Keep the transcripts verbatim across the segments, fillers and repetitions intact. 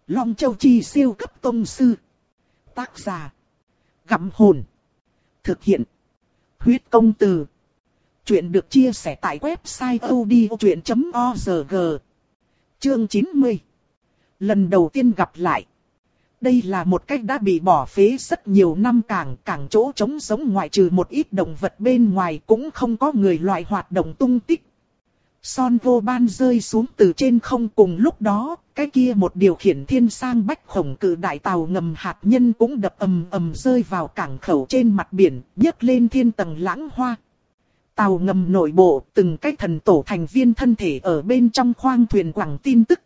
Long Châu Chi siêu cấp tông sư. Tác giả. Gặm hồn. Thực hiện. Huyết công từ. Chuyện được chia sẻ tại website audiochuyện chấm org. Chương chín mươi. Lần đầu tiên gặp lại. Đây là một cách đã bị bỏ phế rất nhiều năm cảng, cảng chỗ trống giống ngoại trừ một ít động vật bên ngoài cũng không có người loại hoạt động tung tích. Son vô ban rơi xuống từ trên không, cùng lúc đó, cái kia một điều khiển thiên sang bách khổng cự đại tàu ngầm hạt nhân cũng đập ầm ầm rơi vào cảng khẩu trên mặt biển, nhấc lên thiên tầng lãng hoa. Tàu ngầm nội bộ, từng cái thần tổ thành viên thân thể ở bên trong khoang thuyền quẳng tin tức.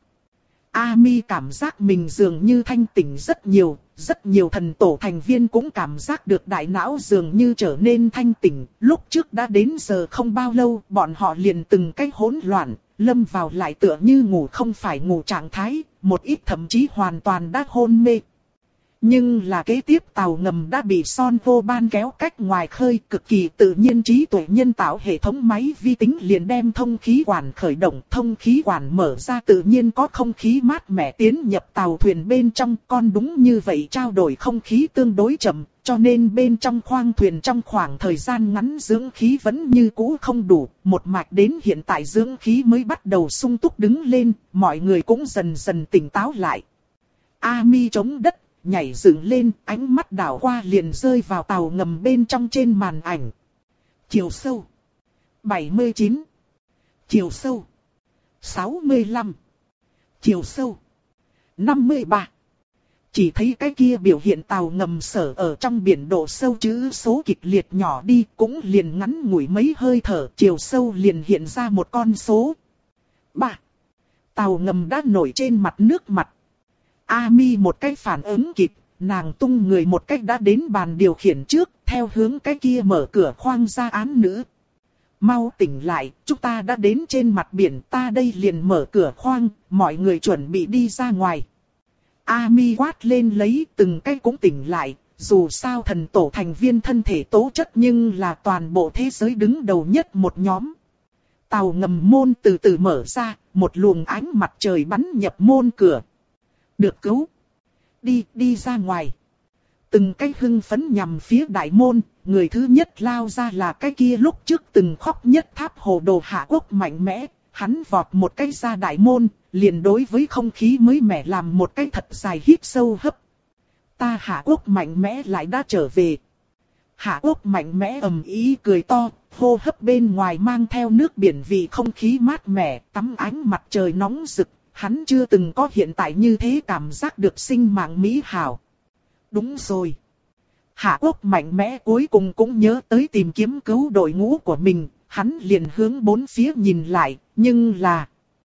Ami cảm giác mình dường như thanh tỉnh rất nhiều, rất nhiều thần tổ thành viên cũng cảm giác được đại não dường như trở nên thanh tỉnh. Lúc trước đã đến giờ không bao lâu, bọn họ liền từng cái hỗn loạn, lâm vào lại tựa như ngủ không phải ngủ trạng thái, một ít thậm chí hoàn toàn đã hôn mê. Nhưng là kế tiếp tàu ngầm đã bị Son vô ban kéo cách ngoài khơi, cực kỳ tự nhiên trí tuệ nhân tạo hệ thống máy vi tính liền đem thông khí quản khởi động, thông khí quản mở ra, tự nhiên có không khí mát mẻ tiến nhập tàu thuyền bên trong. Con đúng như vậy, trao đổi không khí tương đối chậm, cho nên bên trong khoang thuyền trong khoảng thời gian ngắn dưỡng khí vẫn như cũ không đủ, một mạch đến hiện tại dưỡng khí mới bắt đầu sung túc đứng lên, mọi người cũng dần dần tỉnh táo lại. Ami chống đất, nhảy dựng lên, ánh mắt đảo qua liền rơi vào tàu ngầm bên trong trên màn ảnh. Chiều sâu bảy mươi chín, chiều sâu sáu mươi lăm, chiều sâu năm mươi ba. Chỉ thấy cái kia biểu hiện tàu ngầm sở ở trong biển độ sâu chữ số kịch liệt nhỏ đi, cũng liền ngắn ngủi mấy hơi thở, chiều sâu liền hiện ra một con số ba. Tàu ngầm đã nổi trên mặt nước mặt. Ami một cách phản ứng kịp, nàng tung người một cách đã đến bàn điều khiển trước, theo hướng cái kia mở cửa khoang ra án nữ. Mau tỉnh lại, chúng ta đã đến trên mặt biển, ta đây liền mở cửa khoang, mọi người chuẩn bị đi ra ngoài. Ami quát lên lấy, từng cái cũng tỉnh lại, dù sao thần tổ thành viên thân thể tố chất nhưng là toàn bộ thế giới đứng đầu nhất một nhóm. Tàu ngầm môn từ từ mở ra, một luồng ánh mặt trời bắn nhập môn cửa. Được cứu. Đi, đi ra ngoài. Từng cái hưng phấn nhằm phía đại môn, người thứ nhất lao ra là cái kia lúc trước từng khóc nhất tháp hồ đồ Hạ Quốc mạnh mẽ. Hắn vọt một cái ra đại môn, liền đối với không khí mới mẻ làm một cái thật dài hít sâu hấp. Ta Hạ Quốc mạnh mẽ lại đã trở về. Hạ Quốc mạnh mẽ ầm ý cười to, hô hấp bên ngoài mang theo nước biển vì không khí mát mẻ, tắm ánh mặt trời nóng rực. Hắn chưa từng có hiện tại như thế cảm giác được sinh mạng mỹ hảo. Đúng rồi. Hạ Quốc mạnh mẽ cuối cùng cũng nhớ tới tìm kiếm cứu đội ngũ của mình. Hắn liền hướng bốn phía nhìn lại, nhưng là...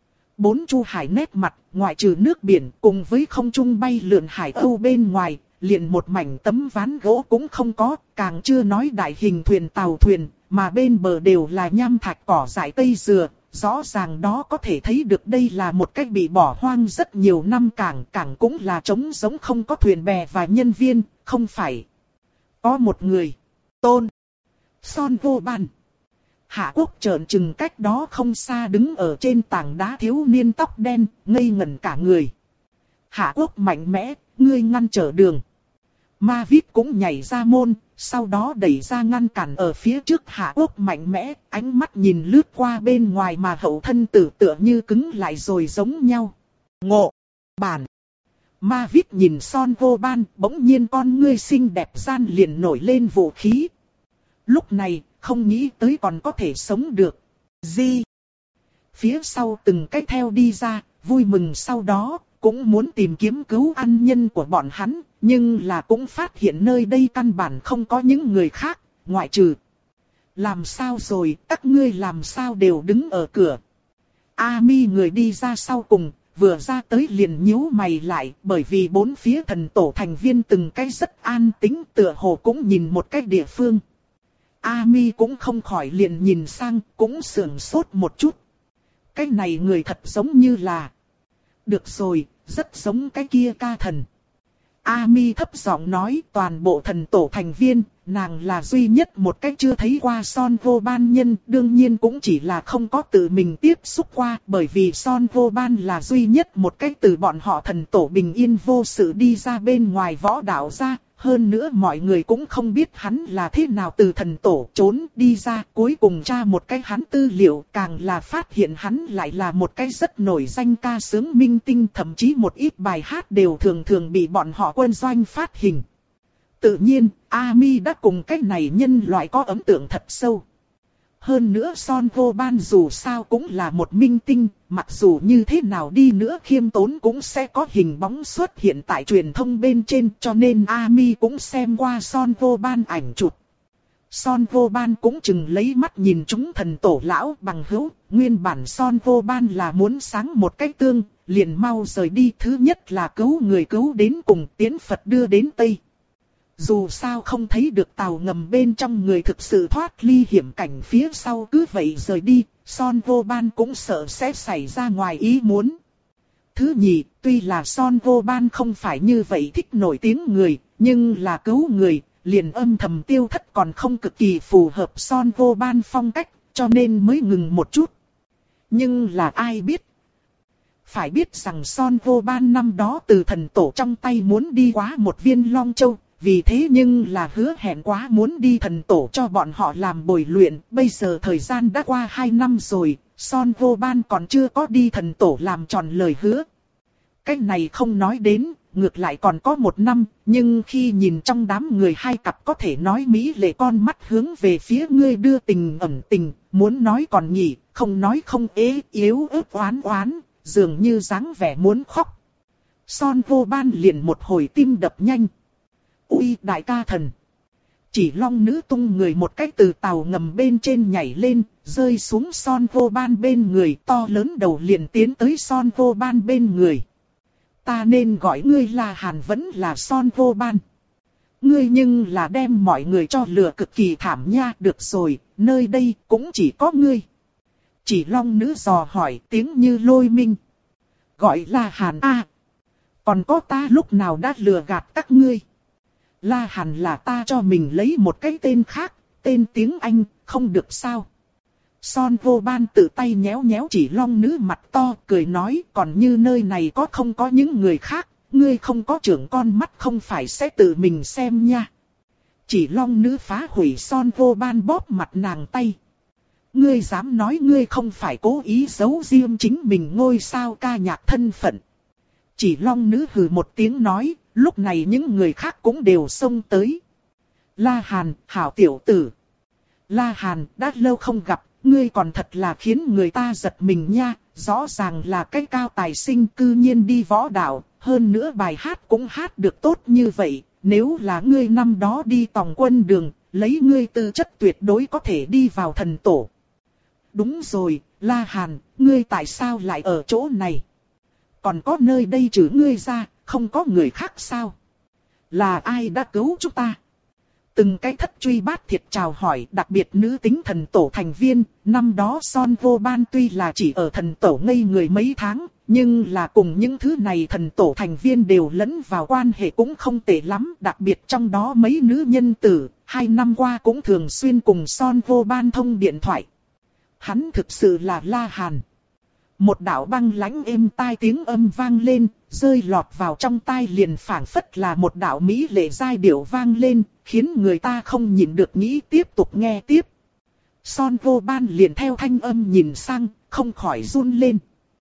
Bốn chu hải nét mặt, ngoại trừ nước biển cùng với không trung bay lượn hải âu bên ngoài, liền một mảnh tấm ván gỗ cũng không có, càng chưa nói đại hình thuyền tàu thuyền, mà bên bờ đều là nham thạch cỏ dại cây dừa. Rõ ràng đó có thể thấy được đây là một cách bị bỏ hoang rất nhiều năm cảng, cảng cũng là trống giống không có thuyền bè và nhân viên, không phải. Có một người, Tôn, Son vô ban. Hạ Quốc trợn trừng cách đó không xa đứng ở trên tảng đá thiếu niên tóc đen, ngây ngẩn cả người. Hạ Quốc mạnh mẽ, ngươi ngăn trở đường. Ma Vít cũng nhảy ra môn, sau đó đẩy ra ngăn cản ở phía trước Hạ Quốc mạnh mẽ, ánh mắt nhìn lướt qua bên ngoài mà hậu thân tử tựa như cứng lại rồi giống nhau. Ngộ! Bản! Ma Vít nhìn Son vô ban, bỗng nhiên con ngươi xinh đẹp gian liền nổi lên vũ khí. Lúc này, không nghĩ tới còn có thể sống được. Gì? Phía sau từng cách theo đi ra, vui mừng sau đó, cũng muốn tìm kiếm cứu ăn nhân của bọn hắn, nhưng là cũng phát hiện nơi đây căn bản không có những người khác, ngoại trừ. Làm sao rồi, các ngươi làm sao đều đứng ở cửa. Ami người đi ra sau cùng, vừa ra tới liền nhíu mày lại, bởi vì bốn phía thần tổ thành viên từng cái rất an tĩnh, tựa hồ cũng nhìn một cái địa phương. Ami cũng không khỏi liền nhìn sang, cũng sườn sốt một chút. Cái này người thật giống như là... Được rồi, rất giống cái kia ca thần. Ami thấp giọng nói, toàn bộ thần tổ thành viên, nàng là duy nhất một cách chưa thấy qua Son Vô Ban nhân, đương nhiên cũng chỉ là không có tự mình tiếp xúc qua, bởi vì Son Vô Ban là duy nhất một cách từ bọn họ thần tổ bình yên vô sự đi ra bên ngoài võ đạo ra. Hơn nữa mọi người cũng không biết hắn là thế nào từ thần tổ trốn đi ra, cuối cùng tra một cái hắn tư liệu, càng là phát hiện hắn lại là một cái rất nổi danh ca sướng minh tinh, thậm chí một ít bài hát đều thường thường bị bọn họ quân doanh phát hình. Tự nhiên, Ami đã cùng cái này nhân loại có ấn tượng thật sâu. Hơn nữa Son Vô Ban dù sao cũng là một minh tinh, mặc dù như thế nào đi nữa khiêm tốn cũng sẽ có hình bóng xuất hiện tại truyền thông bên trên, cho nên Ami cũng xem qua Son Vô Ban ảnh chụp. Son Vô Ban cũng chừng lấy mắt nhìn chúng thần tổ lão bằng hữu, nguyên bản Son Vô Ban là muốn sáng một cái tương, liền mau rời đi, thứ nhất là cứu người cứu đến cùng, tiến Phật đưa đến Tây. Dù sao không thấy được tàu ngầm bên trong người thực sự thoát ly hiểm cảnh phía sau cứ vậy rời đi, Son Vô Ban cũng sợ sẽ xảy ra ngoài ý muốn. Thứ nhì, tuy là Son Vô Ban không phải như vậy thích nổi tiếng người, nhưng là cứu người, liền âm thầm tiêu thất còn không cực kỳ phù hợp Son Vô Ban phong cách, cho nên mới ngừng một chút. Nhưng là ai biết? Phải biết rằng Son Vô Ban năm đó từ thần tổ trong tay muốn đi quá một viên Long Châu. Vì thế nhưng là hứa hẹn quá muốn đi thần tổ cho bọn họ làm bồi luyện, bây giờ thời gian đã qua hai năm rồi, Son Vô Ban còn chưa có đi thần tổ làm tròn lời hứa. Cái này không nói đến, ngược lại còn có một năm, nhưng khi nhìn trong đám người hai cặp có thể nói mỹ lệ con mắt hướng về phía ngươi đưa tình ẩn tình, muốn nói còn nhỉ, không nói không ế, yếu ớt oán oán, dường như dáng vẻ muốn khóc. Son Vô Ban liền một hồi tim đập nhanh. Ui đại ca thần! Chỉ Long nữ tung người một cách từ tàu ngầm bên trên nhảy lên, rơi xuống Son Vô Ban bên người, to lớn đầu liền tiến tới Son Vô Ban bên người. Ta nên gọi ngươi là Hàn vẫn là Son Vô Ban. Ngươi nhưng là đem mọi người cho lừa cực kỳ thảm nha, được rồi, nơi đây cũng chỉ có ngươi. Chỉ Long nữ dò hỏi tiếng như lôi minh. Gọi là Hàn a. Còn có ta lúc nào đã lừa gạt các ngươi? La Hàn là ta cho mình lấy một cái tên khác, tên tiếng Anh, không được sao? Son Vô Ban tự tay nhéo nhéo Chỉ Long nữ mặt to, cười nói, còn như nơi này có không có những người khác, ngươi không có trưởng con mắt không phải sẽ tự mình xem nha. Chỉ Long nữ phá hủy Son Vô Ban bóp mặt nàng tay. Ngươi dám nói ngươi không phải cố ý giấu riêng chính mình ngôi sao ca nhạc thân phận. Chỉ Long nữ hừ một tiếng nói, lúc này những người khác cũng đều xông tới. La Hàn, hảo tiểu tử. La Hàn, đã lâu không gặp, ngươi còn thật là khiến người ta giật mình nha, rõ ràng là cái cao tài sinh cư nhiên đi võ đạo, hơn nữa bài hát cũng hát được tốt như vậy, nếu là ngươi năm đó đi tòng quân đường, lấy ngươi tư chất tuyệt đối có thể đi vào thần tổ. Đúng rồi, La Hàn, ngươi tại sao lại ở chỗ này? Còn có nơi đây trừ ngươi ra, không có người khác sao? Là ai đã cứu chúng ta? Từng cái thất truy bát thiệt chào hỏi, đặc biệt nữ tính thần tổ thành viên, năm đó Son Vô Ban tuy là chỉ ở thần tổ ngây người mấy tháng, nhưng là cùng những thứ này thần tổ thành viên đều lẫn vào quan hệ cũng không tệ lắm, đặc biệt trong đó mấy nữ nhân tử, hai năm qua cũng thường xuyên cùng Son Vô Ban thông điện thoại. Hắn thực sự là La Hàn. Một đạo băng lãnh êm tai tiếng âm vang lên, rơi lọt vào trong tai liền phảng phất là một đạo mỹ lệ giai điệu vang lên, khiến người ta không nhịn được nghĩ tiếp tục nghe tiếp. Son Vô Ban liền theo thanh âm nhìn sang, không khỏi run lên.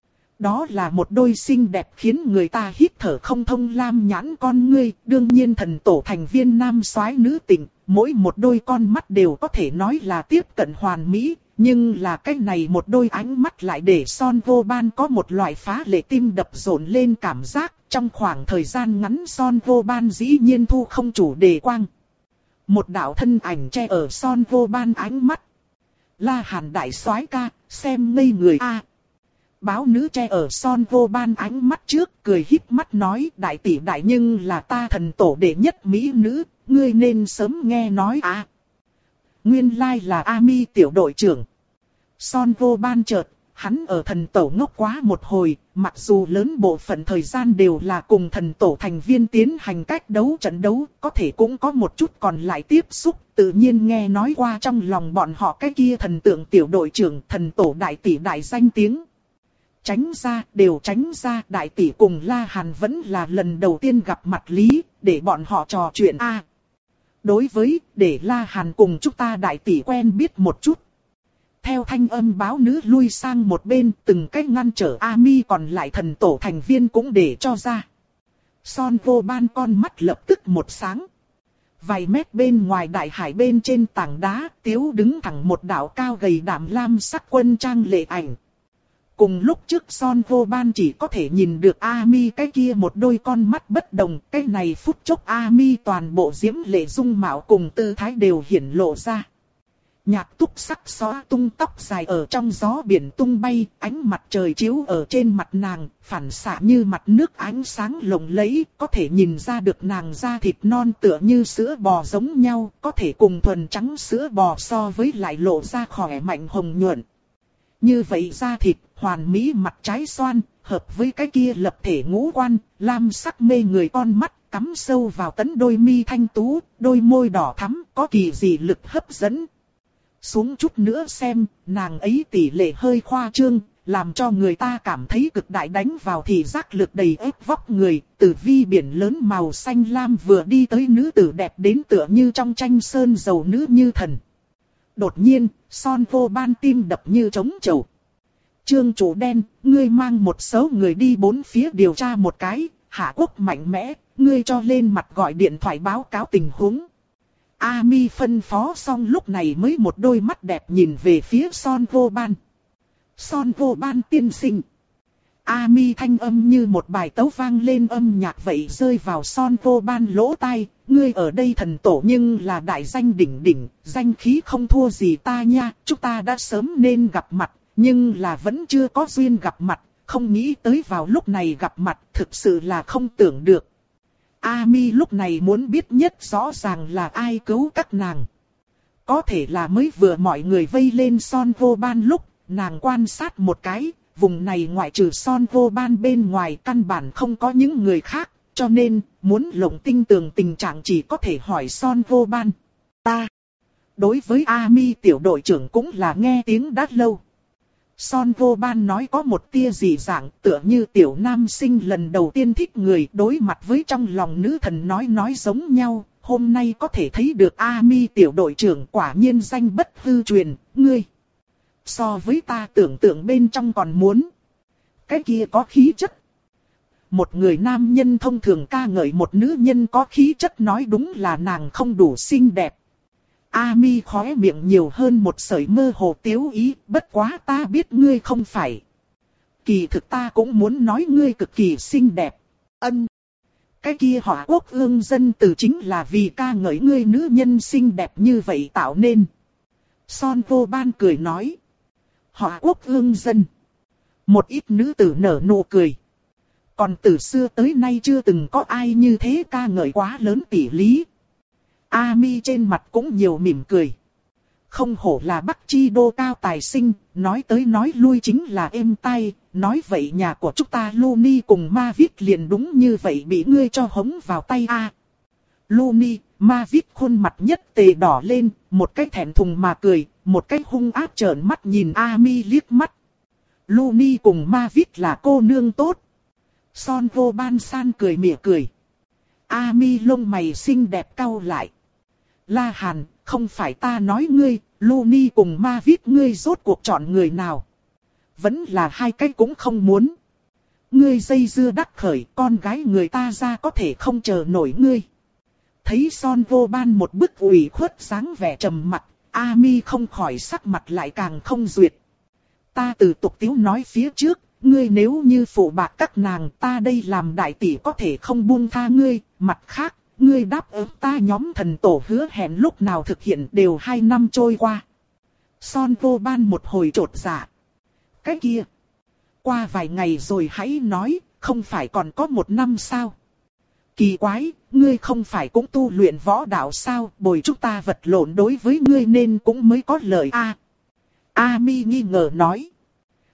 Đó là một đôi xinh đẹp khiến người ta hít thở không thông lam nhãn con ngươi, đương nhiên thần tổ thành viên nam soái nữ tình, mỗi một đôi con mắt đều có thể nói là tiếp cận hoàn mỹ. Nhưng là cái này một đôi ánh mắt lại để Son Vô Ban có một loại phá lệ tim đập rộn lên cảm giác, trong khoảng thời gian ngắn Son Vô Ban dĩ nhiên thu không chủ đề quang. Một đạo thân ảnh che ở Son Vô Ban ánh mắt. La Hàn đại soái ca, xem ngây người a. À. Báo nữ che ở Son Vô Ban ánh mắt trước, cười híp mắt nói, đại tỷ đại nhưng là ta thần tổ đệ nhất mỹ nữ, ngươi nên sớm nghe nói a. À. Nguyên lai là Ami tiểu đội trưởng. Son Vô Ban chợt, hắn ở thần tổ ngốc quá một hồi, mặc dù lớn bộ phận thời gian đều là cùng thần tổ thành viên tiến hành cách đấu trận đấu, có thể cũng có một chút còn lại tiếp xúc, tự nhiên nghe nói qua trong lòng bọn họ cái kia thần tượng tiểu đội trưởng thần tổ đại tỷ đại danh tiếng. Tránh ra, đều tránh ra, đại tỷ cùng La Hàn vẫn là lần đầu tiên gặp mặt Lý, để bọn họ trò chuyện a. À, đối với, để La Hàn cùng chúng ta đại tỷ quen biết một chút. Theo thanh âm báo nữ lui sang một bên, từng cách ngăn trở Ami còn lại thần tổ thành viên cũng để cho ra. Son vô ban con mắt lập tức một sáng. Vài mét bên ngoài đại hải bên trên tảng đá, tiếu đứng thẳng một đạo cao gầy đảm lam sắc quân trang lệ ảnh. Cùng lúc trước Son vô ban chỉ có thể nhìn được Ami cái kia một đôi con mắt bất đồng, cái này phút chốc Ami toàn bộ diễm lệ dung mạo cùng tư thái đều hiển lộ ra. Nhạc túc sắc xóa tung tóc dài ở trong gió biển tung bay, ánh mặt trời chiếu ở trên mặt nàng, phản xạ như mặt nước ánh sáng lộng lẫy, có thể nhìn ra được nàng da thịt non tựa như sữa bò giống nhau, có thể cùng thuần trắng sữa bò so với lại lộ ra khỏe mạnh hồng nhuận. Như vậy da thịt, hoàn mỹ mặt trái xoan, hợp với cái kia lập thể ngũ quan, lam sắc mê người con mắt, cắm sâu vào tấn đôi mi thanh tú, đôi môi đỏ thắm, có kỳ dị lực hấp dẫn. Xuống chút nữa xem, nàng ấy tỷ lệ hơi khoa trương, làm cho người ta cảm thấy cực đại đánh vào thì giác lực đầy ép vóc người, tử vi biển lớn màu xanh lam vừa đi tới nữ tử đẹp đến tựa như trong tranh sơn dầu nữ như thần. Đột nhiên, Son vô ban tim đập như trống trầu. Trương chủ đen, ngươi mang một số người đi bốn phía điều tra một cái, Hạ Quốc mạnh mẽ, ngươi cho lên mặt gọi điện thoại báo cáo tình huống. Ami phân phó xong lúc này mới một đôi mắt đẹp nhìn về phía Son vô ban. Son vô ban tiên sinh. Ami thanh âm như một bài tấu vang lên âm nhạc vậy rơi vào Son vô ban lỗ tai. Ngươi ở đây thần tổ nhưng là đại danh đỉnh đỉnh, danh khí không thua gì ta nha. Chúng ta đã sớm nên gặp mặt, nhưng là vẫn chưa có duyên gặp mặt. Không nghĩ tới vào lúc này gặp mặt, thực sự là không tưởng được. Ami lúc này muốn biết nhất rõ ràng là ai cứu các nàng. Có thể là mới vừa mọi người vây lên Son vô ban lúc, nàng quan sát một cái, vùng này ngoại trừ Son vô ban bên ngoài căn bản không có những người khác, cho nên muốn lộng tinh tường tình trạng chỉ có thể hỏi Son vô ban. Ta, đối với Ami tiểu đội trưởng cũng là nghe tiếng đã lâu. Son vô ban nói có một tia dị dạng tựa như tiểu nam sinh lần đầu tiên thích người đối mặt với trong lòng nữ thần nói nói giống nhau. Hôm nay có thể thấy được Ami tiểu đội trưởng quả nhiên danh bất hư truyền, ngươi. So với ta tưởng tượng bên trong còn muốn. Cái kia có khí chất. Một người nam nhân thông thường ca ngợi một nữ nhân có khí chất nói đúng là nàng không đủ xinh đẹp. Ami khóe miệng nhiều hơn một sợi mơ hồ tiếu ý, bất quá ta biết ngươi không phải. Kỳ thực ta cũng muốn nói ngươi cực kỳ xinh đẹp. Ân. Cái kia Hỏa Quốc ương dân từ chính là vì ca ngợi ngươi nữ nhân xinh đẹp như vậy tạo nên. Son vô ban cười nói. Hỏa Quốc ương dân. Một ít nữ tử nở nụ cười. Còn từ xưa tới nay chưa từng có ai như thế ca ngợi quá lớn tỷ lý. Ami trên mặt cũng nhiều mỉm cười. Không hổ là Bắc Chi đô cao tài sinh, nói tới nói lui chính là êm tai, nói vậy nhà của chúng ta Luni cùng Mavic liền đúng như vậy bị ngươi cho hống vào tay a. À, Luni, Mavic khuôn mặt nhất tề đỏ lên, một cái thẹn thùng mà cười, một cái hung ác trợn mắt nhìn Ami liếc mắt. Luni cùng Mavic là cô nương tốt. Son vô ban san cười mỉa cười. Ami lông mày xinh đẹp cau lại. La Hàn, không phải ta nói ngươi, Luni cùng Mavic ngươi rốt cuộc chọn người nào. Vẫn là hai cái cũng không muốn. Ngươi dây dưa đắc khởi, con gái người ta ra có thể không chờ nổi ngươi. Thấy Son vô ban một bức ủy khuất sáng vẻ trầm mặt, Ami không khỏi sắc mặt lại càng không duyệt. Ta từ tục tiếu nói phía trước, ngươi nếu như phụ bạc các nàng ta đây làm đại tỷ có thể không buông tha ngươi, mặt khác. Ngươi đáp ứng ta nhóm thần tổ hứa hẹn lúc nào thực hiện đều hai năm trôi qua. Son vô ban một hồi trột dạ. Cái kia. Qua vài ngày rồi hãy nói, không phải còn có một năm sao? Kỳ quái, ngươi không phải cũng tu luyện võ đạo sao? Bồi chúng ta vật lộn đối với ngươi nên cũng mới có lợi a. Ami nghi ngờ nói.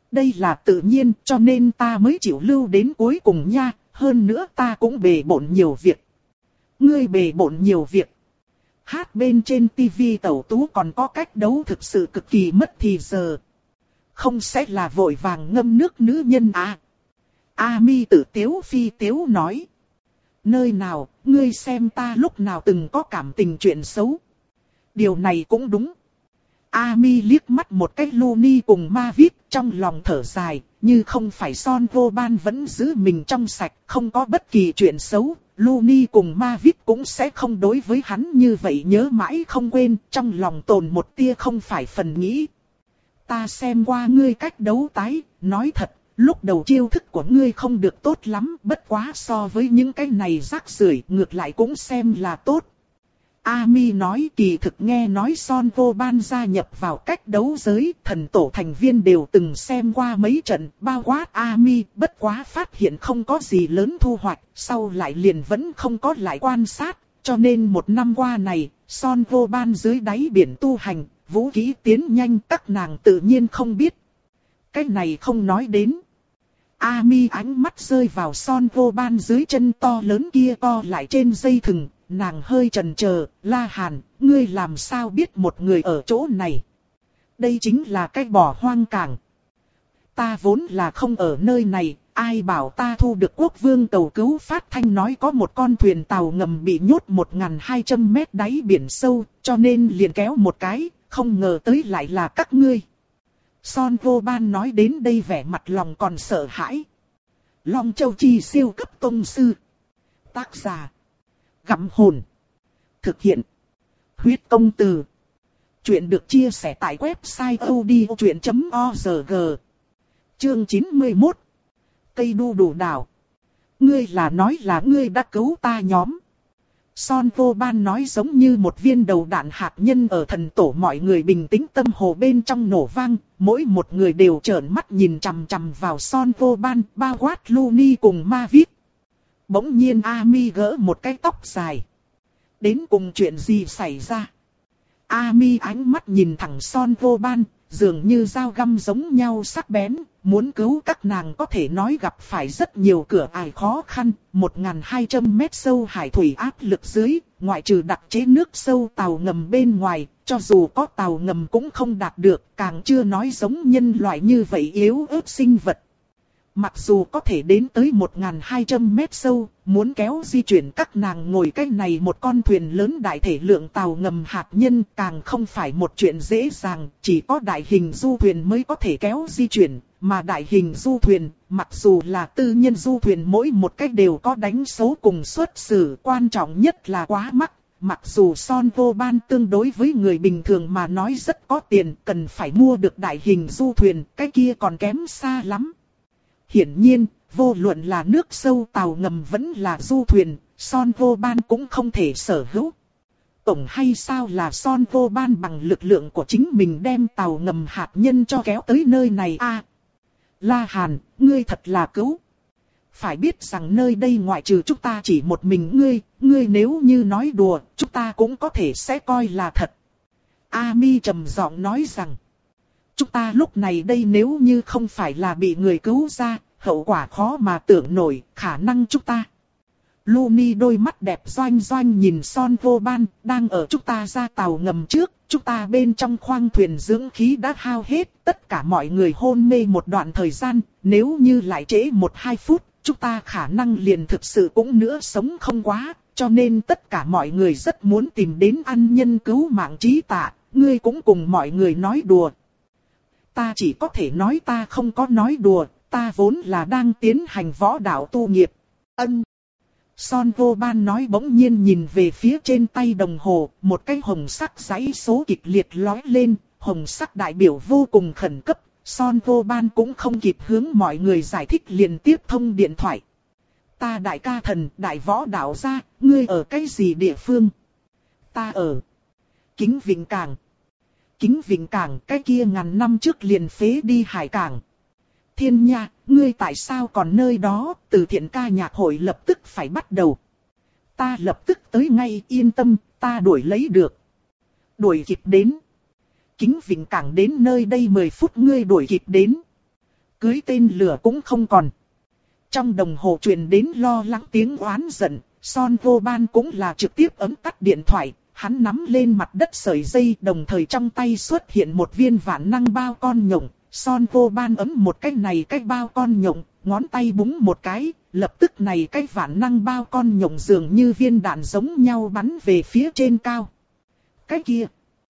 Đây là tự nhiên cho nên ta mới chịu lưu đến cuối cùng nha, hơn nữa ta cũng bề bộn nhiều việc. Ngươi bề bộn nhiều việc. Hát bên trên tivi tẩu tú còn có cách đấu thực sự cực kỳ mất thì giờ. Không sẽ là vội vàng ngâm nước nữ nhân à. A Mi tự tiếu phi tiếu nói. Nơi nào, ngươi xem ta lúc nào từng có cảm tình chuyện xấu. Điều này cũng đúng. A Mi liếc mắt một cái Looney cùng Mavic trong lòng thở dài, như không phải Son Vô Ban vẫn giữ mình trong sạch, không có bất kỳ chuyện xấu, Looney cùng Mavic cũng sẽ không đối với hắn như vậy nhớ mãi không quên, trong lòng tồn một tia không phải phần nghĩ. Ta xem qua ngươi cách đấu tái, nói thật, lúc đầu chiêu thức của ngươi không được tốt lắm, bất quá so với những cái này rác rưởi ngược lại cũng xem là tốt. A Mi nói kỳ thực nghe nói Son Vô Ban gia nhập vào cách đấu giới, thần tổ thành viên đều từng xem qua mấy trận, bao quát A Mi, bất quá phát hiện không có gì lớn thu hoạch, sau lại liền vẫn không có lại quan sát, cho nên một năm qua này, Son Vô Ban dưới đáy biển tu hành, vũ khí tiến nhanh các nàng tự nhiên không biết. Cái này không nói đến. A Mi ánh mắt rơi vào Son Vô Ban dưới chân to lớn kia co lại trên dây thừng. Nàng hơi chần chờ, La Hàn, ngươi làm sao biết một người ở chỗ này? Đây chính là cái bỏ hoang cảng. Ta vốn là không ở nơi này, ai bảo ta thu được quốc vương cầu cứu phát thanh nói có một con thuyền tàu ngầm bị nhốt một nghìn hai trăm mét đáy biển sâu, cho nên liền kéo một cái, không ngờ tới lại là các ngươi. Son Vô Ban nói đến đây vẻ mặt lòng còn sợ hãi. Long Châu Chi siêu cấp tông sư. Tác giả. Gặm hồn. Thực hiện. Huyết công từ. Chuyện được chia sẻ tại website odchuyện chấm org. Chương chín mươi mốt. Cây đu đủ đảo. Ngươi là nói là ngươi đã cứu ta nhóm. Son Vô Ban nói giống như một viên đầu đạn hạt nhân ở thần tổ, mọi người bình tĩnh tâm hồ bên trong nổ vang, mỗi một người đều trợn mắt nhìn chằm chằm vào Son Vô Ban, bao quát Looney cùng Mavic. Bỗng nhiên A Mi gỡ một cái tóc dài. Đến cùng chuyện gì xảy ra? A Mi ánh mắt nhìn thẳng Son Vô Ban, dường như dao găm giống nhau sắc bén, muốn cứu các nàng có thể nói gặp phải rất nhiều cửa ải khó khăn, một nghìn hai trăm mét sâu hải thủy áp lực dưới, ngoại trừ đặc chế nước sâu tàu ngầm bên ngoài, cho dù có tàu ngầm cũng không đạt được, càng chưa nói giống nhân loại như vậy yếu ớt sinh vật. Mặc dù có thể đến tới một nghìn hai trăm mét sâu, muốn kéo di chuyển các nàng ngồi cái này một con thuyền lớn đại thể lượng tàu ngầm hạt nhân càng không phải một chuyện dễ dàng, chỉ có đại hình du thuyền mới có thể kéo di chuyển, mà đại hình du thuyền, mặc dù là tư nhân du thuyền mỗi một cách đều có đánh số cùng xuất xử, quan trọng nhất là quá mắc. Mặc dù Son Vô Ban tương đối với người bình thường mà nói rất có tiền, cần phải mua được đại hình du thuyền, cái kia còn kém xa lắm. Hiển nhiên, vô luận là nước sâu tàu ngầm vẫn là du thuyền, Son Vô Ban cũng không thể sở hữu. Tổng hay sao là Son Vô Ban bằng lực lượng của chính mình đem tàu ngầm hạt nhân cho kéo tới nơi này a. À, La Hàn, ngươi thật là cứu. Phải biết rằng nơi đây ngoại trừ chúng ta chỉ một mình ngươi, ngươi nếu như nói đùa, chúng ta cũng có thể sẽ coi là thật. A Mi trầm giọng nói rằng. Chúng ta lúc này đây nếu như không phải là bị người cứu ra, hậu quả khó mà tưởng nổi, khả năng chúng ta. Looney đôi mắt đẹp doanh doanh nhìn Son Vô Ban, đang ở chúng ta ra tàu ngầm trước, chúng ta bên trong khoang thuyền dưỡng khí đã hao hết, tất cả mọi người hôn mê một đoạn thời gian, nếu như lại trễ một hai phút, chúng ta khả năng liền thực sự cũng nữa sống không quá, cho nên tất cả mọi người rất muốn tìm đến ăn nhân cứu mạng trí tạ, ngươi cũng cùng mọi người nói đùa. Ta chỉ có thể nói ta không có nói đùa, ta vốn là đang tiến hành võ đạo tu nghiệp. Ân. Son Vô Ban nói bỗng nhiên nhìn về phía trên tay đồng hồ, một cái hồng sắc dãy số kịch liệt lói lên, hồng sắc đại biểu vô cùng khẩn cấp. Son Vô Ban cũng không kịp hướng mọi người giải thích liền tiếp thông điện thoại. Ta đại ca thần, đại võ đạo gia, ngươi ở cái gì địa phương? Ta ở Kính Vịnh Cảng. Kính Vịnh Cảng, cái kia ngàn năm trước liền phế đi hải cảng. Thiên Nha, ngươi tại sao còn nơi đó? Từ thiện ca nhạc hội lập tức phải bắt đầu. Ta lập tức tới ngay, yên tâm, ta đuổi lấy được. Đuổi kịp đến. Kính Vịnh Cảng đến nơi đây mười phút ngươi đuổi kịp đến. Cưới tên lửa cũng không còn. Trong đồng hồ truyền đến lo lắng tiếng oán giận, Son Vô Ban cũng là trực tiếp ấn tắt điện thoại, hắn nắm lên mặt đất sợi dây, đồng thời trong tay xuất hiện một viên vạn năng bao con nhộng. Son Vô Ban ấm một cái này cái bao con nhộng, ngón tay búng một cái, lập tức này cái vạn năng bao con nhộng dường như viên đạn giống nhau bắn về phía trên cao. Cái kia,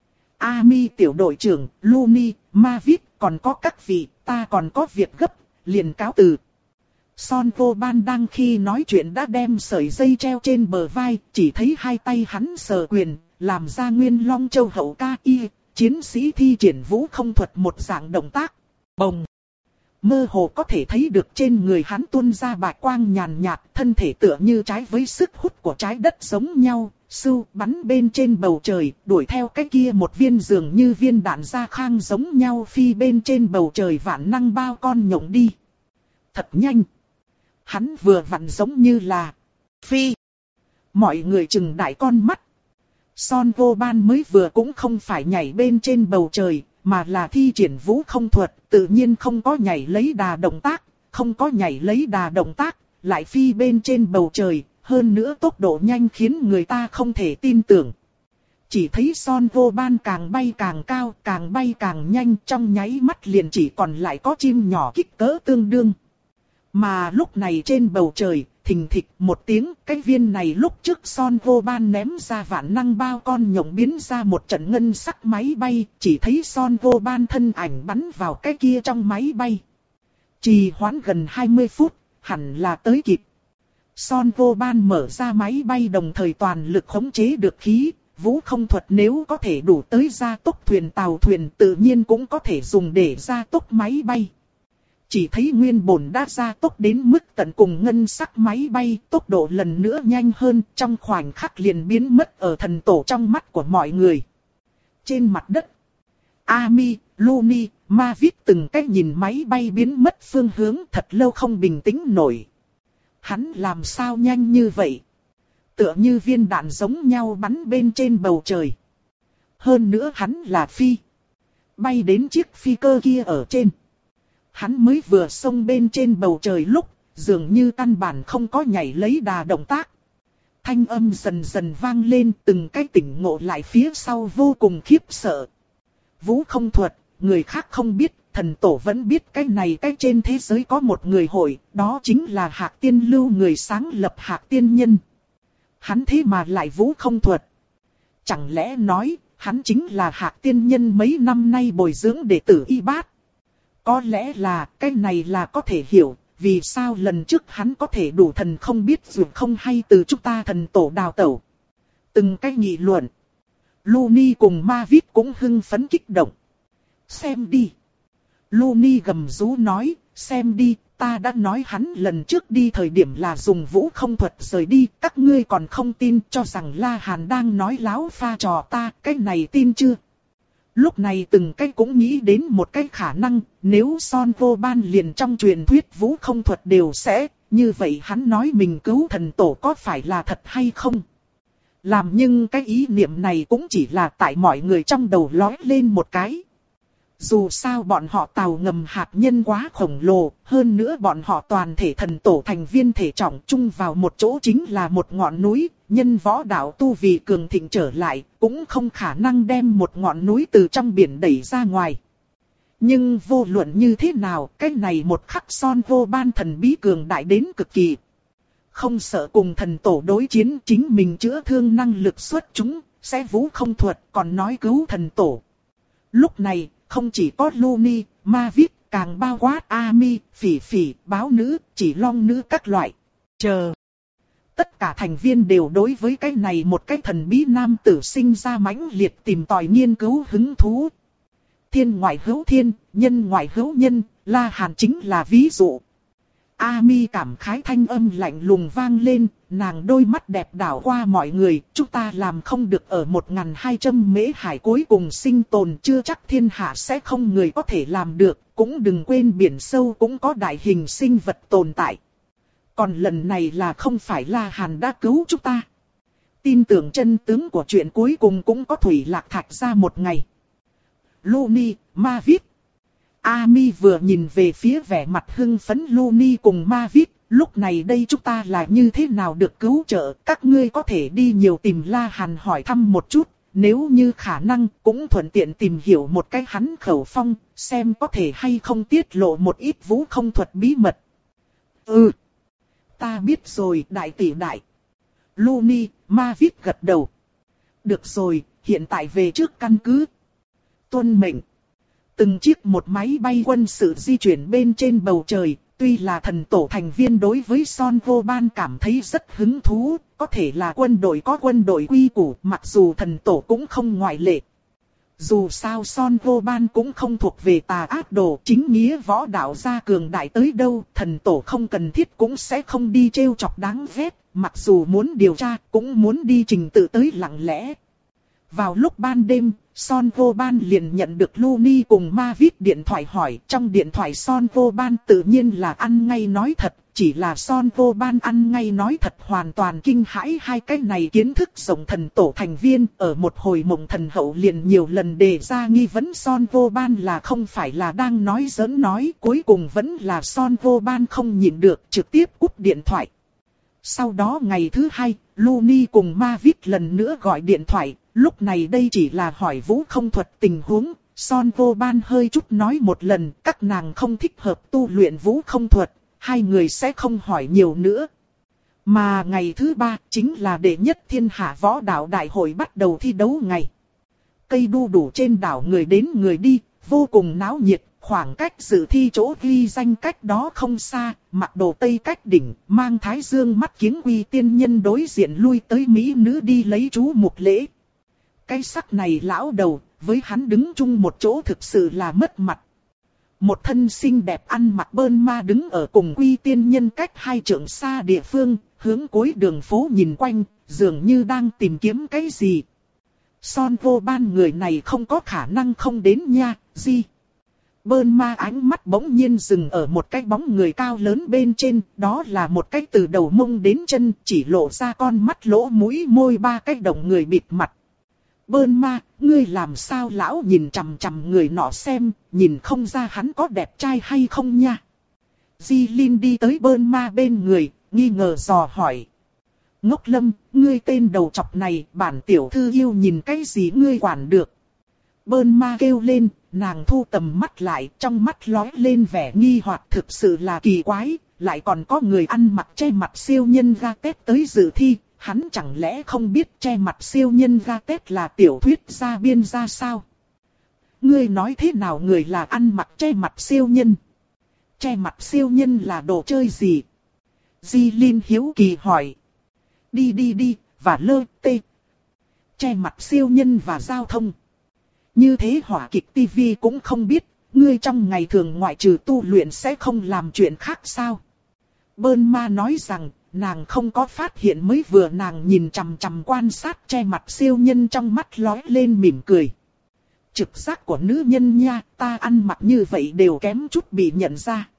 Ami tiểu đội trưởng, Looney, Mavic, còn có các vị, ta còn có việc gấp, liền cáo từ. Son Vô Ban đang khi nói chuyện đã đem sợi dây treo trên bờ vai, chỉ thấy hai tay hắn sờ quyền, làm ra nguyên long châu hậu ca y, chiến sĩ thi triển vũ không thuật một dạng động tác. Bồng! Mơ hồ có thể thấy được trên người hắn tuôn ra bạch quang nhàn nhạt, thân thể tựa như trái với sức hút của trái đất giống nhau, sưu bắn bên trên bầu trời, đuổi theo cái kia một viên dường như viên đạn ra khang giống nhau phi bên trên bầu trời vạn năng bao con nhộng đi. Thật nhanh! Hắn vừa vặn giống như là phi. Mọi người chừng đại con mắt. Son Vô Ban mới vừa cũng không phải nhảy bên trên bầu trời, mà là thi triển vũ không thuật, tự nhiên không có nhảy lấy đà động tác, không có nhảy lấy đà động tác, lại phi bên trên bầu trời, hơn nữa tốc độ nhanh khiến người ta không thể tin tưởng. Chỉ thấy Son Vô Ban càng bay càng cao, càng bay càng nhanh, trong nháy mắt liền chỉ còn lại có chim nhỏ kích cỡ tương đương. Mà lúc này trên bầu trời, thình thịch một tiếng, cái viên này lúc trước Son Vô Ban ném ra vạn năng bao con nhộng biến ra một trận ngân sắc máy bay, chỉ thấy Son Vô Ban thân ảnh bắn vào cái kia trong máy bay. Trì hoãn gần hai mươi phút, hẳn là tới kịp. Son Vô Ban mở ra máy bay đồng thời toàn lực khống chế được khí, vũ không thuật nếu có thể đủ tới gia tốc thuyền tàu thuyền tự nhiên cũng có thể dùng để gia tốc máy bay. Chỉ thấy nguyên bổn đã gia tốc đến mức tận cùng ngân sắc máy bay, tốc độ lần nữa nhanh hơn, trong khoảnh khắc liền biến mất ở thần tổ trong mắt của mọi người. Trên mặt đất, Ami, Looney, Mavic từng cách nhìn máy bay biến mất phương hướng thật lâu không bình tĩnh nổi. Hắn làm sao nhanh như vậy? Tựa như viên đạn giống nhau bắn bên trên bầu trời. Hơn nữa hắn là phi. Bay đến chiếc phi cơ kia ở trên. Hắn mới vừa xông bên trên bầu trời lúc, dường như căn bản không có nhảy lấy đà động tác. Thanh âm dần dần vang lên, từng cái tỉnh ngộ lại phía sau vô cùng khiếp sợ. Vũ không thuật, người khác không biết, thần tổ vẫn biết cái này cái trên thế giới có một người hội, đó chính là Hạc Tiên Lưu, người sáng lập Hạc Tiên Nhân. Hắn thế mà lại vũ không thuật. Chẳng lẽ nói, hắn chính là Hạc Tiên Nhân mấy năm nay bồi dưỡng đệ tử Y Bát. Có lẽ là, cái này là có thể hiểu, vì sao lần trước hắn có thể đủ thần không biết dù không hay từ chúng ta thần tổ đào tẩu. Từng cái nghị luận. Looney cùng Mavic cũng hưng phấn kích động. Xem đi. Looney gầm rú nói, xem đi, ta đã nói hắn lần trước đi thời điểm là dùng vũ không thuật rời đi, các ngươi còn không tin, cho rằng La Hàn đang nói láo pha trò ta, cái này tin chưa? Lúc này từng cái cũng nghĩ đến một cái khả năng, nếu Son Vô Ban liền trong truyền thuyết vũ không thuật đều sẽ, như vậy hắn nói mình cứu thần tổ có phải là thật hay không? Làm nhưng cái ý niệm này cũng chỉ là tại mọi người trong đầu lói lên một cái. Dù sao bọn họ tàu ngầm hạt nhân quá khổng lồ, hơn nữa bọn họ toàn thể thần tổ thành viên thể trọng chung vào một chỗ chính là một ngọn núi, nhân võ đạo tu vì cường thịnh trở lại, cũng không khả năng đem một ngọn núi từ trong biển đẩy ra ngoài. Nhưng vô luận như thế nào, cái này một khắc Son Vô Ban thần bí cường đại đến cực kỳ. Không sợ cùng thần tổ đối chiến, chính mình chữa thương năng lực xuất chúng, sẽ vũ không thuật, còn nói cứu thần tổ. Lúc này, không chỉ có Looney, Mavic, càng bao quát Ami, Phỉ Phỉ, Báo Nữ, Chỉ Long Nữ các loại. Chờ. Tất cả thành viên đều đối với cái này một cái thần bí nam tử sinh ra mãnh liệt tìm tòi nghiên cứu hứng thú. Thiên ngoại hữu thiên, nhân ngoại hữu nhân, La Hàn chính là ví dụ. Ami cảm khái thanh âm lạnh lùng vang lên, nàng đôi mắt đẹp đảo qua mọi người, chúng ta làm không được ở một nghìn hai trăm mễ hải cuối cùng sinh tồn, chưa chắc thiên hạ sẽ không người có thể làm được, cũng đừng quên biển sâu cũng có đại hình sinh vật tồn tại. Còn lần này là không phải La Hàn đã cứu chúng ta. Tin tưởng chân tướng của chuyện cuối cùng cũng có thủy lạc thạch ra một ngày. Looney, Mavic, Ami vừa nhìn về phía vẻ mặt hưng phấn Looney cùng Mavis, lúc này đây chúng ta là như thế nào được cứu trợ, các ngươi có thể đi nhiều tìm La Hàn hỏi thăm một chút, nếu như khả năng cũng thuận tiện tìm hiểu một cái hắn khẩu phong, xem có thể hay không tiết lộ một ít vũ không thuật bí mật. Ừ, ta biết rồi đại tỷ đại. Looney, Mavis gật đầu. Được rồi, hiện tại về trước căn cứ. Tuân mệnh. Từng chiếc một máy bay quân sự di chuyển bên trên bầu trời, tuy là thần tổ thành viên đối với Son Vô Ban cảm thấy rất hứng thú, có thể là quân đội có quân đội quy củ, mặc dù thần tổ cũng không ngoại lệ. Dù sao Son Vô Ban cũng không thuộc về tà ác đồ, chính nghĩa võ đạo gia cường đại tới đâu, thần tổ không cần thiết cũng sẽ không đi trêu chọc đáng ghét, mặc dù muốn điều tra cũng muốn đi trình tự tới lặng lẽ. Vào lúc ban đêm, Son Vô Ban liền nhận được Looney cùng Mavis điện thoại hỏi. Trong điện thoại Son Vô Ban tự nhiên là ăn ngay nói thật. Chỉ là Son Vô Ban ăn ngay nói thật hoàn toàn kinh hãi hai cái này kiến thức rộng thần tổ thành viên. Ở một hồi mộng thần hậu liền nhiều lần đề ra nghi vấn Son Vô Ban là không phải là đang nói giỡn nói. Cuối cùng vẫn là Son Vô Ban không nhịn được trực tiếp cúp điện thoại. Sau đó ngày thứ hai, Looney cùng Mavis lần nữa gọi điện thoại. Lúc này đây chỉ là hỏi vũ không thuật tình huống, Son Vô Ban hơi chút nói một lần, các nàng không thích hợp tu luyện vũ không thuật, hai người sẽ không hỏi nhiều nữa. Mà ngày thứ ba chính là đệ nhất thiên hạ võ đạo đại hội bắt đầu thi đấu ngày. Cây đu đủ trên đảo người đến người đi, vô cùng náo nhiệt, khoảng cách dự thi chỗ ghi danh cách đó không xa, mặc đồ tây cách đỉnh, mang thái dương mắt kiếng Quy tiên nhân đối diện lui tới mỹ nữ đi lấy chú mục lễ. Cái sắc này lão đầu, với hắn đứng chung một chỗ thực sự là mất mặt. Một thân xinh đẹp ăn mặc bơn ma đứng ở cùng Quy tiên nhân cách hai trượng xa địa phương, hướng cuối đường phố nhìn quanh, dường như đang tìm kiếm cái gì. Son Vô Ban người này không có khả năng không đến nha, gì. Bơn ma ánh mắt bỗng nhiên dừng ở một cái bóng người cao lớn bên trên, đó là một cái từ đầu mông đến chân, chỉ lộ ra con mắt lỗ mũi môi ba cái đồng người bịt mặt. Bơn ma, ngươi làm sao lão nhìn chằm chằm người nọ xem, nhìn không ra hắn có đẹp trai hay không nha. Di Linh đi tới bơn ma bên người, nghi ngờ dò hỏi. Ngốc Lâm, ngươi tên đầu chọc này, bản tiểu thư yêu nhìn cái gì ngươi quản được. Bơn ma kêu lên, nàng thu tầm mắt lại, trong mắt lóe lên vẻ nghi hoặc thực sự là kỳ quái, lại còn có người ăn mặc che mặt siêu nhân ga tét tới dự thi. Hắn chẳng lẽ không biết che mặt siêu nhân ga tét là tiểu thuyết gia biên ra sao? Ngươi nói thế nào người là ăn mặc che mặt siêu nhân? Che mặt siêu nhân là đồ chơi gì? Di Linh hiếu kỳ hỏi. Đi đi đi, và lơ tê. Che mặt siêu nhân và giao thông. Như thế hỏa kịch tivi cũng không biết, ngươi trong ngày thường ngoại trừ tu luyện sẽ không làm chuyện khác sao? Bơn ma nói rằng, nàng không có phát hiện mới vừa nàng nhìn chằm chằm quan sát che mặt siêu nhân trong mắt lóe lên mỉm cười. Trực giác của nữ nhân nha, ta ăn mặc như vậy đều kém chút bị nhận ra.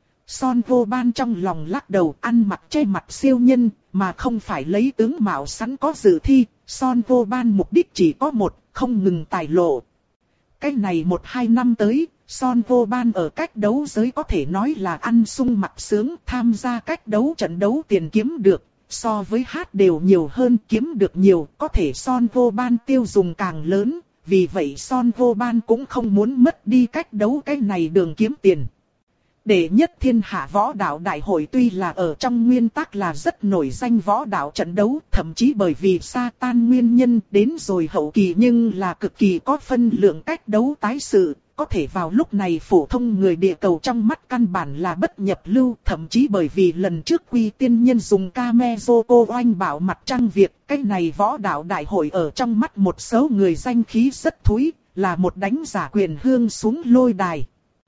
Son Vô Ban trong lòng lắc đầu, ăn mặc che mặt siêu nhân, mà không phải lấy tướng mạo sẵn có dự thi. Son Vô Ban mục đích chỉ có một, không ngừng tài lộ. Cái này một hai năm tới, Son Vô Ban ở cách đấu giới có thể nói là ăn sung mặc sướng, tham gia cách đấu trận đấu tiền kiếm được, so với hát đều nhiều hơn, kiếm được nhiều, có thể Son Vô Ban tiêu dùng càng lớn, vì vậy Son Vô Ban cũng không muốn mất đi cách đấu cái này đường kiếm tiền. Đệ nhất thiên hạ võ đạo đại hội tuy là ở trong nguyên tắc là rất nổi danh võ đạo trận đấu, thậm chí bởi vì Satan nguyên nhân đến rồi hậu kỳ nhưng là cực kỳ có phân lượng cách đấu tái sự, có thể vào lúc này phổ thông người địa cầu trong mắt căn bản là bất nhập lưu, thậm chí bởi vì lần trước Quy tiên nhân dùng Kamezoko oanh bảo mặt trăng việc, cái này võ đạo đại hội ở trong mắt một số người danh khí rất thúi, là một đánh giả quyền hương xuống lôi đài.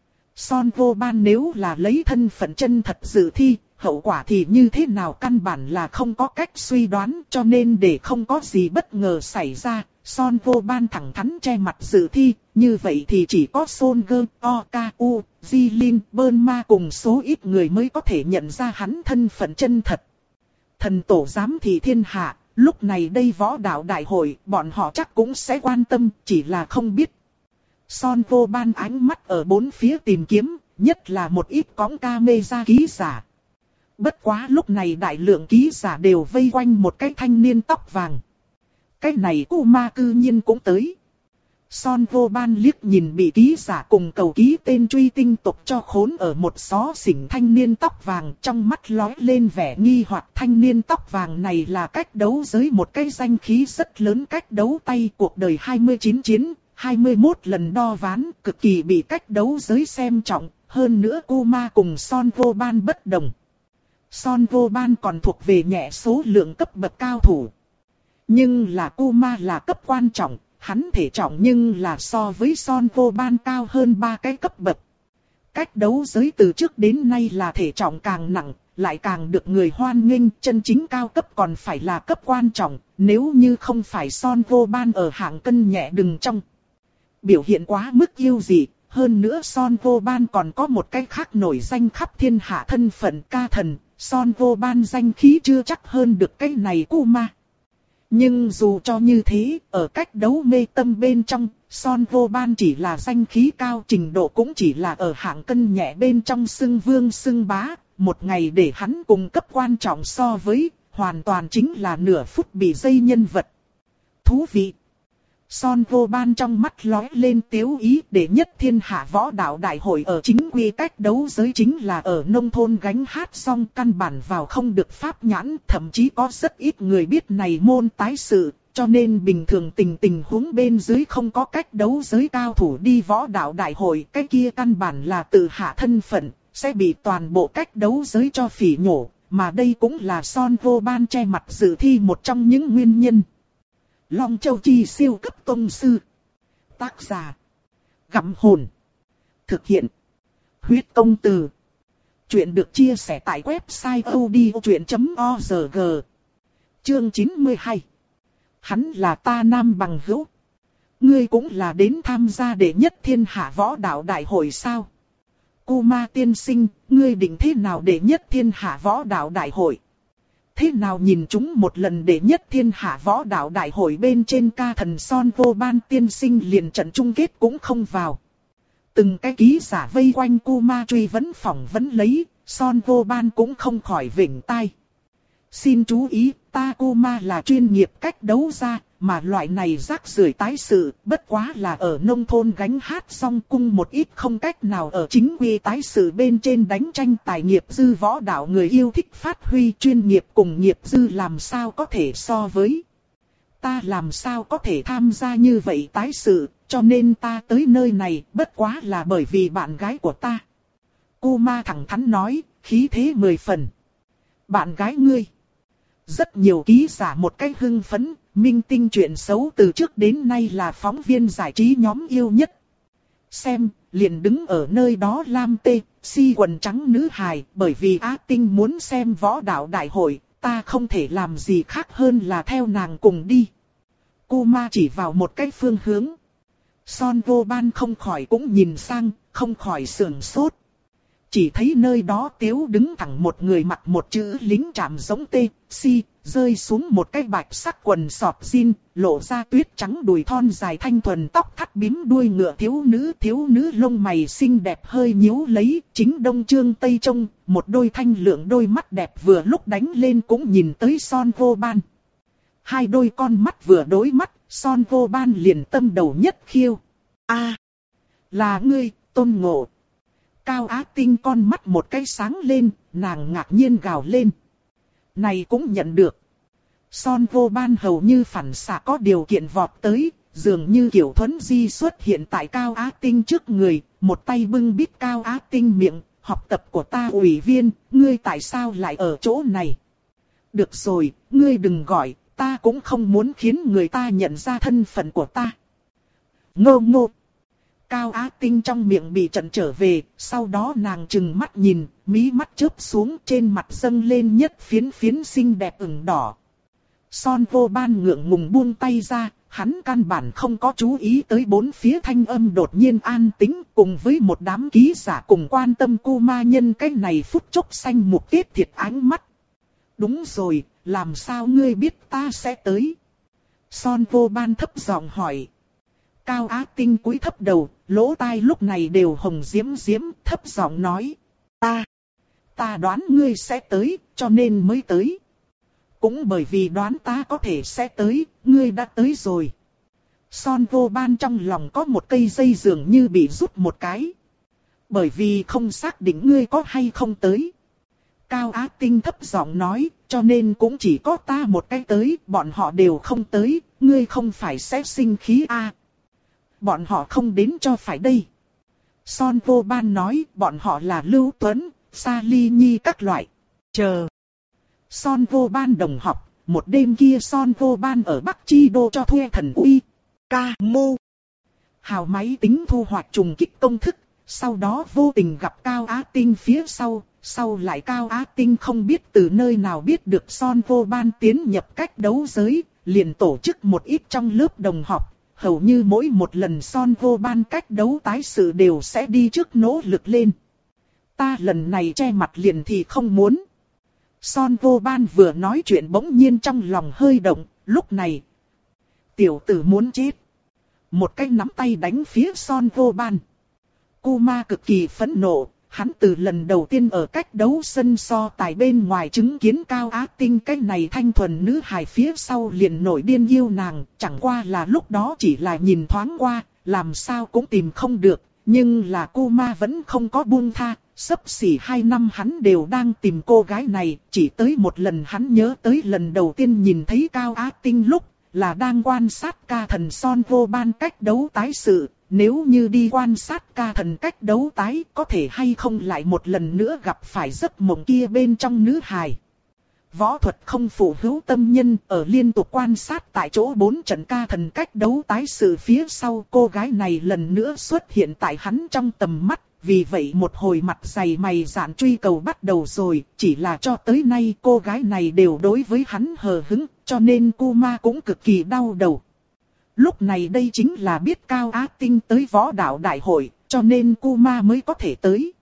Son Vô Ban nếu là lấy thân phận chân thật dự thi, hậu quả thì như thế nào căn bản là không có cách suy đoán, cho nên để không có gì bất ngờ xảy ra, Son Vô Ban thẳng thắn che mặt dự thi, như vậy thì chỉ có Solger, Okaku, Jilin, Bơn-ma cùng số ít người mới có thể nhận ra hắn thân phận chân thật. Thần tổ giám thị thiên hạ, lúc này đây võ đạo đại hội, bọn họ chắc cũng sẽ quan tâm, chỉ là không biết. Son Vô Ban ánh mắt ở bốn phía tìm kiếm, nhất là một ít cõng camera ký giả. Bất quá lúc này đại lượng ký giả đều vây quanh một cái thanh niên tóc vàng. Cái này Kuma cư nhiên cũng tới. Son Vô Ban liếc nhìn bị ký giả cùng cầu ký tên truy tinh tộc cho khốn ở một xó xỉnh thanh niên tóc vàng, trong mắt lóe lên vẻ nghi hoặc. Thanh niên tóc vàng này là cách đấu giới một cái danh khí rất lớn, cách đấu tay cuộc đời hai mươi chín chiến, hai mươi mốt lần đo ván, cực kỳ bị cách đấu giới xem trọng. Hơn nữa Kuma cùng Son Vô Ban bất đồng. Son Vô Ban còn thuộc về nhẹ số lượng cấp bậc cao thủ. Nhưng là Kuma là cấp quan trọng, hắn thể trọng nhưng là so với Son Vô Ban cao hơn ba cái cấp bậc. Cách đấu giới từ trước đến nay là thể trọng càng nặng, lại càng được người hoan nghênh, chân chính cao cấp còn phải là cấp quan trọng, nếu như không phải Son Vô Ban ở hạng cân nhẹ đừng trong. Biểu hiện quá mức yêu dị, hơn nữa Son Vô Ban còn có một cái khác nổi danh khắp thiên hạ thân phận ca thần, Son Vô Ban danh khí chưa chắc hơn được cái này Kuma. Nhưng dù cho như thế, ở cách đấu mê tâm bên trong, Son Vô Ban chỉ là danh khí cao, trình độ cũng chỉ là ở hạng cân nhẹ bên trong xưng vương xưng bá, một ngày để hắn cùng cấp quan trọng so với, hoàn toàn chính là nửa phút bị dây nhân vật. Thú vị! Son Vô Ban trong mắt lóe lên tiếu ý, để nhất thiên hạ võ đạo đại hội ở chính quy cách đấu giới chính là ở nông thôn gánh hát xong, căn bản vào không được pháp nhãn, thậm chí có rất ít người biết này môn tái sự, cho nên bình thường tình tình huống bên dưới không có cách đấu giới cao thủ đi võ đạo đại hội, cái kia căn bản là tự hạ thân phận, sẽ bị toàn bộ cách đấu giới cho phỉ nhổ, mà đây cũng là Son Vô Ban che mặt dự thi một trong những nguyên nhân. Long Châu Chi siêu cấp tông sư. Tác giả: Gặm Hồn. Thực hiện: Huyết Công Từ. Chuyện được chia sẻ tại website odchuyện chấm org. Chương chín mươi hai. Hắn là ta nam bằng hữu. Ngươi cũng là đến tham gia đệ nhất thiên hạ võ đạo đại hội sao? Kuma tiên sinh, ngươi định thế nào đệ nhất thiên hạ võ đạo đại hội? Thế nào nhìn chúng một lần đệ nhất thiên hạ võ đạo đại hội bên trên ca thần Son Vô Ban tiên sinh liền trận chung kết cũng không vào. Từng cái ký giả vây quanh Kuma truy vấn phỏng vấn lấy, Son Vô Ban cũng không khỏi vểnh tai. Xin chú ý, ta Kuma là chuyên nghiệp cách đấu ra, mà loại này rác rưởi tái sự, bất quá là ở nông thôn gánh hát xong cung một ít không cách nào ở chính quy tái sự bên trên đánh tranh tài nghiệp dư võ đạo người yêu thích phát huy chuyên nghiệp cùng nghiệp dư làm sao có thể so với. Ta làm sao có thể tham gia như vậy tái sự, cho nên ta tới nơi này bất quá là bởi vì bạn gái của ta. Kuma thẳng thắn nói, khí thế mười phần. Bạn gái ngươi. Rất nhiều ký giả một cách hưng phấn, minh tinh chuyện xấu từ trước đến nay là phóng viên giải trí nhóm yêu nhất. Xem, liền đứng ở nơi đó Lam Tê, si quần trắng nữ hài, bởi vì Á Tinh muốn xem võ đạo đại hội, ta không thể làm gì khác hơn là theo nàng cùng đi. Kuma chỉ vào một cái phương hướng. Son Vô Ban không khỏi cũng nhìn sang, không khỏi sườn sốt. Chỉ thấy nơi đó tiếu đứng thẳng một người mặc một chữ lính chạm giống tê, si, rơi xuống một cái bạch sắc quần sọt jean, lộ ra tuyết trắng đùi thon dài thanh thuần tóc thắt bím đuôi ngựa thiếu nữ. Thiếu nữ lông mày xinh đẹp hơi nhíu lấy, chính đông trương tây trông, một đôi thanh lượng đôi mắt đẹp vừa lúc đánh lên cũng nhìn tới Son Vô Ban. Hai đôi con mắt vừa đối mắt, Son Vô Ban liền tâm đầu nhất khiêu. A, là ngươi, Tôn Ngộ. Cao Á Tinh con mắt một cái sáng lên, nàng ngạc nhiên gào lên. Này cũng nhận được. Son Vô Ban hầu như phản xạ có điều kiện vọt tới, dường như kiểu thuấn di xuất hiện tại Cao Á Tinh trước người, một tay bưng bít Cao Á Tinh miệng, học tập của ta ủy viên, ngươi tại sao lại ở chỗ này? Được rồi, ngươi đừng gọi, ta cũng không muốn khiến người ta nhận ra thân phận của ta. Ngô ngô. Cao Á Tinh trong miệng bị trận trở về, sau đó nàng trừng mắt nhìn, mí mắt chớp xuống trên mặt dâng lên nhất phiến phiến xinh đẹp ửng đỏ. Son Vô Ban ngượng ngùng buông tay ra, hắn căn bản không có chú ý tới bốn phía thanh âm đột nhiên an tĩnh, cùng với một đám ký giả cùng quan tâm Kuma nhân cái này phút chốc xanh mục tiết thiệt ánh mắt. Đúng rồi, làm sao ngươi biết ta sẽ tới? Son Vô Ban thấp giọng hỏi. Cao Á Tinh cúi thấp đầu, lỗ tai lúc này đều hồng diễm diễm, thấp giọng nói. Ta, ta đoán ngươi sẽ tới, cho nên mới tới. Cũng bởi vì đoán ta có thể sẽ tới, ngươi đã tới rồi. Son Vô Ban trong lòng có một cây dây dường như bị rút một cái. Bởi vì không xác định ngươi có hay không tới. Cao Á Tinh thấp giọng nói, cho nên cũng chỉ có ta một cái tới, bọn họ đều không tới, ngươi không phải sẽ sinh khí à. Bọn họ không đến cho phải đây. Son Vô Ban nói, bọn họ là Lưu Tuấn, Sa Ly Nhi các loại. Chờ. Son Vô Ban đồng học, một đêm kia Son Vô Ban ở Bắc Chi Đô cho thuê thần uy. Ca mô. Hào máy tính thu hoạch trùng kích công thức, sau đó vô tình gặp Cao Á Tinh phía sau, sau lại Cao Á Tinh không biết từ nơi nào biết được Son Vô Ban tiến nhập cách đấu giới, liền tổ chức một ít trong lớp đồng học. Hầu như mỗi một lần Son Vô Ban cách đấu tái sự đều sẽ đi trước nỗ lực lên. Ta lần này che mặt liền thì không muốn. Son Vô Ban vừa nói chuyện bỗng nhiên trong lòng hơi động, lúc này. Tiểu tử muốn chết. Một cái nắm tay đánh phía Son Vô Ban. Kuma cực kỳ phẫn nộ, hắn từ lần đầu tiên ở cách đấu sân so tài bên ngoài chứng kiến Cao Á Tinh cái này thanh thuần nữ hài phía sau liền nổi điên yêu nàng, chẳng qua là lúc đó chỉ là nhìn thoáng qua, làm sao cũng tìm không được, nhưng là Kuma vẫn không có buông tha, sắp xỉ hai năm hắn đều đang tìm cô gái này, chỉ tới một lần hắn nhớ tới lần đầu tiên nhìn thấy Cao Á Tinh lúc, là đang quan sát ca thần Son Vô Ban cách đấu tái sự. Nếu như đi quan sát ca thần cách đấu tái, có thể hay không lại một lần nữa gặp phải giấc mộng kia bên trong nữ hài. Võ thuật không phụ hữu tâm nhân, ở liên tục quan sát tại chỗ bốn trận ca thần cách đấu tái sự phía sau, cô gái này lần nữa xuất hiện tại hắn trong tầm mắt. Vì vậy một hồi mặt dày mày dạn truy cầu bắt đầu rồi, chỉ là cho tới nay cô gái này đều đối với hắn hờ hững, cho nên Kuma cũng cực kỳ đau đầu. Lúc này đây chính là biết Cao Á Tinh tới võ đạo đại hội, cho nên Kuma mới có thể tới.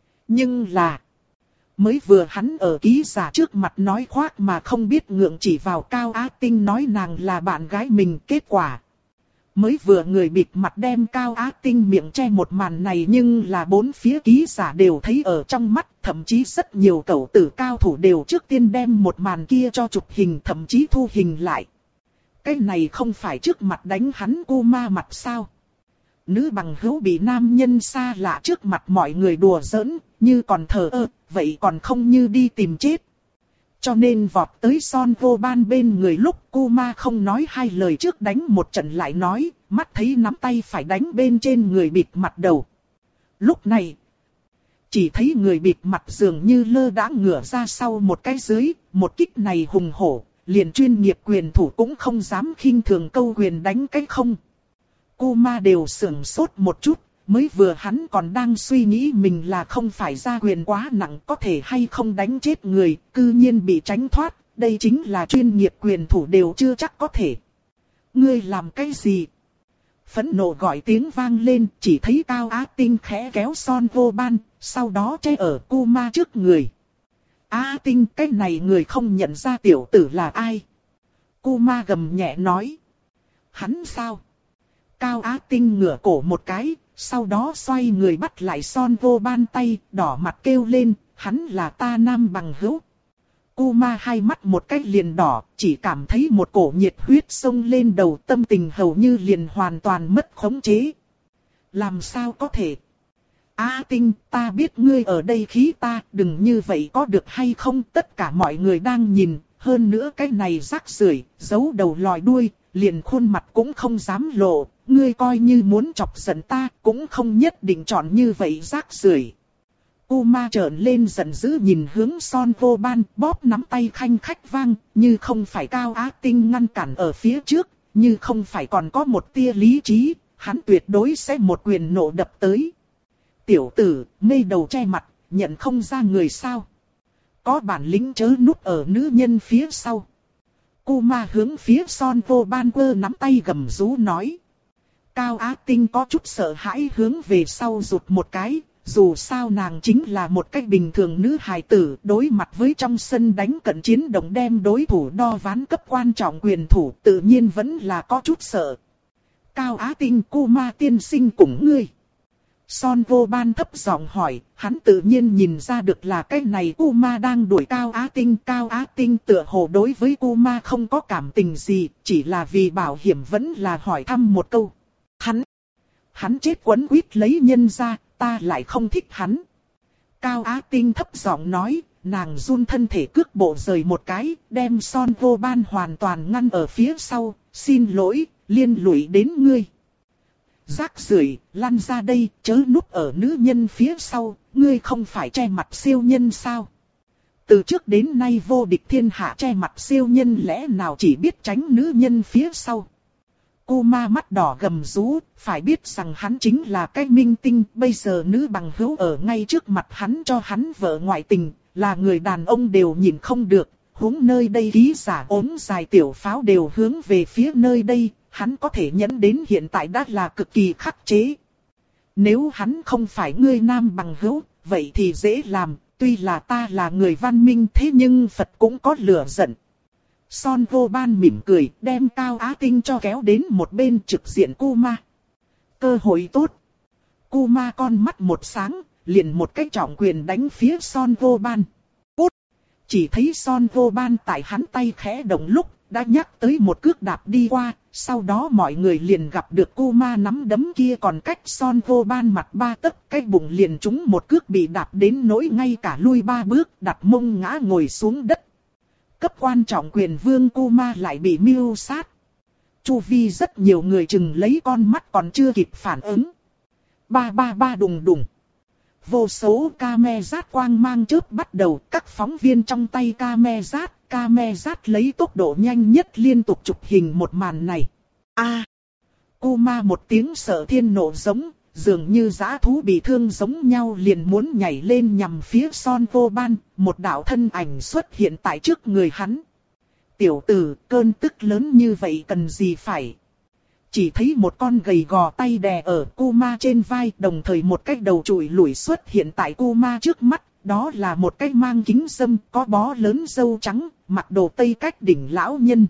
Nhưng là, mới vừa hắn ở ký giả trước mặt nói khoác mà không biết ngượng chỉ vào Cao Á Tinh nói nàng là bạn gái mình, kết quả. Mới vừa người bịt mặt đem Cao Á Tinh miệng che một màn này, nhưng là bốn phía ký giả đều thấy ở trong mắt, thậm chí rất nhiều cẩu tử cao thủ đều trước tiên đem một màn kia cho chụp hình, thậm chí thu hình lại. Cái này không phải trước mặt đánh hắn Kuma mặt sao? Nữ bằng hữu bị nam nhân xa lạ trước mặt mọi người đùa giỡn, như còn thờ ơ, vậy còn không như đi tìm chết. Cho nên vọt tới Son Vô Ban bên người lúc Kuma không nói hai lời trước đánh một trận lại nói, mắt thấy nắm tay phải đánh bên trên người bịt mặt đầu. Lúc này, chỉ thấy người bịt mặt dường như lơ đãng ngửa ra sau một cái dưới, một kích này hùng hổ. Liền chuyên nghiệp quyền thủ cũng không dám khinh thường câu quyền đánh cái không. Kuma đều sửng sốt một chút, mới vừa hắn còn đang suy nghĩ mình là không phải ra quyền quá nặng có thể hay không đánh chết người, cư nhiên bị tránh thoát, đây chính là chuyên nghiệp quyền thủ đều chưa chắc có thể. Ngươi làm cái gì? Phẫn nộ gọi tiếng vang lên, chỉ thấy Cao Á Tinh khẽ kéo Son Vô Ban, sau đó che ở Kuma trước người. Á Tinh, cái này người không nhận ra tiểu tử là ai? Kuma gầm nhẹ nói. Hắn sao? Cao Á Tinh ngửa cổ một cái, sau đó xoay người bắt lại Son Vô Ban tay, đỏ mặt kêu lên, hắn là ta nam bằng hữu. Kuma hai mắt một cách liền đỏ, chỉ cảm thấy một cổ nhiệt huyết xông lên đầu, tâm tình hầu như liền hoàn toàn mất khống chế. Làm sao có thể? Á Tinh, ta biết ngươi ở đây khí ta, đừng như vậy có được hay không? Tất cả mọi người đang nhìn, hơn nữa cái này rác rưởi, giấu đầu lòi đuôi, liền khuôn mặt cũng không dám lộ. Ngươi coi như muốn chọc giận ta, cũng không nhất định chọn như vậy rác rưởi. Kuma trợn lên giận dữ nhìn hướng Son Vô Ban, bóp nắm tay khanh khách vang, như không phải Cao Á Tinh ngăn cản ở phía trước, như không phải còn có một tia lý trí, hắn tuyệt đối sẽ một quyền nổ đập tới. Tiểu tử, mây đầu che mặt, nhận không ra người sao? Có bản lĩnh chớ núp ở nữ nhân phía sau. Kuma hướng phía Son Vô Ban quơ nắm tay gầm rú nói. Cao Á Tinh có chút sợ hãi hướng về sau rụt một cái, dù sao nàng chính là một cách bình thường nữ hài tử, đối mặt với trong sân đánh cận chiến đồng đem đối thủ đo ván cấp quan trọng quyền thủ, tự nhiên vẫn là có chút sợ. Cao Á Tinh, Kuma tiên sinh cùng ngươi. Son Vô Ban thấp giọng hỏi, hắn tự nhiên nhìn ra được là cái này Kuma đang đuổi Cao Á Tinh. Cao Á Tinh tựa hồ đối với Kuma không có cảm tình gì, chỉ là vì bảo hiểm vẫn là hỏi thăm một câu. Hắn, hắn chết quấn quýt lấy nhân ra, ta lại không thích hắn. Cao Á Tinh thấp giọng nói, nàng run thân thể cước bộ rời một cái, đem Son Vô Ban hoàn toàn ngăn ở phía sau, xin lỗi, liên lụy đến ngươi. Rác rưởi, lăn ra đây, chớ núp ở nữ nhân phía sau, ngươi không phải che mặt siêu nhân sao? Từ trước đến nay vô địch thiên hạ che mặt siêu nhân lẽ nào chỉ biết tránh nữ nhân phía sau? Kuma mắt đỏ gầm rú, phải biết rằng hắn chính là cái minh tinh, bây giờ nữ bằng hữu ở ngay trước mặt hắn cho hắn vợ ngoại tình, là người đàn ông đều nhìn không được, huống nơi đây ký giả ốm dài tiểu pháo đều hướng về phía nơi đây, hắn có thể nhẫn đến hiện tại đã là cực kỳ khắc chế. Nếu hắn không phải ngươi nam bằng hữu, vậy thì dễ làm, tuy là ta là người văn minh thế nhưng Phật cũng có lửa giận. Son Vô Ban mỉm cười, đem Cao Á Tinh cho kéo đến một bên trực diện Kuma. Cơ hội tốt. Kuma con mắt một sáng, liền một cái trọng quyền đánh phía Son Vô Ban. Cút! Chỉ thấy Son Vô Ban tại hắn tay khẽ động lúc, đã nhắc tới một cước đạp đi qua, sau đó mọi người liền gặp được Kuma nắm đấm kia còn cách Son Vô Ban mặt ba tấc, cái bụng liền trúng một cước bị đạp đến nỗi ngay cả lui ba bước, đặt mông ngã ngồi xuống đất. Cấp quan trọng quyền vương Kuma lại bị mưu sát. Chu vi rất nhiều người chừng lấy con mắt còn chưa kịp phản ứng. Ba ba ba đùng đùng. Vô số camera quang mang chớp bắt đầu, các phóng viên trong tay camera, camera lấy tốc độ nhanh nhất liên tục chụp hình một màn này. A, à, Kuma một tiếng sợ thiên nộ giống, dường như dã thú bị thương giống nhau liền muốn nhảy lên nhằm phía Son Vô Ban, một đạo thân ảnh xuất hiện tại trước người hắn. Tiểu tử, cơn tức lớn như vậy cần gì phải? Chỉ thấy một con gầy gò tay đè ở Kuma trên vai, đồng thời một cái đầu chùi lủi xuất hiện tại Kuma trước mắt, đó là một cái mang kính râm, có bó lớn râu trắng, mặc đồ tây cách đỉnh lão nhân.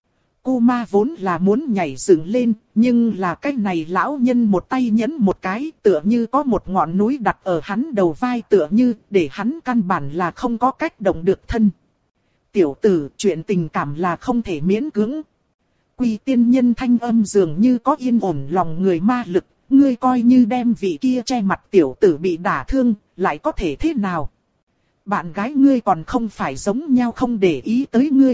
Kuma vốn là muốn nhảy dựng lên, nhưng là cái này lão nhân một tay nhấn một cái, tựa như có một ngọn núi đặt ở hắn đầu vai, tựa như để hắn căn bản là không có cách động được thân. Tiểu tử, chuyện tình cảm là không thể miễn cưỡng. Quy tiên nhân thanh âm dường như có yên ổn lòng người ma lực, ngươi coi như đem vị kia che mặt tiểu tử bị đả thương, lại có thể thế nào? Bạn gái ngươi còn không phải giống nhau không để ý tới ngươi.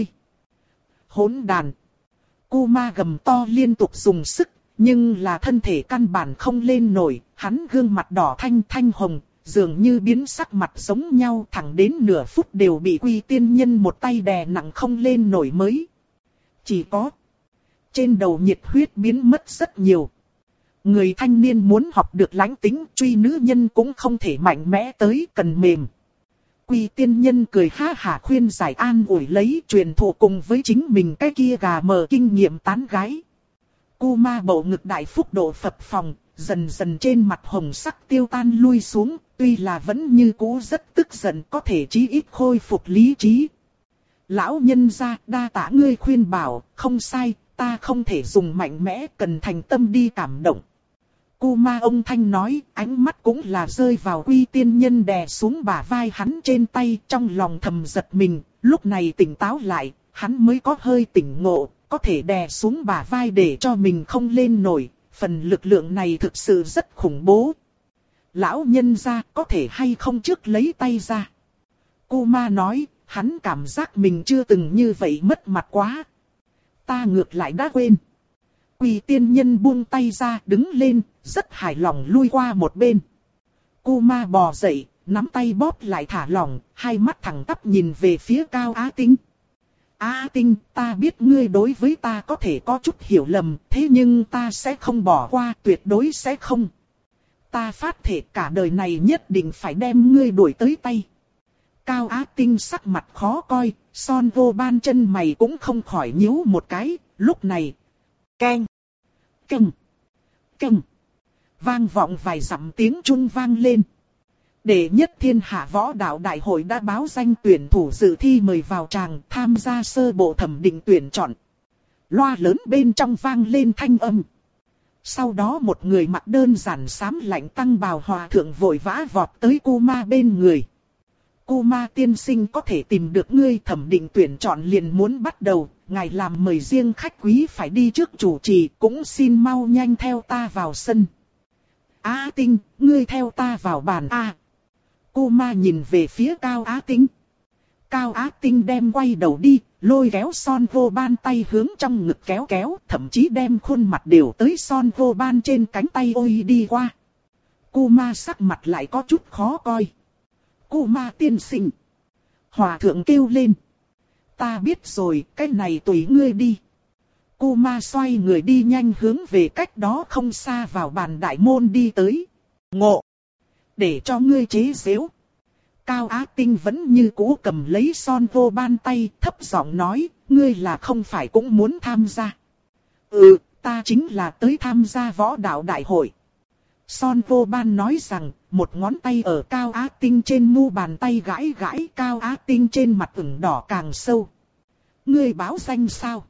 Hỗn đàn. Kuma gầm to liên tục dùng sức, nhưng là thân thể căn bản không lên nổi, hắn gương mặt đỏ thanh thanh hồng, dường như biến sắc mặt giống nhau, thẳng đến nửa phút đều bị Quy tiên nhân một tay đè nặng không lên nổi mới. Chỉ có trên đầu nhiệt huyết biến mất rất nhiều. Người thanh niên muốn học được lãnh tính, truy nữ nhân cũng không thể mạnh mẽ tới, cần mềm. Quy tiên nhân cười ha hả khuyên giải an ủi lấy, truyền thụ cùng với chính mình cái kia gà mờ kinh nghiệm tán gái. Kuma bầu ngực đại phúc độ phập phồng, dần dần trên mặt hồng sắc tiêu tan lui xuống, tuy là vẫn như cũ rất tức giận, có thể chí ít khôi phục lý trí. Lão nhân gia, đa tạ ngươi khuyên bảo, không sai, ta không thể dùng mạnh mẽ, cần thành tâm đi cảm động. Kuma ông thanh nói, ánh mắt cũng là rơi vào Quy tiên nhân đè xuống bả vai hắn trên tay, trong lòng thầm giật mình, lúc này tỉnh táo lại, hắn mới có hơi tỉnh ngộ, có thể đè xuống bả vai để cho mình không lên nổi, phần lực lượng này thực sự rất khủng bố. Lão nhân gia, có thể hay không trước lấy tay ra? Kuma nói, hắn cảm giác mình chưa từng như vậy mất mặt quá. Ta ngược lại đã quên. Quy tiên nhân buông tay ra, đứng lên, rất hài lòng lui qua một bên. Kuma bò dậy, nắm tay bóp lại thả lỏng, hai mắt thẳng tắp nhìn về phía Cao Á Tinh. Á Tinh, ta biết ngươi đối với ta có thể có chút hiểu lầm, thế nhưng ta sẽ không bỏ qua, tuyệt đối sẽ không. Ta phát thể cả đời này nhất định phải đem ngươi đuổi tới tay. Cao Á Tinh sắc mặt khó coi, Son Vô Ban chân mày cũng không khỏi nhíu một cái, lúc này. Keng, keng, keng. Vang vọng vài dặm tiếng chuông vang lên. Đệ nhất thiên hạ võ đạo đại hội đã báo danh tuyển thủ dự thi mời vào tràng tham gia sơ bộ thẩm định tuyển chọn. Loa lớn bên trong vang lên thanh âm. Sau đó một người mặc đơn giản xám lạnh tăng bào hòa thượng vội vã vọt tới cô ma bên người. Cô ma tiên sinh có thể tìm được ngươi, thẩm định tuyển chọn liền muốn bắt đầu, ngài làm mời riêng khách quý phải đi trước chủ trì, cũng xin mau nhanh theo ta vào sân. Á Tinh, ngươi theo ta vào bàn A. Cô ma nhìn về phía Cao Á Tinh. Cao Á Tinh đem quay đầu đi, lôi kéo Son Vô Ban tay hướng trong ngực kéo kéo, thậm chí đem khuôn mặt đều tới Son Vô Ban trên cánh tay ôi đi qua. Cô ma sắc mặt lại có chút khó coi. Cô ma tiên sinh. Hòa thượng kêu lên. Ta biết rồi, cái này tùy ngươi đi. Cô ma xoay người đi nhanh hướng về cách đó không xa vào bàn đại môn đi tới. Ngộ! Để cho ngươi chế giễu. Cao Á Tinh vẫn như cũ cầm lấy Son Vô Ban tay, thấp giọng nói, ngươi là không phải cũng muốn tham gia. Ừ, ta chính là tới tham gia võ đạo đại hội. Son Vô Ban nói rằng, một ngón tay ở Cao Á Tinh trên mu bàn tay gãi gãi, Cao Á Tinh trên mặt ửng đỏ càng sâu. Ngươi báo danh sao?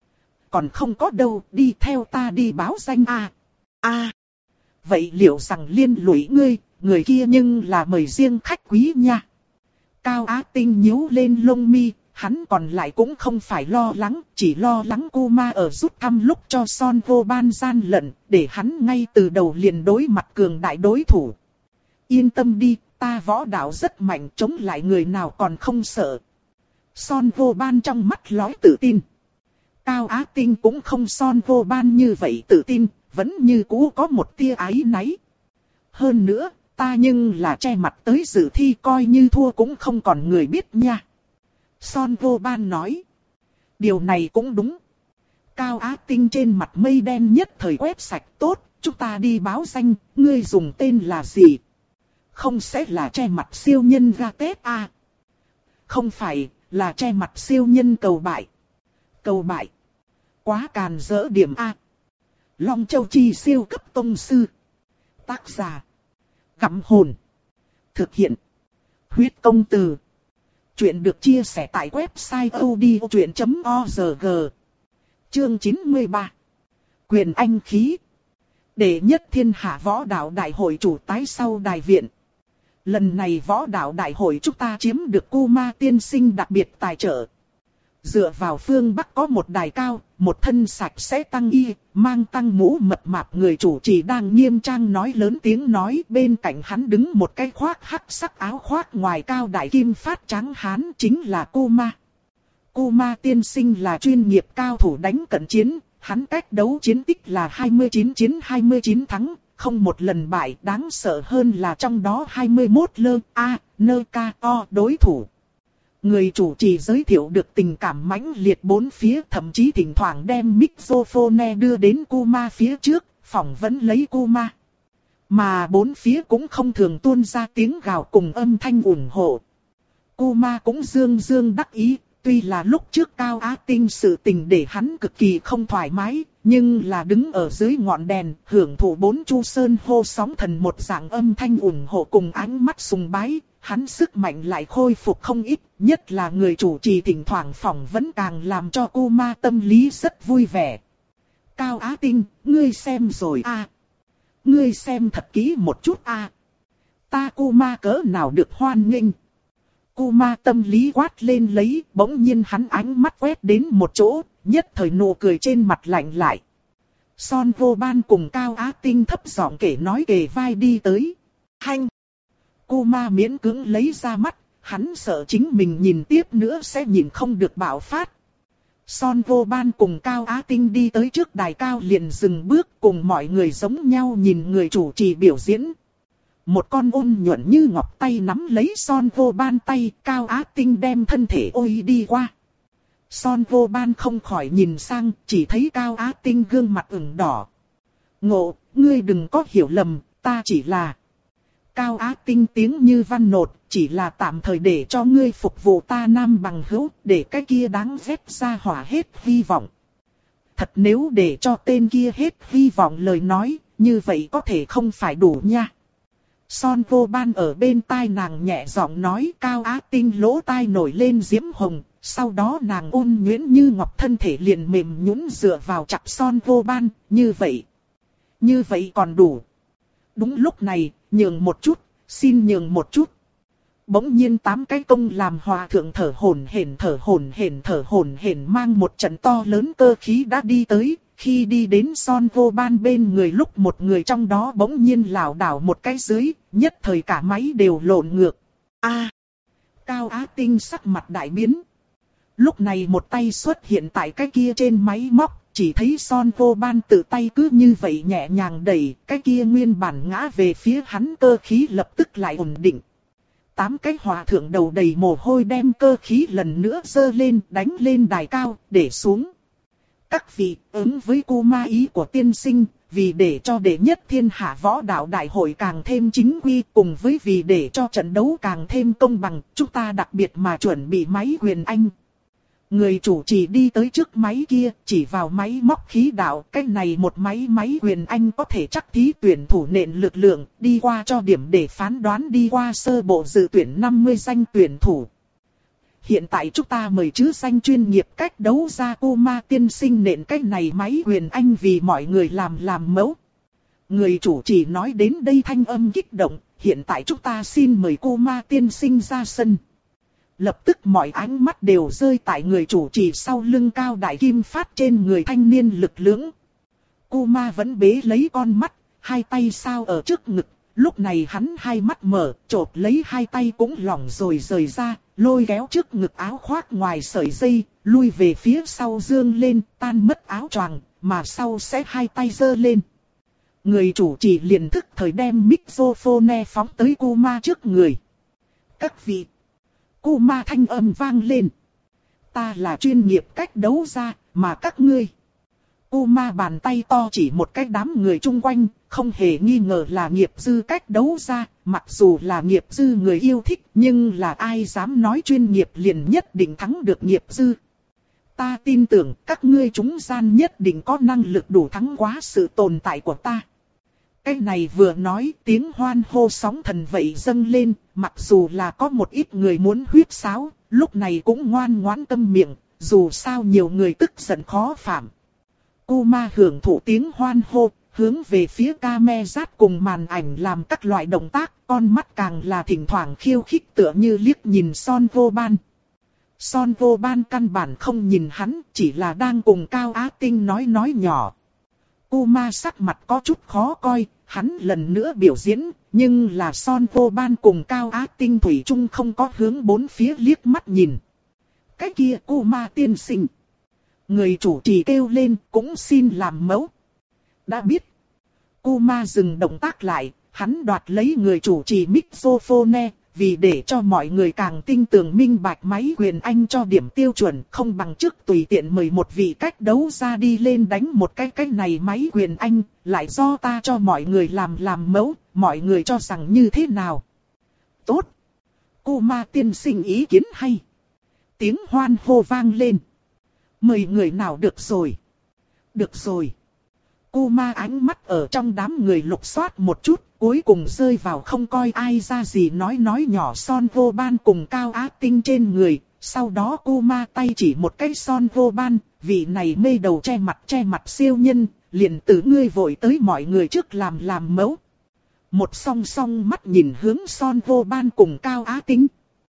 Còn không có đâu, đi theo ta đi báo danh a. A. Vậy liệu rằng liên lụy ngươi, người kia nhưng là mời riêng khách quý nha. Cao Á Tinh nhíu lên lông mi, hắn còn lại cũng không phải lo lắng, chỉ lo lắng cô ma ở rút thăm lúc cho Son Vô Ban gian lận, để hắn ngay từ đầu liền đối mặt cường đại đối thủ. Yên tâm đi, ta võ đạo rất mạnh, chống lại người nào còn không sợ. Son Vô Ban trong mắt lóe tự tin. Cao Á Tinh cũng không Son Vô Ban như vậy tự tin, vẫn như cũ có một tia áy náy. Hơn nữa, ta nhưng là che mặt tới dự thi, coi như thua cũng không còn người biết nha. Son Vô Ban nói. Điều này cũng đúng. Cao Á Tinh trên mặt mây đen nhất thời quét sạch. Tốt, chúng ta đi báo danh, ngươi dùng tên là gì? Không sẽ là che mặt siêu nhân ra Tết à? Không phải, là che mặt siêu nhân cầu bại. Cầu bại. Quá càn dỡ điểm A. Long Châu Chi siêu cấp tông sư. Tác giả. Gặm hồn. Thực hiện. Huyết công từ. Chuyện được chia sẻ tại website odchuyện chấm org. Chương chín mươi ba. Quyền anh khí. Đệ nhất thiên hạ võ đạo đại hội chủ tái sau đài viện. Lần này võ đạo đại hội chúng ta chiếm được Cô Ma tiên sinh đặc biệt tài trợ. Dựa vào phương Bắc có một đài cao, một thân sạch sẽ tăng y, mang tăng mũ mập mạp người chủ trì đang nghiêm trang nói lớn tiếng nói, bên cạnh hắn đứng một cái khoác hắc sắc áo khoác ngoài cao đại kim phát trắng hán, chính là Cô Ma. Cô Ma tiên sinh là chuyên nghiệp cao thủ đánh cận chiến, hắn cách đấu chiến tích là hai mươi chín chiến hai mươi chín thắng, không một lần bại, đáng sợ hơn là trong đó hai mươi mốt lơ a, nơ ca o đối thủ. Người chủ trì giới thiệu được tình cảm mãnh liệt bốn phía, thậm chí thỉnh thoảng đem microphone đưa đến Cô Ma phía trước, phỏng vấn lấy Cô Ma. Mà bốn phía cũng không thường tuôn ra tiếng gào cùng âm thanh ủng hộ. Cô Ma cũng dương dương đắc ý, tuy là lúc trước Cao Á Tinh sự tình để hắn cực kỳ không thoải mái, nhưng là đứng ở dưới ngọn đèn, hưởng thụ bốn chu sơn hô sóng thần một dạng âm thanh ủng hộ cùng ánh mắt sùng bái. Hắn sức mạnh lại khôi phục không ít, nhất là người chủ trì thỉnh thoảng phỏng vấn càng làm cho Cô Ma tâm lý rất vui vẻ. Cao Á Tinh, ngươi xem rồi à? Ngươi xem thật kỹ một chút à? Ta Cô Ma cỡ nào được hoan nghênh? Cô Ma tâm lý quát lên lấy, bỗng nhiên hắn ánh mắt quét đến một chỗ, nhất thời nụ cười trên mặt lạnh lại. Son Vô Ban cùng Cao Á Tinh thấp giọng kể nói kề vai đi tới. Hanh! Cô Ma miễn cưỡng lấy ra mắt, hắn sợ chính mình nhìn tiếp nữa sẽ nhìn không được bạo phát. Son Vô Ban cùng Cao Á Tinh đi tới trước đài cao liền dừng bước, cùng mọi người giống nhau nhìn người chủ trì biểu diễn. Một con ôn nhuận như ngọc tay nắm lấy Son Vô Ban tay, Cao Á Tinh đem thân thể ôi đi qua. Son Vô Ban không khỏi nhìn sang, chỉ thấy Cao Á Tinh gương mặt ửng đỏ. Ngộ, ngươi đừng có hiểu lầm, ta chỉ là... Cao Á Tinh tiếng như văn nột, chỉ là tạm thời để cho ngươi phục vụ ta nam bằng hữu, để cái kia đáng ghét ra hỏa hết hy vọng. Thật nếu để cho tên kia hết hy vọng lời nói, như vậy có thể không phải đủ nha. Son Vô Ban ở bên tai nàng nhẹ giọng nói, Cao Á Tinh lỗ tai nổi lên diễm hồng, sau đó nàng ôn nhuyễn như ngọc thân thể liền mềm nhũn dựa vào chặt Son Vô Ban, như vậy. Như vậy còn đủ. Đúng lúc này, nhường một chút, xin nhường một chút. Bỗng nhiên tám cái công làm hòa thượng thở hổn hển thở hổn hển thở hổn hển mang một trận to lớn cơ khí đã đi tới. Khi đi đến Son Vô Ban bên người lúc một người trong đó bỗng nhiên lảo đảo một cái dưới, nhất thời cả máy đều lộn ngược. A! Cao Á Tinh sắc mặt đại biến. Lúc này một tay xuất hiện tại cái kia trên máy móc, chỉ thấy Son Vô Ban tự tay cứ như vậy nhẹ nhàng đẩy, cái kia nguyên bản ngã về phía hắn cơ khí lập tức lại ổn định. Tám cái hòa thượng đầu đầy mồ hôi đem cơ khí lần nữa giơ lên, đánh lên đài cao, để xuống. Các vị, ứng với cô ma ý của tiên sinh, vì để cho đệ nhất thiên hạ võ đạo đại hội càng thêm chính quy, cùng với vì để cho trận đấu càng thêm công bằng, chúng ta đặc biệt mà chuẩn bị máy Huyền Anh. Người chủ trì đi tới trước máy kia, chỉ vào máy móc khí đạo, cái này một máy máy Huyền Anh có thể chắc thí tuyển thủ nện lực lượng, đi qua cho điểm để phán đoán đi qua sơ bộ dự tuyển năm mươi danh tuyển thủ. Hiện tại chúng ta mời chứ danh chuyên nghiệp cách đấu ra cô ma tiên sinh nện cái này máy Huyền Anh vì mọi người làm làm mẫu. Người chủ trì nói đến đây thanh âm kích động, hiện tại chúng ta xin mời cô ma tiên sinh ra sân. Lập tức mọi ánh mắt đều rơi tại người chủ trì sau lưng Cao Đại Kim Phát trên người thanh niên lực lưỡng. Cô ma vẫn bế lấy con mắt, hai tay sao ở trước ngực, lúc này hắn hai mắt mở, chộp lấy hai tay cũng lỏng rồi rời ra, lôi kéo trước ngực áo khoác ngoài sợi dây, lui về phía sau dương lên, tan mất áo choàng, mà sau sẽ hai tay giơ lên. Người chủ trì liền thức thời đem microphone phóng tới cô ma trước người. Các vị, cô ma thanh âm vang lên. Ta là chuyên nghiệp cách đấu ra, mà các ngươi. Cô ma bàn tay to chỉ một cái đám người chung quanh, không hề nghi ngờ là nghiệp dư cách đấu ra, mặc dù là nghiệp dư người yêu thích, nhưng là ai dám nói chuyên nghiệp liền nhất định thắng được nghiệp dư. Ta tin tưởng các ngươi chúng gian nhất định có năng lực đủ thắng quá sự tồn tại của ta. Cái này vừa nói tiếng hoan hô sóng thần vậy dâng lên, mặc dù là có một ít người muốn huyết sáo, lúc này cũng ngoan ngoãn câm miệng, dù sao nhiều người tức giận khó phạm. Cô ma hưởng thụ tiếng hoan hô, hướng về phía camera cùng màn ảnh làm các loại động tác, con mắt càng là thỉnh thoảng khiêu khích tựa như liếc nhìn Son Vô Ban. Son Vô Ban căn bản không nhìn hắn, chỉ là đang cùng Cao Á Tinh nói nói nhỏ. Cô ma sắc mặt có chút khó coi, hắn lần nữa biểu diễn, nhưng là Son Vô Ban cùng Cao Á Tinh thủy chung không có hướng bốn phía liếc mắt nhìn. Cái kia cô ma tiên sinh. Người chủ trì kêu lên cũng xin làm mẫu. Đã biết. Cô ma dừng động tác lại, hắn đoạt lấy người chủ trì microphone, vì để cho mọi người càng tin tưởng minh bạch máy Huyền Anh cho điểm tiêu chuẩn, không bằng trước tùy tiện mời một vị cách đấu ra đi lên đánh một cái cái này máy Huyền Anh, lại do ta cho mọi người làm làm mẫu, mọi người cho rằng như thế nào. Tốt. Cô ma tiên sinh ý kiến hay. Tiếng hoan hô vang lên. Mời người nào được rồi. Được rồi. Cô ma ánh mắt ở trong đám người lục soát một chút, cuối cùng rơi vào không coi ai ra gì nói nói nhỏ Son Vô Ban cùng Cao Á Tinh trên người. Sau đó cô ma tay chỉ một cái Son Vô Ban, vị này mê đầu che mặt che mặt siêu nhân, liền từ ngươi vội tới mọi người trước làm làm mẫu. Một song song mắt nhìn hướng Son Vô Ban cùng Cao Á Tinh.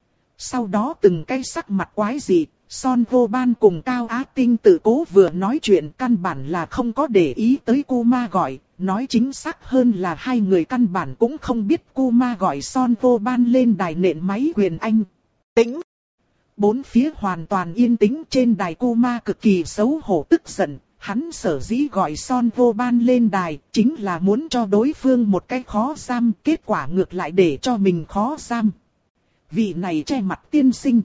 Sau đó từng cái sắc mặt quái dị. Son Vô Ban cùng Cao Á Tinh tự cố vừa nói chuyện, căn bản là không có để ý tới cô ma gọi, nói chính xác hơn là hai người căn bản cũng không biết cô ma gọi Son Vô Ban lên đài nện máy Huyền Anh. Tĩnh. Bốn phía hoàn toàn yên tĩnh, trên đài cô ma cực kỳ xấu hổ tức giận, hắn sở dĩ gọi Son Vô Ban lên đài, chính là muốn cho đối phương một cái khó giam, kết quả ngược lại để cho mình khó giam. Vị này che mặt tiên sinh.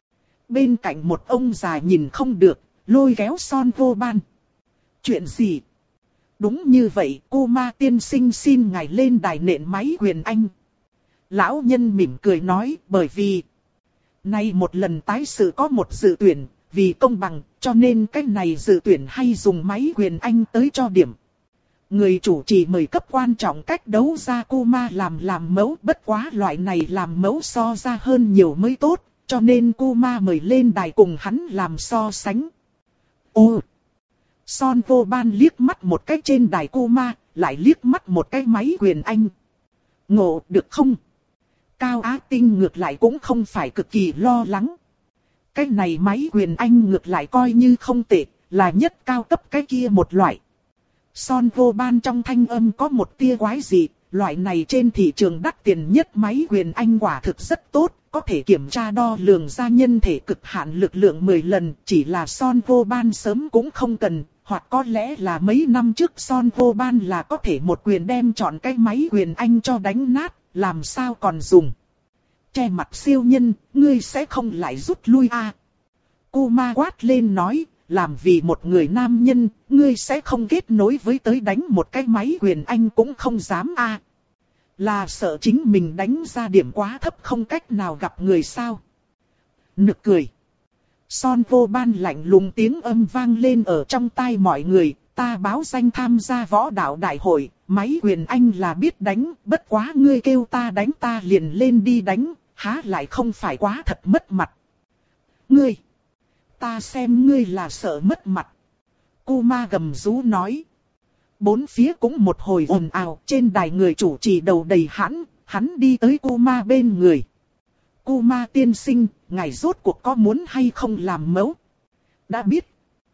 Bên cạnh một ông già nhìn không được, lôi kéo Son Vô Ban. Chuyện gì? Đúng như vậy, cô ma tiên sinh xin ngài lên đài nện máy Huyền Anh. Lão nhân mỉm cười nói, bởi vì nay một lần tái sự có một dự tuyển, vì công bằng, cho nên cái này dự tuyển hay dùng máy Huyền Anh tới cho điểm. Người chủ trì mời cấp quan trọng cách đấu ra cô ma làm làm mẫu, bất quá loại này làm mẫu so ra hơn nhiều mới tốt. Cho nên cô ma mời lên đài cùng hắn làm so sánh. Ô! Son Vô Ban liếc mắt một cái trên đài cô ma, lại liếc mắt một cái máy quyền anh. Ngộ được không? Cao Á Tinh ngược lại cũng không phải cực kỳ lo lắng. Cái này máy quyền anh ngược lại coi như không tệ, là nhất cao cấp cái kia một loại. Son vô ban trong thanh âm có một tia quái dị, loại này trên thị trường đắt tiền nhất máy quyền anh quả thực rất tốt, có thể kiểm tra đo lường ra nhân thể cực hạn lực lượng mười lần, chỉ là Son vô ban sớm cũng không cần, hoặc có lẽ là mấy năm trước Son vô ban là có thể một quyền đem chọn cái máy quyền anh cho đánh nát, làm sao còn dùng. Che mặt siêu nhân, ngươi sẽ không lại rút lui à? Kuma quát lên nói, làm vì một người nam nhân, ngươi sẽ không kết nối với tới đánh một cái máy quyền anh cũng không dám à? Là sợ chính mình đánh ra điểm quá thấp không cách nào gặp người sao? Nực cười. Son vô ban lạnh lùng tiếng âm vang lên ở trong tai mọi người, ta báo danh tham gia võ đạo đại hội, máy quyền anh là biết đánh, bất quá ngươi kêu ta đánh ta liền lên đi đánh, há lại không phải quá thật mất mặt. Ngươi, ta xem ngươi là sợ mất mặt. Kuma gầm rú nói. Bốn phía cũng một hồi ồn ào, trên đài người chủ trì đầu đầy hãn, hắn đi tới Kuma bên người. Kuma tiên sinh, ngài rốt cuộc có muốn hay không làm mẫu? Đã biết.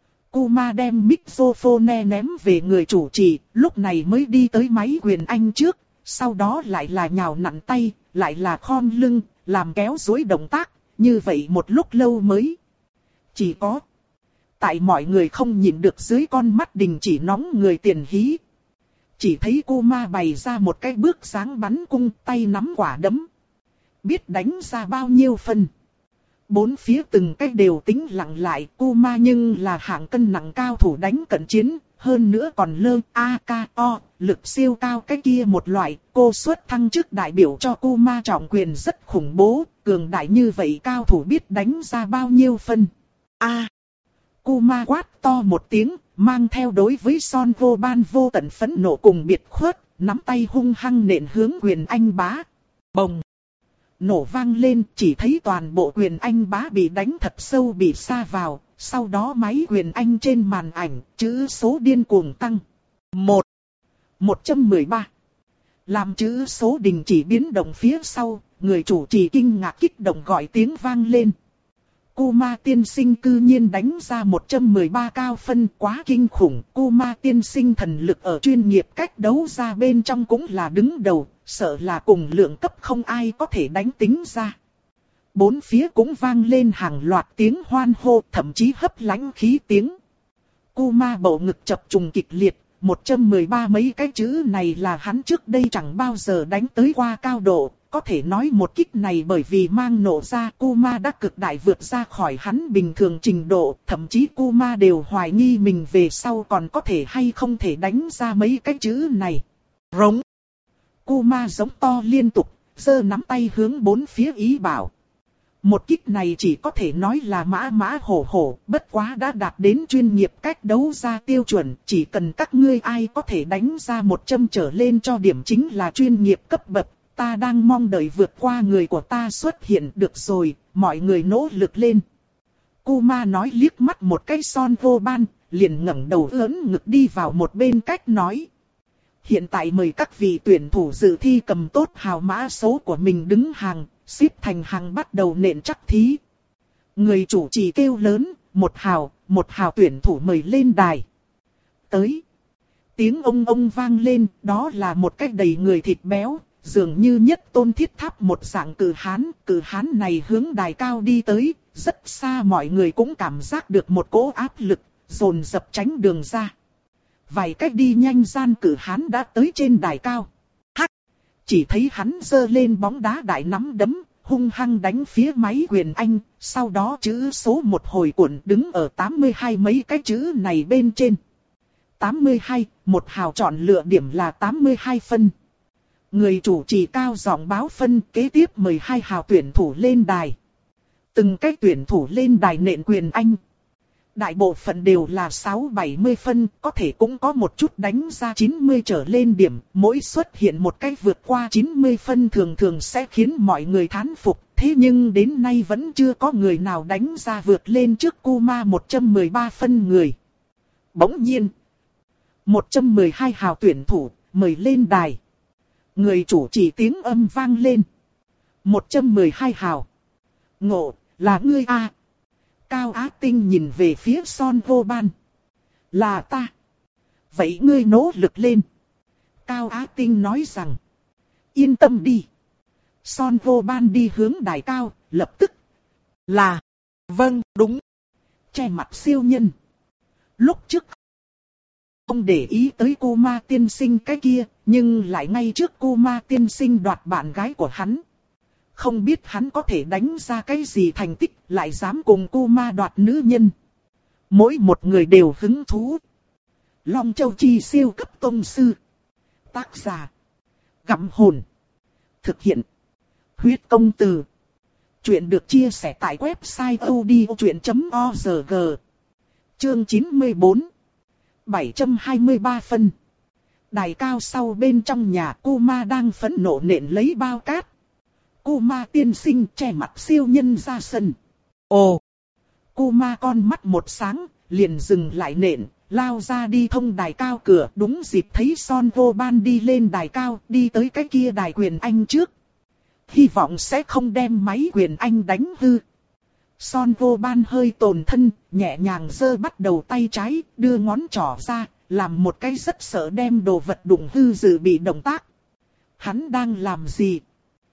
Kuma đem microphone ném về người chủ trì, lúc này mới đi tới máy quyền anh trước, sau đó lại là nhào nặn tay, lại là khom lưng, làm kéo duỗi động tác, như vậy một lúc lâu mới. Chỉ có. Tại mọi người không nhìn được dưới con mắt đình chỉ nóng người tiền hí. Chỉ thấy Kuma bày ra một cái bước dáng bắn cung tay nắm quả đấm. Biết đánh ra bao nhiêu phân. Bốn phía từng cái đều tính lặng lại, Kuma nhưng là hạng cân nặng cao thủ đánh cận chiến, hơn nữa còn lơ a ca o, lực siêu cao cái kia một loại, cô xuất thăng chức đại biểu cho Kuma trọng quyền rất khủng bố, cường đại như vậy cao thủ biết đánh ra bao nhiêu phân. A. Kuma quát to một tiếng, mang theo đối với Son vô ban vô tận phẫn nộ cùng biệt khuất, nắm tay hung hăng nện hướng quyền anh bá. Bồng. Nổ vang lên, chỉ thấy toàn bộ quyền anh bá bị đánh thật sâu bị sa vào, sau đó máy quyền anh trên màn ảnh, chữ số điên cuồng tăng. một. một trăm mười ba. Làm chữ số đình chỉ biến động phía sau, người chủ trì kinh ngạc kích động gọi tiếng vang lên. Kuma tiên sinh cư nhiên đánh ra một trăm mười ba cao phân, quá kinh khủng. Kuma tiên sinh thần lực ở chuyên nghiệp cách đấu ra bên trong cũng là đứng đầu, sợ là cùng lượng cấp không ai có thể đánh tính ra. Bốn phía cũng vang lên hàng loạt tiếng hoan hô, thậm chí hấp lãnh khí tiếng. Kuma bầu ngực chập trùng kịch liệt, một trăm mười ba mấy cái chữ này là hắn trước đây chẳng bao giờ đánh tới qua cao độ. Có thể nói một kích này bởi vì mang nổ ra, Kuma đã cực đại vượt ra khỏi hắn bình thường trình độ, thậm chí Kuma đều hoài nghi mình về sau còn có thể hay không thể đánh ra mấy cái chữ này. Rống. Kuma giống to liên tục, giơ nắm tay hướng bốn phía ý bảo. Một kích này chỉ có thể nói là mã mã hổ hổ, bất quá đã đạt đến chuyên nghiệp cách đấu ra tiêu chuẩn, chỉ cần các ngươi ai có thể đánh ra một trăm trở lên cho điểm chính là chuyên nghiệp cấp bậc. Ta đang mong đợi vượt qua người của ta xuất hiện được rồi, mọi người nỗ lực lên. Kuma nói liếc mắt một cái Son vô ban, liền ngẩng đầu lớn ngực đi vào một bên cách nói. Hiện tại mời các vị tuyển thủ dự thi cầm tốt hào mã số của mình đứng hàng, xếp thành hàng bắt đầu nện chắc thí. Người chủ trì kêu lớn, một hào, một hào tuyển thủ mời lên đài. Tới. Tiếng ông ông vang lên, đó là một cái đầy người thịt béo. Dường như nhất tôn thiết tháp một dạng cử hán, cử hán này hướng đài cao đi tới, rất xa mọi người cũng cảm giác được một cỗ áp lực, dồn dập tránh đường ra. Vài cách đi nhanh gian cử hán đã tới trên đài cao. Hắc! Chỉ thấy hắn giơ lên bóng đá đại nắm đấm, hung hăng đánh phía máy quyền anh, sau đó chữ số một hồi cuộn đứng ở tám mươi hai mấy cái chữ này bên trên. tám mươi hai, một hào chọn lựa điểm là tám mươi hai phân. Người chủ trì cao giọng báo phân, kế tiếp mời hai hào tuyển thủ lên đài. Từng cái tuyển thủ lên đài nện quyền anh. Đại bộ phận đều là sáu bảy mươi phân, có thể cũng có một chút đánh ra chín mươi trở lên điểm. Mỗi xuất hiện một cái vượt qua chín mươi phân thường thường sẽ khiến mọi người thán phục. Thế nhưng đến nay vẫn chưa có người nào đánh ra vượt lên trước Kuma một trăm mười ba phân người. Bỗng nhiên. một trăm mười hai hào tuyển thủ, mời lên đài. Người chủ trì tiếng âm vang lên. một trăm mười hai hào. Ngộ, là ngươi a? À. Cao Á Tinh nhìn về phía Son Vô Ban. Là ta. Vậy ngươi nỗ lực lên. Cao Á Tinh nói rằng. Yên tâm đi. Son Vô Ban đi hướng đài cao, lập tức. Là. Vâng, đúng. Che mặt siêu nhân. Lúc trước. Không để ý tới cô ma tiên sinh cái kia, nhưng lại ngay trước cô ma tiên sinh đoạt bạn gái của hắn. Không biết hắn có thể đánh ra cái gì thành tích, lại dám cùng cô ma đoạt nữ nhân. Mỗi một người đều hứng thú. Long Châu Chi siêu cấp tông sư. Tác giả. Gặm hồn. Thực hiện. Huyết công từ. Chuyện được chia sẻ tại website odchuyện chấm org. Chương chín mươi bốn. bảy trăm hai mươi ba phân. Đài cao sau bên trong nhà cô ma đang phẫn nộ nện lấy bao cát. Cô ma tiên sinh che mặt siêu nhân ra sân. Ồ! Cô ma con mắt một sáng, liền dừng lại nện, lao ra đi thông đài cao cửa. Đúng dịp thấy Son Vô Ban đi lên đài cao, đi tới cái kia đài quyền anh trước. Hy vọng sẽ không đem máy quyền anh đánh hư. Son Vô Ban hơi tồn thân, nhẹ nhàng giơ bắt đầu tay trái, đưa ngón trỏ ra, làm một cái rất sợ đem đồ vật đụng hư dự bị động tác. Hắn đang làm gì?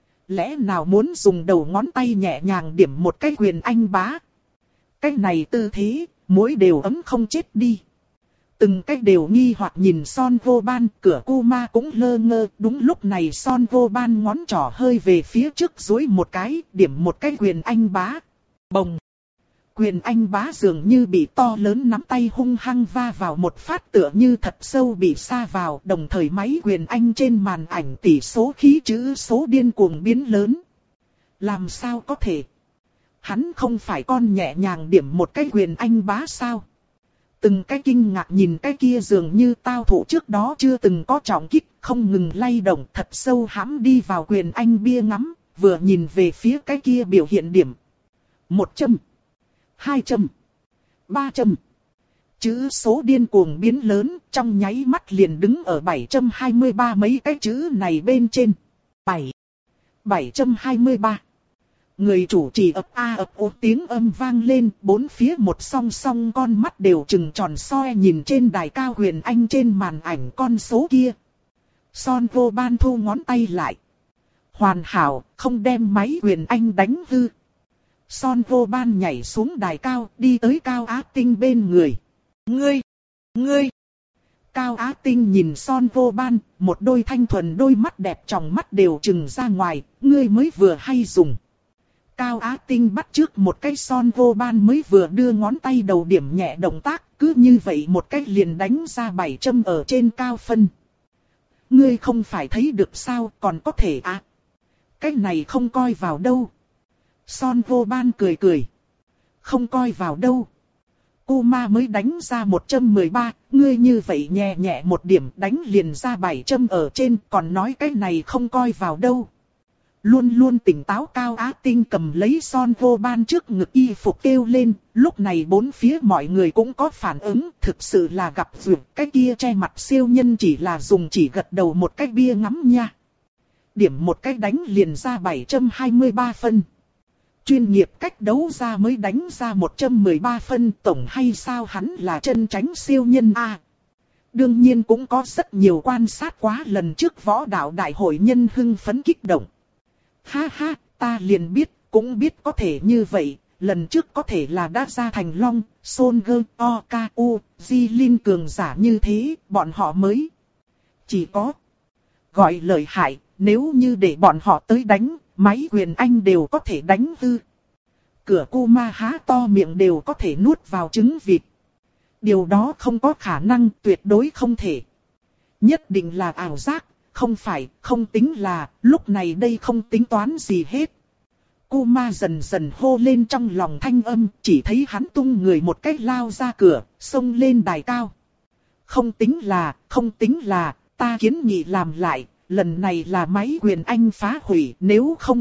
Lẽ nào muốn dùng đầu ngón tay nhẹ nhàng điểm một cái quyền anh bá? Cái này tư thế, mỗi đều ấm không chết đi. Từng cái đều nghi hoặc nhìn Son Vô Ban, cửa cô ma cũng lơ ngơ. Đúng lúc này Son Vô Ban ngón trỏ hơi về phía trước duỗi một cái, điểm một cái quyền anh bá. Bồng! Quyền anh bá dường như bị to lớn nắm tay hung hăng va vào một phát, tựa như thật sâu bị sa vào. Đồng thời máy quyền anh trên màn ảnh tỷ số khí chữ số điên cuồng biến lớn. Làm sao có thể? Hắn không phải con nhẹ nhàng điểm một cái quyền anh bá sao? Từng cái kinh ngạc nhìn cái kia dường như tao thủ trước đó chưa từng có trọng kích, không ngừng lay động, thật sâu hãm đi vào quyền anh bia ngắm, vừa nhìn về phía cái kia biểu hiện điểm. Một chấm, hai chấm, ba chấm. Chữ số điên cuồng biến lớn, trong nháy mắt liền đứng ở bảy trăm hai mươi ba mấy cái chữ này bên trên. bảy, bảy trăm hai mươi ba. Người chủ trì ập a ập ồ tiếng âm vang lên, bốn phía một song song con mắt đều trừng tròn soi nhìn trên đài cao huyền anh trên màn ảnh con số kia. Son Vô Ban thu ngón tay lại. Hoàn hảo, không đem máy huyền anh đánh hư. Son Vô Ban nhảy xuống đài cao, đi tới Cao Á Tinh bên người. Ngươi! Ngươi! Cao Á Tinh nhìn Son Vô Ban, một đôi thanh thuần đôi mắt đẹp trong mắt đều trừng ra ngoài, ngươi mới vừa hay dùng. Cao Á Tinh bắt trước một cái Son Vô Ban mới vừa đưa ngón tay đầu điểm nhẹ động tác, cứ như vậy một cách liền đánh ra bảy châm ở trên cao phân. Ngươi không phải thấy được sao, còn có thể à? Cái này không coi vào đâu. Son Vô Ban cười cười. Không coi vào đâu. Cô ma mới đánh ra một trăm mười ba, ngươi như vậy nhẹ nhẹ một điểm đánh liền ra bảy châm ở trên, còn nói cái này không coi vào đâu. Luôn luôn tỉnh táo Cao Á Tinh cầm lấy Son Vô Ban trước ngực y phục kêu lên, lúc này bốn phía mọi người cũng có phản ứng, thực sự là gặp duyệt, cái kia che mặt siêu nhân chỉ là dùng chỉ gật đầu một cái bia ngắm nha. Điểm một cái đánh liền ra bảy trăm hai mươi ba phân. Chuyên nghiệp cách đấu ra mới đánh ra một trăm mười ba phân, tổng hay sao hắn là chân tránh siêu nhân a? À, đương nhiên cũng có rất nhiều quan sát quá lần trước võ đạo đại hội nhân hưng phấn kích động. Ha ha, ta liền biết, cũng biết có thể như vậy, lần trước có thể là đã ra thành Long, Son Gơ, O, K, U, Di Linh cường giả như thế, bọn họ mới. Chỉ có gọi lời hại, nếu như để bọn họ tới đánh, máy quyền anh đều có thể đánh hư. Cửa cô ma há to miệng đều có thể nuốt vào trứng vịt. Điều đó không có khả năng, tuyệt đối không thể. Nhất định là ảo giác. Không phải, không tính là, lúc này đây không tính toán gì hết. Cô ma dần dần hô lên trong lòng thanh âm, chỉ thấy hắn tung người một cách lao ra cửa, xông lên đài cao. Không tính là, không tính là, ta kiến nghị làm lại, lần này là máy quyền anh phá hủy, nếu không.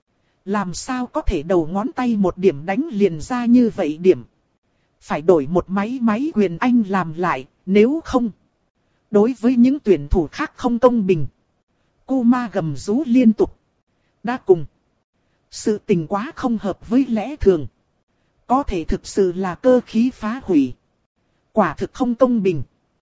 Làm sao có thể đầu ngón tay một điểm đánh liền ra như vậy điểm. Phải đổi một máy máy quyền anh làm lại, nếu không. Đối với những tuyển thủ khác không công bình. Kuma gầm rú liên tục. Đã cùng. Sự tình quá không hợp với lẽ thường. Có thể thực sự là cơ khí phá hủy. Quả thực không công bình.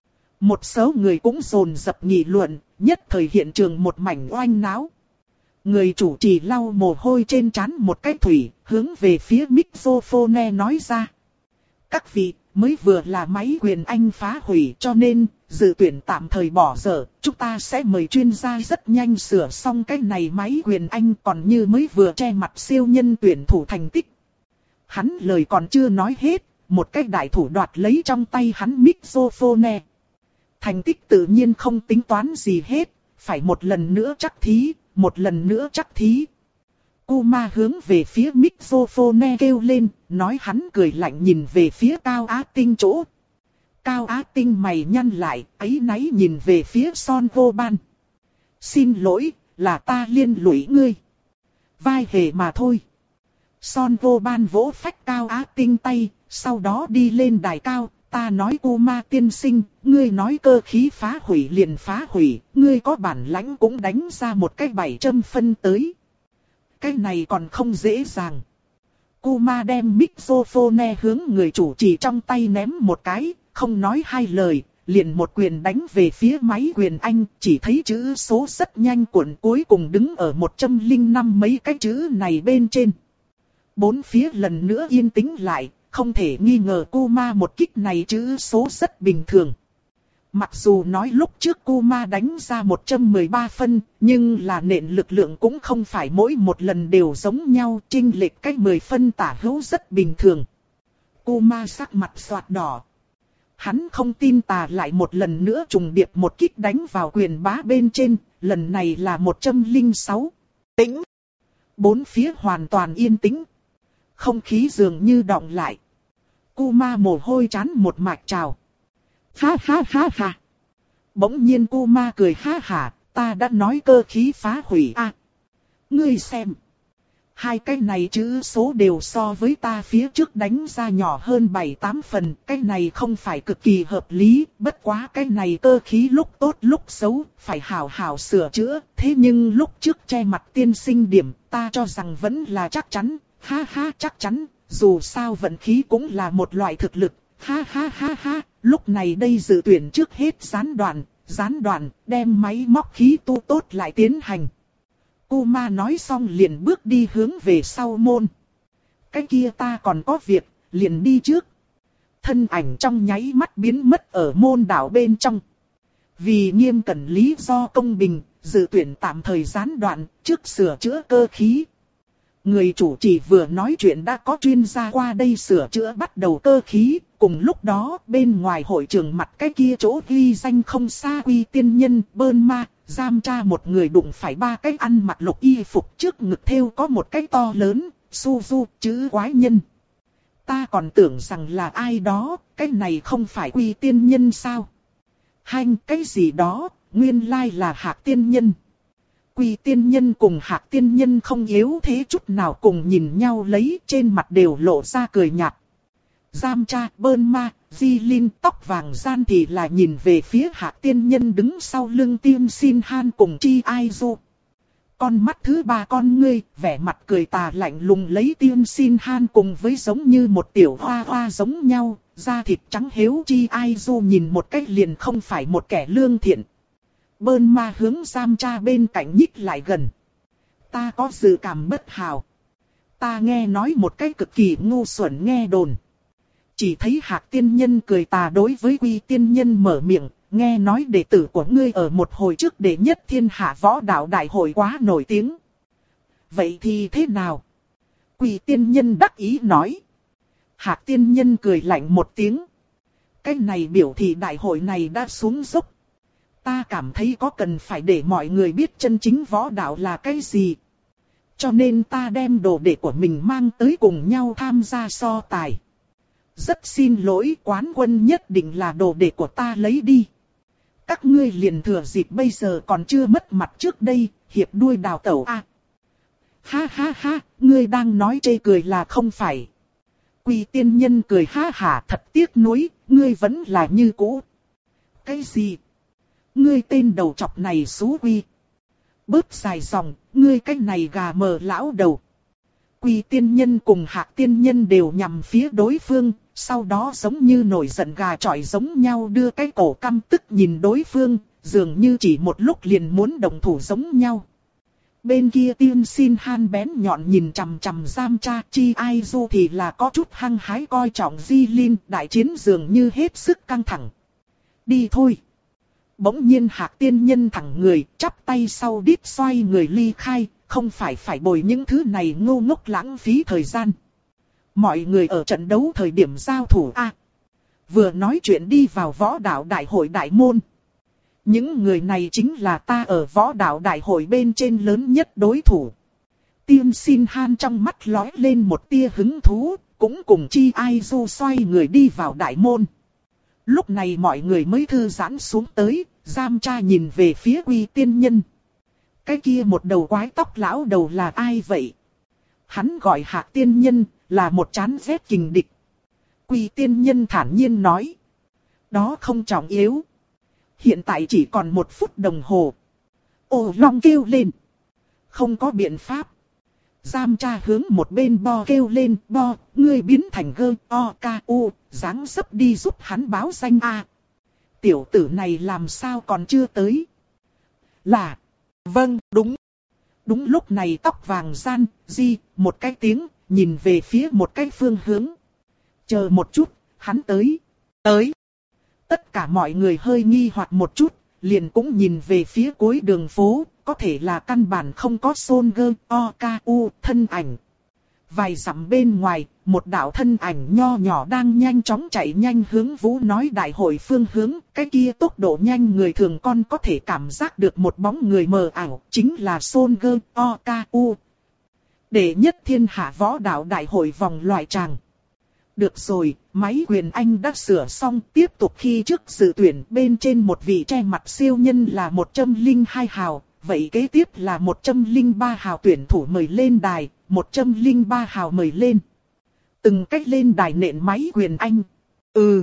Một số người cũng dồn dập nghị luận, nhất thời hiện trường một mảnh oanh náo. Người chủ trì lau mồ hôi trên trán một cái thủy, hướng về phía microphone nói ra. Các vị, mới vừa là máy quyền Anh phá hủy cho nên, dự tuyển tạm thời bỏ dở, chúng ta sẽ mời chuyên gia rất nhanh sửa xong cái này máy quyền Anh còn như mới vừa che mặt siêu nhân tuyển thủ thành tích. Hắn lời còn chưa nói hết, một cái đại thủ đoạt lấy trong tay hắn microphone. Thành tích tự nhiên không tính toán gì hết, phải một lần nữa chắc thí, một lần nữa chắc thí. Kuma hướng về phía microphone kêu lên, nói hắn cười lạnh nhìn về phía Cao Á Tinh chỗ. Cao Á Tinh mày nhăn lại, áy náy nhìn về phía Son Goban. Xin lỗi, là ta liên lụy ngươi. Vai hề mà thôi. Son Goban vỗ phách Cao Á Tinh tay, sau đó đi lên đài cao. Ta nói Kuma tiên sinh, ngươi nói cơ khí phá hủy liền phá hủy, ngươi có bản lãnh cũng đánh ra một cái bảy trăm phân tới. Cái này còn không dễ dàng. Kuma đem microphone hướng người chủ trì trong tay ném một cái, không nói hai lời, liền một quyền đánh về phía máy quyền Anh, chỉ thấy chữ số rất nhanh cuộn cuối cùng đứng ở một trăm lẻ năm mấy cái chữ này bên trên. Bốn phía lần nữa yên tĩnh lại. Không thể nghi ngờ Kuma một kích này chữ số rất bình thường. Mặc dù nói lúc trước Kuma đánh ra một trăm mười ba phân, nhưng là nện lực lượng cũng không phải mỗi một lần đều giống nhau, chênh lệch cách mười phân tả hữu rất bình thường. Kuma sắc mặt xoạt đỏ. Hắn không tin tà lại một lần nữa trùng điệp một kích đánh vào quyền bá bên trên, lần này là một trăm lẻ sáu. Tĩnh. Bốn phía hoàn toàn yên tĩnh. Không khí dường như đọng lại. Kuma mồ hôi trán một mạch trào. Ha ha ha ha. Bỗng nhiên Kuma cười ha hả, ta đã nói cơ khí phá hủy à. Ngươi xem. Hai cái này chữ số đều so với ta phía trước đánh ra nhỏ hơn bảy tám phần. Cái này không phải cực kỳ hợp lý, bất quá cái này cơ khí lúc tốt lúc xấu, phải hảo hảo sửa chữa. Thế nhưng lúc trước che mặt tiên sinh điểm, ta cho rằng vẫn là chắc chắn. Ha ha chắc chắn. Dù sao vận khí cũng là một loại thực lực, ha ha ha ha, lúc này đây dự tuyển trước hết gián đoạn, gián đoạn, đem máy móc khí tu tốt lại tiến hành. Kuma nói xong liền bước đi hướng về sau môn. Cái kia ta còn có việc, liền đi trước. Thân ảnh trong nháy mắt biến mất ở môn đảo bên trong. Vì nghiêm cẩn lý do công bình, dự tuyển tạm thời gián đoạn, trước sửa chữa cơ khí. Người chủ trì vừa nói chuyện đã có chuyên gia qua đây sửa chữa bắt đầu cơ khí, cùng lúc đó bên ngoài hội trường mặt cái kia chỗ ghi danh không xa Quy tiên nhân, Bơn Ma, giam tra một người đụng phải ba cái ăn mặc lục y phục trước ngực thêu có một cái to lớn, Suzu, chữ quái nhân. Ta còn tưởng rằng là ai đó, cái này không phải Quy tiên nhân sao? Hành cái gì đó, nguyên lai là Hạc tiên nhân. Quy tiên nhân cùng Hạc tiên nhân không yếu thế chút nào cùng nhìn nhau lấy trên mặt đều lộ ra cười nhạt. Giam tra, Bơn Ma, Di Linh tóc vàng gian thì là nhìn về phía Hạc tiên nhân đứng sau lưng Tiêm Xin Han cùng Chi Ai Du. Con mắt thứ ba con ngươi, vẻ mặt cười tà lạnh lùng lấy Tiêm Xin Han cùng với giống như một tiểu hoa hoa giống nhau, da thịt trắng héo Chi Ai Du nhìn một cách liền không phải một kẻ lương thiện. Bơn Ma hướng giam tra bên cạnh nhích lại gần. Ta có dự cảm bất hảo. Ta nghe nói một cái cực kỳ ngu xuẩn nghe đồn. Chỉ thấy Hạc tiên nhân cười tà đối với Quy tiên nhân mở miệng. Nghe nói đệ tử của ngươi ở một hồi trước đệ nhất thiên hạ võ đạo đại hội quá nổi tiếng. Vậy thì thế nào? Quy tiên nhân đắc ý nói. Hạc tiên nhân cười lạnh một tiếng. Cái này biểu thị đại hội này đã xuống dốc. Ta cảm thấy có cần phải để mọi người biết chân chính võ đạo là cái gì. Cho nên ta đem đồ đệ của mình mang tới cùng nhau tham gia so tài. Rất xin lỗi, quán quân nhất định là đồ đệ của ta lấy đi. Các ngươi liền thừa dịp bây giờ còn chưa mất mặt trước đây, hiệp đuôi đào tẩu a. À, ha ha ha, ngươi đang nói chê cười là không phải. Quy tiên nhân cười ha hả thật tiếc nuối, ngươi vẫn là như cũ. Cái gì? Ngươi tên đầu chọc này xú quy. Bớt dài dòng, ngươi cái này gà mờ lão đầu. Quy tiên nhân cùng Hạc tiên nhân đều nhằm phía đối phương, sau đó giống như nổi giận gà chọi giống nhau đưa cái cổ căm tức nhìn đối phương, dường như chỉ một lúc liền muốn đồng thủ giống nhau. Bên kia Tiên Xin Han bén nhọn nhìn chằm chằm Giam Cha, Chi Ai Du thì là có chút hăng hái coi trọng Di Linh, đại chiến dường như hết sức căng thẳng. Đi thôi. Bỗng nhiên Hạc tiên nhân thẳng người, chắp tay sau đít xoay người ly khai, không phải phải bồi những thứ này ngu ngốc lãng phí thời gian. Mọi người ở trận đấu thời điểm giao thủ a. À, vừa nói chuyện đi vào võ đạo đại hội đại môn. Những người này chính là ta ở võ đạo đại hội bên trên lớn nhất đối thủ. Tiên Xin Han trong mắt lóe lên một tia hứng thú, cũng cùng Chi Ai Du xoay người đi vào đại môn. Lúc này mọi người mới thư giãn xuống tới, Giam Cha nhìn về phía Quy tiên nhân. Cái kia một đầu quái tóc lão đầu là ai vậy? Hắn gọi Hạc tiên nhân, là một chán ghét kình địch. Quy tiên nhân thản nhiên nói. Đó không trọng yếu. Hiện tại chỉ còn một phút đồng hồ. Ô Long kêu lên. Không có biện pháp. Giam Cha hướng một bên Bo kêu lên. Bo, ngươi biến thành gơ, o, ca, u, dáng dấp đi giúp hắn báo danh a. Tiểu tử này làm sao còn chưa tới? Là. Vâng, đúng. Đúng lúc này tóc vàng gian, di, một cái tiếng, nhìn về phía một cái phương hướng. Chờ một chút, hắn tới. Tới. Tất cả mọi người hơi nghi hoặc một chút, liền cũng nhìn về phía cuối đường phố, có thể là căn bản không có Son Gơ, O, Ca, U, thân ảnh. Vài dặm bên ngoài, một đạo thân ảnh nho nhỏ đang nhanh chóng chạy nhanh hướng Vũ nói đại hội phương hướng, cái kia tốc độ nhanh người thường con có thể cảm giác được một bóng người mờ ảo, chính là Son Gơ, O, Ca, U. Đệ nhất thiên hạ võ đạo đại hội vòng loại tràng. Được rồi, máy quyền Anh đã sửa xong, tiếp tục khi trước dự tuyển bên trên một vị che mặt siêu nhân là một trăm lẻ hai hào, vậy kế tiếp là một trăm lẻ ba hào tuyển thủ mời lên đài, một trăm lẻ ba hào mời lên. Từng cách lên đài nện máy quyền Anh. Ừ.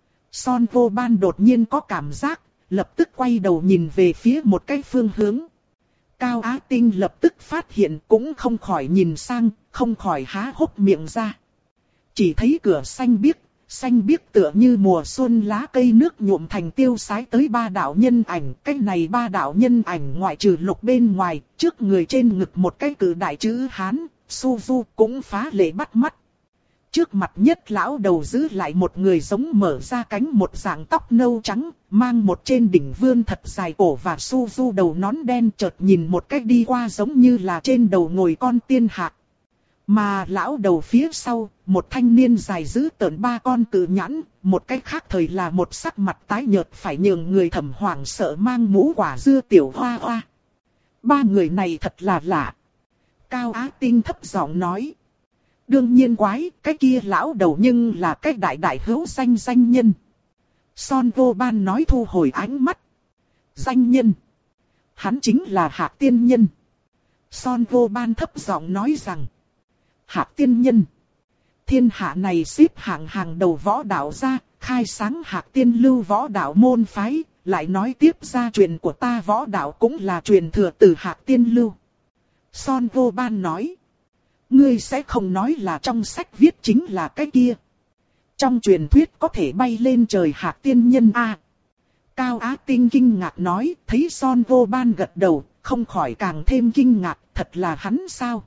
Son Vô Ban đột nhiên có cảm giác, lập tức quay đầu nhìn về phía một cái phương hướng. Cao Á Tinh lập tức phát hiện cũng không khỏi nhìn sang, không khỏi há hốc miệng ra. Chỉ thấy cửa xanh biếc, xanh biếc tựa như mùa xuân lá cây nước nhuộm thành tiêu sái tới ba đạo nhân ảnh. Cái này ba đạo nhân ảnh ngoại trừ lục bên ngoài, trước người trên ngực một cái cử đại chữ Hán, Suzu cũng phá lệ bắt mắt. Trước mặt nhất lão đầu giữ lại một người giống mở ra cánh một dạng tóc nâu trắng, mang một trên đỉnh vươn thật dài cổ và Suzu đầu nón đen, chợt nhìn một cách đi qua giống như là trên đầu ngồi con tiên hạc. Mà lão đầu phía sau, một thanh niên dài giữ tợn ba con cự nhãn, một cách khác thời là một sắc mặt tái nhợt phải nhường người thầm hoảng sợ mang mũ quả dưa tiểu hoa hoa. Ba người này thật là lạ. Cao Á Tinh thấp giọng nói. Đương nhiên quái, cái kia lão đầu nhưng là cái đại đại hữu danh danh nhân. Son Vô Ban nói thu hồi ánh mắt. Danh nhân. Hắn chính là Hạc tiên nhân. Son Vô Ban thấp giọng nói rằng. Hạc tiên nhân. Thiên hạ này xếp hạng hàng đầu võ đạo ra, khai sáng Hạc tiên lưu võ đạo môn phái, lại nói tiếp gia truyền của ta võ đạo cũng là truyền thừa từ Hạc tiên lưu. Son Vô Ban nói. Ngươi sẽ không nói là trong sách viết chính là cái kia. Trong truyền thuyết có thể bay lên trời Hạc tiên nhân a. À, Cao Á Tinh kinh ngạc nói, thấy Son Vô Ban gật đầu, không khỏi càng thêm kinh ngạc, thật là hắn sao?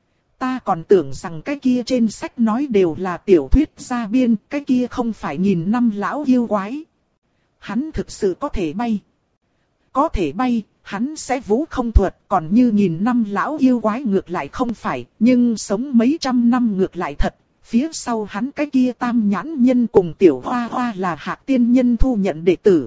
Ta còn tưởng rằng cái kia trên sách nói đều là tiểu thuyết gia biên, cái kia không phải nghìn năm lão yêu quái. Hắn thực sự có thể bay. Có thể bay, hắn sẽ vũ không thuật, còn như nghìn năm lão yêu quái ngược lại không phải, nhưng sống mấy trăm năm ngược lại thật. Phía sau hắn cái kia tam nhãn nhân cùng tiểu hoa hoa là Hạc tiên nhân thu nhận đệ tử.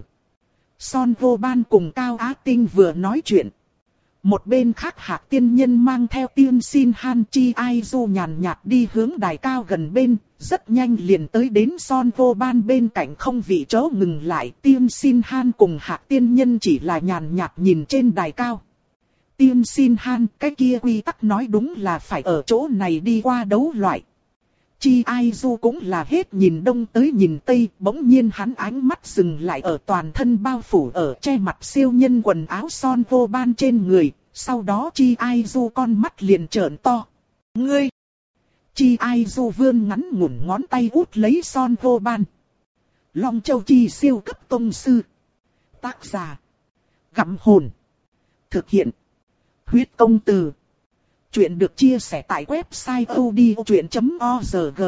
Son Vô Ban cùng Cao Á Tinh vừa nói chuyện. Một bên khác Hạc tiên nhân mang theo Tiên Xin Han Chi Ai Du nhàn nhạt đi hướng đài cao gần bên, rất nhanh liền tới đến Son Vô Ban bên cạnh không vị chỗ ngừng lại. Tiên Xin Han cùng Hạc tiên nhân chỉ là nhàn nhạt nhìn trên đài cao. Tiên Xin Han, cái kia quy tắc nói đúng là phải ở chỗ này đi qua đấu loại. Chi Ai Du cũng là hết nhìn đông tới nhìn tây, bỗng nhiên hắn ánh mắt dừng lại ở toàn thân bao phủ ở che mặt siêu nhân quần áo Son Vô Ban trên người, sau đó Chi Ai Du con mắt liền trợn to. Ngươi! Chi Ai Du vươn ngắn ngủn ngón tay út lấy Son Vô Ban. Long Châu Chi siêu cấp tông sư. Tác giả. Gặm hồn. Thực hiện. Huyết công từ. Chuyện được chia sẻ tại website odchuyện chấm org.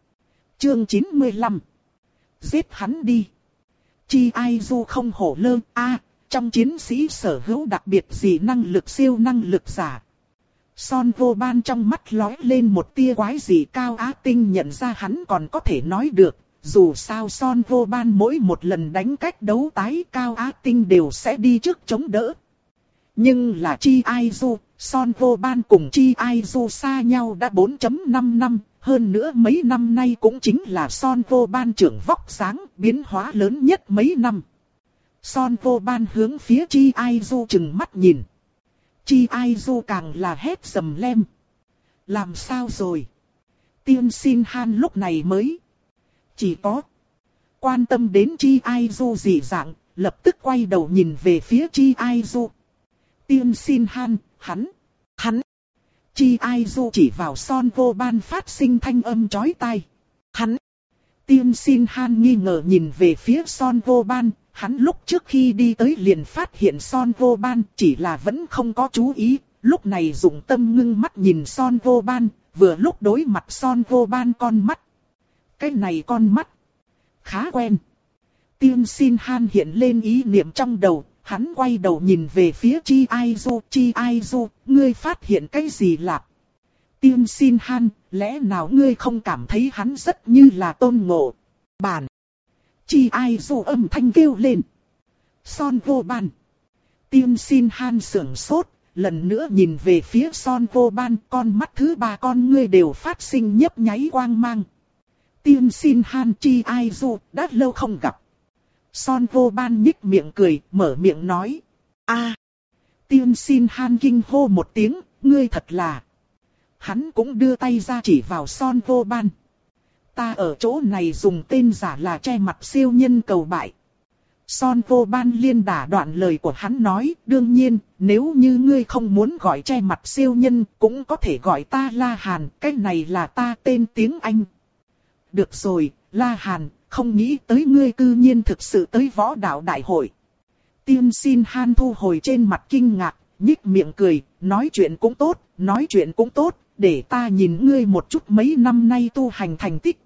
Chương chín mươi lăm. Giết hắn đi. Chi Ai Du không hổ lơ a à, trong chiến sĩ sở hữu đặc biệt gì năng lực siêu năng lực giả. Son Vô Ban trong mắt lóe lên một tia quái dị. Cao Á Tinh nhận ra hắn còn có thể nói được. Dù sao Son Vô Ban mỗi một lần đánh cách đấu tái Cao Á Tinh đều sẽ đi trước chống đỡ. Nhưng là Chi Ai Du, Son Vô Ban cùng Chi Ai Du xa nhau đã bốn phẩy năm năm, hơn nữa mấy năm nay cũng chính là Son Vô Ban trưởng vóc dáng biến hóa lớn nhất mấy năm. Son Vô Ban hướng phía Chi Ai Du chừng mắt nhìn. Chi Ai Du càng là hét sầm lem. Làm sao rồi? Tiên Xin Han lúc này mới chỉ có quan tâm đến Chi Ai Du dị dạng, lập tức quay đầu nhìn về phía Chi Ai Du. Tiên Xin Han, hắn, hắn. Chi Ai Du chỉ vào Son Vô Ban phát sinh thanh âm chói tai. Hắn. Tiên Xin Han nghi ngờ nhìn về phía Son Vô Ban, hắn lúc trước khi đi tới liền phát hiện Son Vô Ban chỉ là vẫn không có chú ý, lúc này dụng tâm ngưng mắt nhìn Son Vô Ban, vừa lúc đối mặt Son Vô Ban con mắt. Cái này con mắt khá quen. Tiên Xin Han hiện lên ý niệm trong đầu, hắn quay đầu nhìn về phía Chi Ai Du. Chi Ai Du, ngươi phát hiện cái gì lạ? Tiên Xin Han, lẽ nào ngươi không cảm thấy hắn rất như là Tôn Ngộ? Bản. Chi Ai Du âm thanh kêu lên. Son Vô Ban. Tiên Xin Han sưởng sốt, lần nữa nhìn về phía Son Vô Ban, con mắt thứ ba con ngươi đều phát sinh nhấp nháy quang mang. Tiên Xin Han, Chi Ai Du, đã lâu không gặp. Son Vô Ban nhích miệng cười, mở miệng nói. A. Tiên Xin Han kinh hô một tiếng, ngươi thật là. Hắn cũng đưa tay ra chỉ vào Son Vô Ban. Ta ở chỗ này dùng tên giả là che mặt siêu nhân cầu bại. Son Vô Ban liên đả đoạn lời của hắn nói, đương nhiên, nếu như ngươi không muốn gọi che mặt siêu nhân, cũng có thể gọi ta La Hàn, cái này là ta tên tiếng Anh. Được rồi, La Hàn, không nghĩ tới ngươi cư nhiên thực sự tới võ đạo đại hội. Tiên Xin Han thu hồi trên mặt kinh ngạc, nhích miệng cười, nói chuyện cũng tốt, nói chuyện cũng tốt, để ta nhìn ngươi một chút mấy năm nay tu hành thành tích.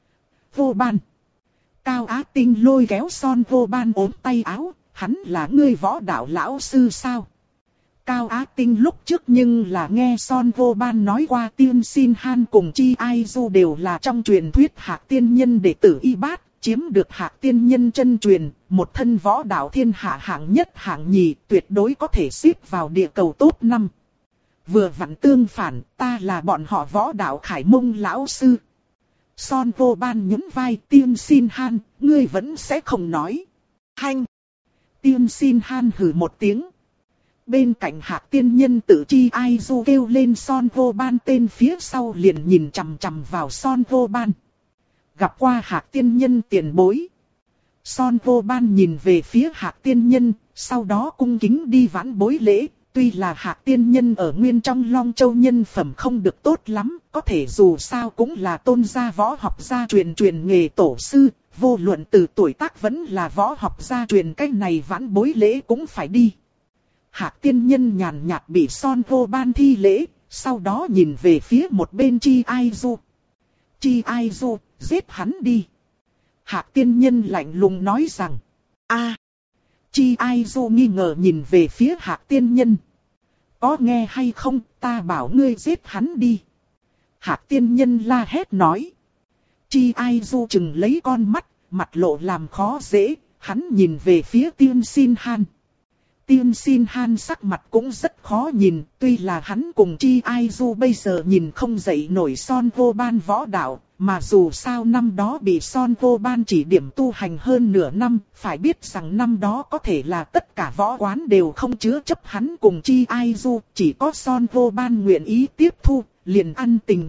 Vô Ban. Cao Á Tinh lôi kéo Son Vô Ban ốm tay áo, hắn là ngươi võ đạo lão sư sao? Cao Á Tinh lúc trước nhưng là nghe Son Vô Ban nói qua Tiên Xin Han cùng Chi Ai Du đều là trong truyền thuyết Hạc Tiên Nhân đệ tử Y Bát, chiếm được Hạc Tiên Nhân chân truyền, một thân võ đạo thiên hạ hạng nhất hạng nhì, tuyệt đối có thể xếp vào địa cầu top năm. Vừa vặn tương phản, ta là bọn họ võ đạo Khải Mông lão sư. Son Vô Ban nhún vai, Tiên Xin Han, ngươi vẫn sẽ không nói. Hanh! Tiên Xin Han hừ một tiếng. Bên cạnh Hạc Tiên Nhân tự Chi Ai Du kêu lên Son Vô Ban tên phía sau liền nhìn chằm chằm vào Son Vô Ban. Gặp qua Hạc Tiên Nhân tiền bối. Son Vô Ban nhìn về phía Hạc Tiên Nhân, sau đó cung kính đi vãn bối lễ. Tuy là Hạc Tiên Nhân ở nguyên trong Long Châu nhân phẩm không được tốt lắm, có thể dù sao cũng là tôn gia võ học gia truyền truyền nghề tổ sư, vô luận từ tuổi tác vẫn là võ học gia truyền, cái này vãn bối lễ cũng phải đi. Hạc Tiên Nhân nhàn nhạt bị Son Vô Ban thi lễ, sau đó nhìn về phía một bên Chi Ai Du. Chi Ai Du, giết hắn đi. Hạc Tiên Nhân lạnh lùng nói rằng. A. Chi Ai Du nghi ngờ nhìn về phía Hạc Tiên Nhân. Có nghe hay không, ta bảo ngươi giết hắn đi. Hạc Tiên Nhân la hét nói. Chi Ai Du chừng lấy con mắt, mặt lộ làm khó dễ, hắn nhìn về phía Tiên Xin Han. Tiên Xin Han sắc mặt cũng rất khó nhìn, tuy là hắn cùng Chi Ai Du bây giờ nhìn không dậy nổi Son Vô Ban võ đạo, mà dù sao năm đó bị Son Vô Ban chỉ điểm tu hành hơn nửa năm, phải biết rằng năm đó có thể là tất cả võ quán đều không chứa chấp hắn cùng Chi Ai Du, chỉ có Son Vô Ban nguyện ý tiếp thu, liền ăn tình này,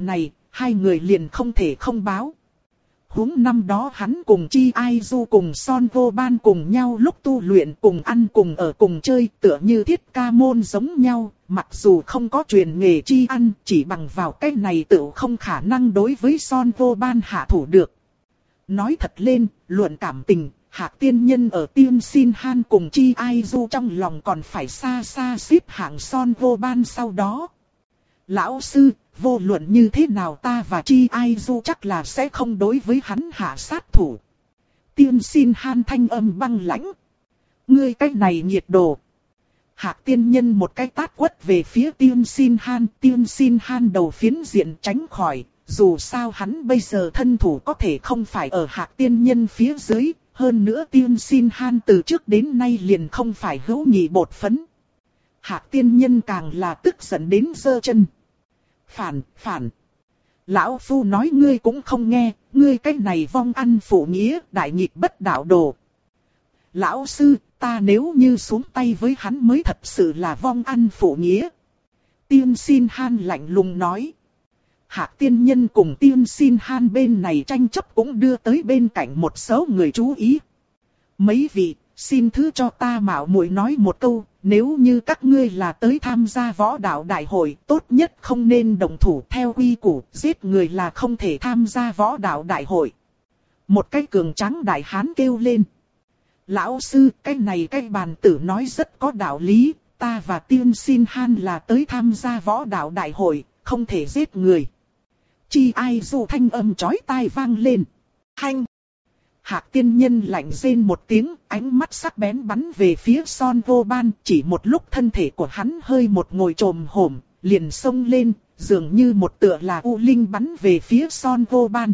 hai người liền không thể không báo. Huống năm đó hắn cùng Chi Ai Du cùng Son Vô Ban cùng nhau lúc tu luyện, cùng ăn cùng ở cùng chơi, tựa như thiết ca môn giống nhau, mặc dù không có truyền nghề chi ăn, chỉ bằng vào cái này tự không khả năng đối với Son Vô Ban hạ thủ được. Nói thật lên, luận cảm tình, Hạc Tiên Nhân ở Tiên Sin Han cùng Chi Ai Du trong lòng còn phải xa xa xếp hạng Son Vô Ban sau đó. Lão sư, vô luận như thế nào ta và Chi Ai Du chắc là sẽ không đối với hắn hạ sát thủ. Tiên Sin Han thanh âm băng lãnh. Ngươi cái này nhiệt đồ. Hạc Tiên Nhân một cái tát quất về phía Tiên Sin Han. Tiên Sin Han đầu phiến diện tránh khỏi. Dù sao hắn bây giờ thân thủ có thể không phải ở Hạc Tiên Nhân phía dưới. Hơn nữa Tiên Sin Han từ trước đến nay liền không phải hữu nhị bột phấn. Hạc Tiên Nhân càng là tức giận đến giơ chân. Phản, phản. Lão Phu nói ngươi cũng không nghe, ngươi cái này vong ăn phụ nghĩa, đại nghịch bất đạo đồ. Lão sư, ta nếu như xuống tay với hắn mới thật sự là vong ăn phụ nghĩa. Tiên Sin Han lạnh lùng nói. Hạc Tiên Nhân cùng Tiên Sin Han bên này tranh chấp cũng đưa tới bên cạnh một số người chú ý. Mấy vị, xin thứ cho ta mạo muội nói một câu, nếu như các ngươi là tới tham gia võ đạo đại hội, tốt nhất không nên động thủ theo quy củ, giết người là không thể tham gia võ đạo đại hội. Một cái cường tráng đại hán kêu lên. Lão sư, cái này cái bàn tử nói rất có đạo lý, ta và Tiên Sin Han là tới tham gia võ đạo đại hội, không thể giết người. Chi Ai Du thanh âm chói tai vang lên. Hanh! Hạc Tiên Nhân lạnh rên một tiếng, ánh mắt sắc bén bắn về phía Son Vô Ban, chỉ một lúc thân thể của hắn hơi một ngồi trồm hổm, liền xông lên, dường như một tựa là u linh bắn về phía Son Vô Ban.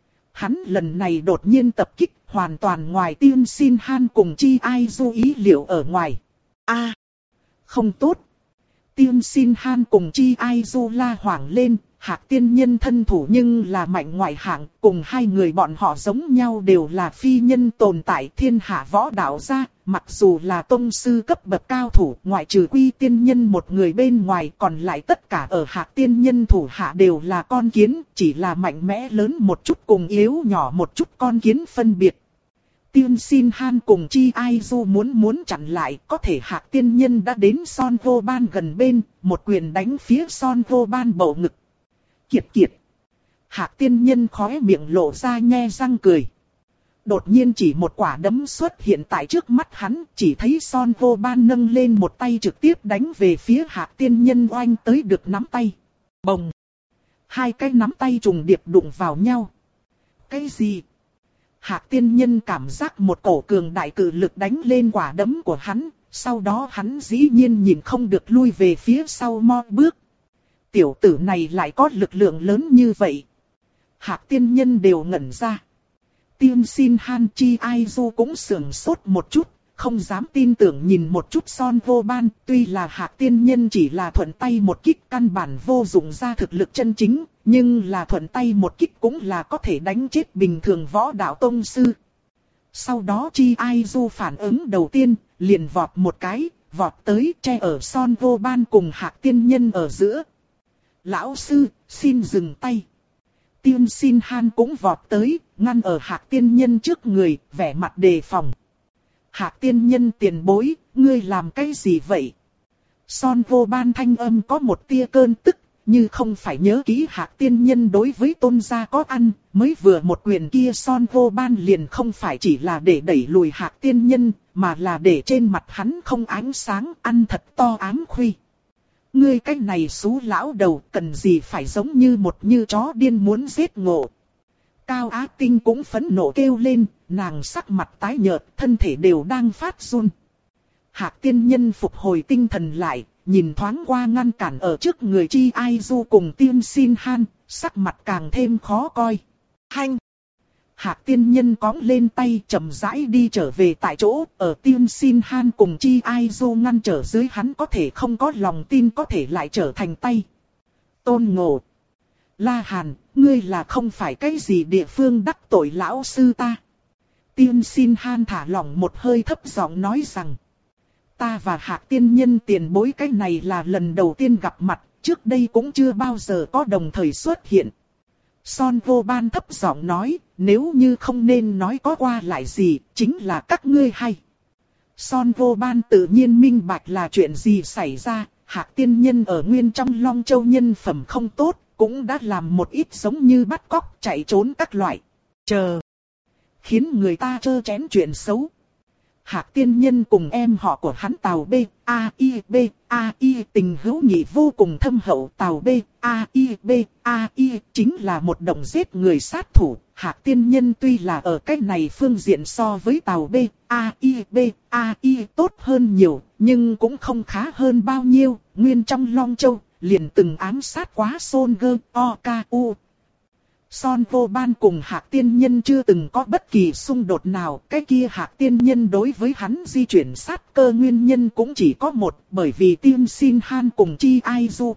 Hắn lần này đột nhiên tập kích, hoàn toàn ngoài Tiên Sin Han cùng Chi Ai Du ý liệu ở ngoài. A, à, không tốt. Tiên Sin Han cùng Chi Ai Du la hoảng lên. Hạc Tiên Nhân thân thủ nhưng là mạnh ngoại hạng, cùng hai người bọn họ giống nhau đều là phi nhân tồn tại thiên hạ võ đạo gia, mặc dù là tông sư cấp bậc cao thủ, ngoại trừ Quy Tiên Nhân một người bên ngoài, còn lại tất cả ở Hạc Tiên Nhân thủ hạ đều là con kiến, chỉ là mạnh mẽ lớn một chút cùng yếu nhỏ một chút con kiến phân biệt. Tiên Sin Han cùng Chi Ai Du muốn muốn chặn lại, có thể Hạc Tiên Nhân đã đến Son Vô Ban gần bên, một quyền đánh phía Son Vô Ban bầu ngực. Kiệt kiệt. Hạc Tiên Nhân khóe miệng lộ ra nhe răng cười. Đột nhiên chỉ một quả đấm xuất hiện tại trước mắt hắn, chỉ thấy Son Vô Ban nâng lên một tay trực tiếp đánh về phía Hạc Tiên Nhân oanh tới được nắm tay. Bồng. Hai cái nắm tay trùng điệp đụng vào nhau. Cái gì? Hạc Tiên Nhân cảm giác một cổ cường đại cự lực đánh lên quả đấm của hắn, sau đó hắn dĩ nhiên nhìn không được lui về phía sau mo bước. Tiểu tử này lại có lực lượng lớn như vậy. Hạc Tiên Nhân đều ngẩn ra. Tiên Sin Han Chi Ai Du cũng sưởng sốt một chút, không dám tin tưởng nhìn một chút Son Vô Ban. Tuy là Hạc Tiên Nhân chỉ là thuận tay một kích căn bản vô dụng ra thực lực chân chính, nhưng là thuận tay một kích cũng là có thể đánh chết bình thường võ đạo tông sư. Sau đó Chi Ai Du phản ứng đầu tiên, liền vọt một cái, vọt tới che ở Son Vô Ban cùng Hạc Tiên Nhân ở giữa. Lão sư, xin dừng tay. Tiên Sin Han cũng vọt tới, ngăn ở Hạc Tiên Nhân trước người, vẻ mặt đề phòng. Hạc Tiên Nhân tiền bối, ngươi làm cái gì vậy? Son Vô Ban thanh âm có một tia cơn tức, như không phải nhớ kỹ Hạc Tiên Nhân đối với tôn gia có ăn, mới vừa một quyền kia Son Vô Ban liền không phải chỉ là để đẩy lùi Hạc Tiên Nhân, mà là để trên mặt hắn không ánh sáng, ăn thật to ám khuy. Ngươi cái này xú lão đầu cần gì phải giống như một như chó điên muốn giết ngộ. Cao Á Tinh cũng phẫn nộ kêu lên, nàng sắc mặt tái nhợt, thân thể đều đang phát run. Hạc Tiên Nhân phục hồi tinh thần lại, nhìn thoáng qua ngăn cản ở trước người Chi Ai Du cùng Tiên Sin Han, sắc mặt càng thêm khó coi. Hanh! Hạc Tiên Nhân cõng lên tay chậm rãi đi trở về tại chỗ, ở Tiên Sin Han cùng Chi Ai Du ngăn trở dưới hắn có thể không có lòng tin có thể lại trở thành tay. Tôn Ngộ! La Hàn, ngươi là không phải cái gì địa phương đắc tội lão sư ta. Tiên Sin Han thả lỏng một hơi thấp giọng nói rằng. Ta và Hạc Tiên Nhân tiền bối cái này là lần đầu tiên gặp mặt, trước đây cũng chưa bao giờ có đồng thời xuất hiện. Son Vô Ban thấp giọng nói, nếu như không nên nói có qua lại gì, chính là các ngươi hay. Son Vô Ban tự nhiên minh bạch là chuyện gì xảy ra, Hạc tiên nhân ở nguyên trong Long Châu nhân phẩm không tốt, cũng đã làm một ít giống như bắt cóc chạy trốn các loại. Chờ. Khiến người ta trơ chén chuyện xấu. Hạc tiên nhân cùng em họ của hắn Tào B, A, I, B, A, I tình hữu nghị vô cùng thâm hậu. Tào B, A, I, B, A, I chính là một động giết người sát thủ. Hạc tiên nhân tuy là ở cái này phương diện so với Tào B, A, I, B, A, I tốt hơn nhiều, nhưng cũng không khá hơn bao nhiêu. Nguyên trong Long Châu, liền từng ám sát quá Son Gơ, O, K, U. Son Vô Ban cùng Hạc tiên nhân chưa từng có bất kỳ xung đột nào, cái kia Hạc tiên nhân đối với hắn di chuyển sát cơ nguyên nhân cũng chỉ có một, bởi vì Tiên Sin Han cùng Chi Ai Du.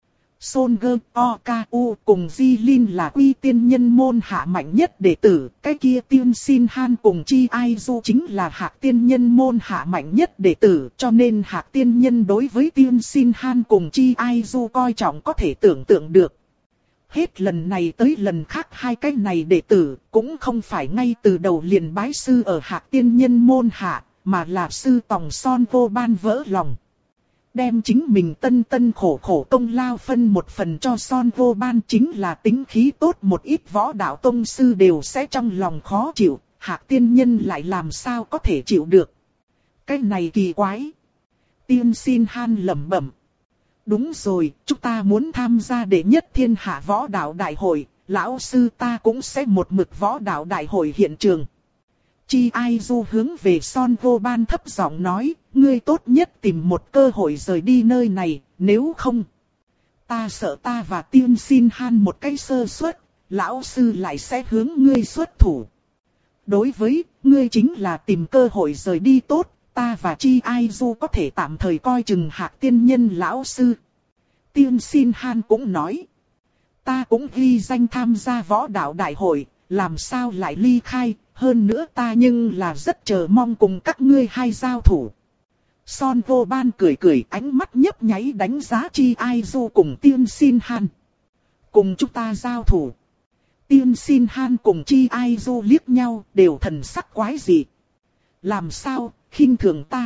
Son Gơ, O, K, U cùng Di Lin là Quy Tiên nhân môn hạ mạnh nhất đệ tử, cái kia Tiên Sin Han cùng Chi Ai Du chính là Hạc tiên nhân môn hạ mạnh nhất đệ tử, cho nên Hạc tiên nhân đối với Tiên Sin Han cùng Chi Ai Du coi trọng có thể tưởng tượng được. Hết lần này tới lần khác hai cái này đệ tử cũng không phải ngay từ đầu liền bái sư ở Hạc tiên nhân môn hạ, mà là sư tòng Son Vô Ban vỡ lòng. Đem chính mình tân tân khổ khổ công lao phân một phần cho Son Vô Ban chính là tính khí tốt một ít võ đạo tông sư đều sẽ trong lòng khó chịu, Hạc tiên nhân lại làm sao có thể chịu được. Cái này kỳ quái. Tiên Sin Han lẩm bẩm. Đúng rồi, chúng ta muốn tham gia đệ nhất thiên hạ võ đạo đại hội, lão sư ta cũng sẽ một mực võ đạo đại hội hiện trường. Chi Ai Du hướng về Son Vô Ban thấp giọng nói, ngươi tốt nhất tìm một cơ hội rời đi nơi này, nếu không. Ta sợ ta và Tiên Sin Han một cái sơ suất, lão sư lại sẽ hướng ngươi xuất thủ. Đối với, ngươi chính là tìm cơ hội rời đi tốt. Ta và Chi Ai Du có thể tạm thời coi chừng Hạc tiên nhân lão sư. Tiên Sin Han cũng nói. Ta cũng ghi danh tham gia võ đạo đại hội, làm sao lại ly khai, hơn nữa ta nhưng là rất chờ mong cùng các ngươi hai giao thủ. Son Vô Ban cười cười ánh mắt nhấp nháy đánh giá Chi Ai Du cùng Tiên Sin Han. Cùng chúng ta giao thủ. Tiên Sin Han cùng Chi Ai Du liếc nhau đều thần sắc quái dị. Làm sao, khinh thường ta?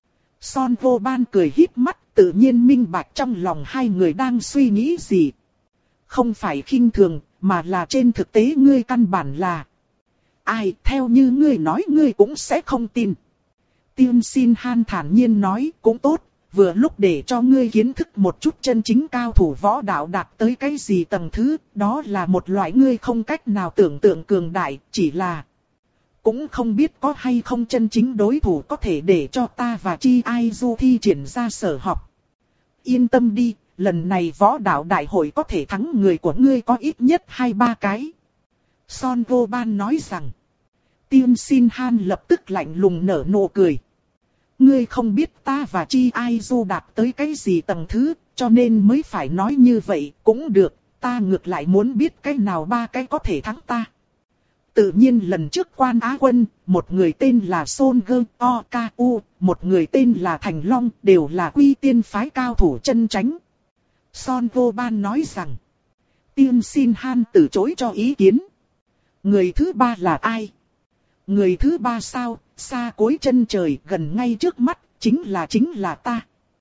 Son Vô Ban cười híp mắt tự nhiên minh bạch trong lòng hai người đang suy nghĩ gì. Không phải khinh thường, mà là trên thực tế ngươi căn bản là. Ai theo như ngươi nói ngươi cũng sẽ không tin. Tiên Sin Han thản nhiên nói cũng tốt, vừa lúc để cho ngươi kiến thức một chút chân chính cao thủ võ đạo đạt tới cái gì tầng thứ, đó là một loại ngươi không cách nào tưởng tượng cường đại, chỉ là cũng không biết có hay không chân chính đối thủ có thể để cho ta và Chi Ai Du thi triển ra sở học. Yên tâm đi, lần này võ đạo đại hội có thể thắng người của ngươi có ít nhất hai ba cái. Son Vô Ban nói rằng. Tiên Sin Han lập tức lạnh lùng nở nụ cười. Ngươi không biết ta và Chi Ai Du đạt tới cái gì tầng thứ, cho nên mới phải nói như vậy, cũng được, ta ngược lại muốn biết cái nào ba cái có thể thắng ta. Tự nhiên lần trước quan Á quân, một người tên là Son Gơ O K U, một người tên là Thành Long, đều là Quy Tiên phái cao thủ chân chánh. Son Vô Ban nói rằng, Tiên Sin Han từ chối cho ý kiến. Người thứ ba là ai? Người thứ ba sao, xa cuối chân trời gần ngay trước mắt, chính là chính là ta.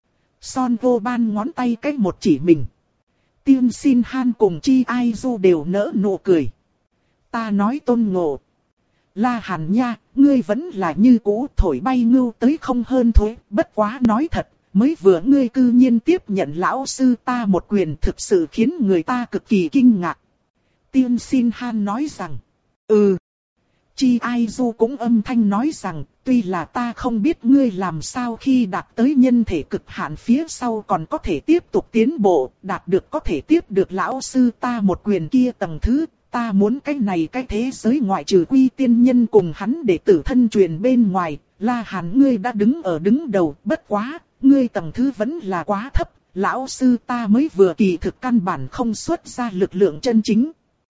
Son Vô Ban ngón tay cách một chỉ mình. Tiên Sin Han cùng Chi Ai Du đều nỡ nụ cười. Ta nói Tôn Ngộ. La Hàn nha, ngươi vẫn là như cũ thổi bay ngưu tới không hơn thôi, bất quá nói thật, mới vừa ngươi cư nhiên tiếp nhận lão sư ta một quyền thực sự khiến người ta cực kỳ kinh ngạc. Tiên Sin Han nói rằng, ừ. Chi Ai Du cũng âm thanh nói rằng, tuy là ta không biết ngươi làm sao khi đạt tới nhân thể cực hạn phía sau còn có thể tiếp tục tiến bộ, đạt được có thể tiếp được lão sư ta một quyền kia tầng thứ, ta muốn cái này cái thế giới ngoại trừ Quy Tiên nhân cùng hắn để tử thân truyền bên ngoài, La Hàn ngươi đã đứng ở đứng đầu, bất quá, ngươi tầng thứ vẫn là quá thấp, lão sư ta mới vừa kỳ thực căn bản không xuất ra lực lượng chân chính.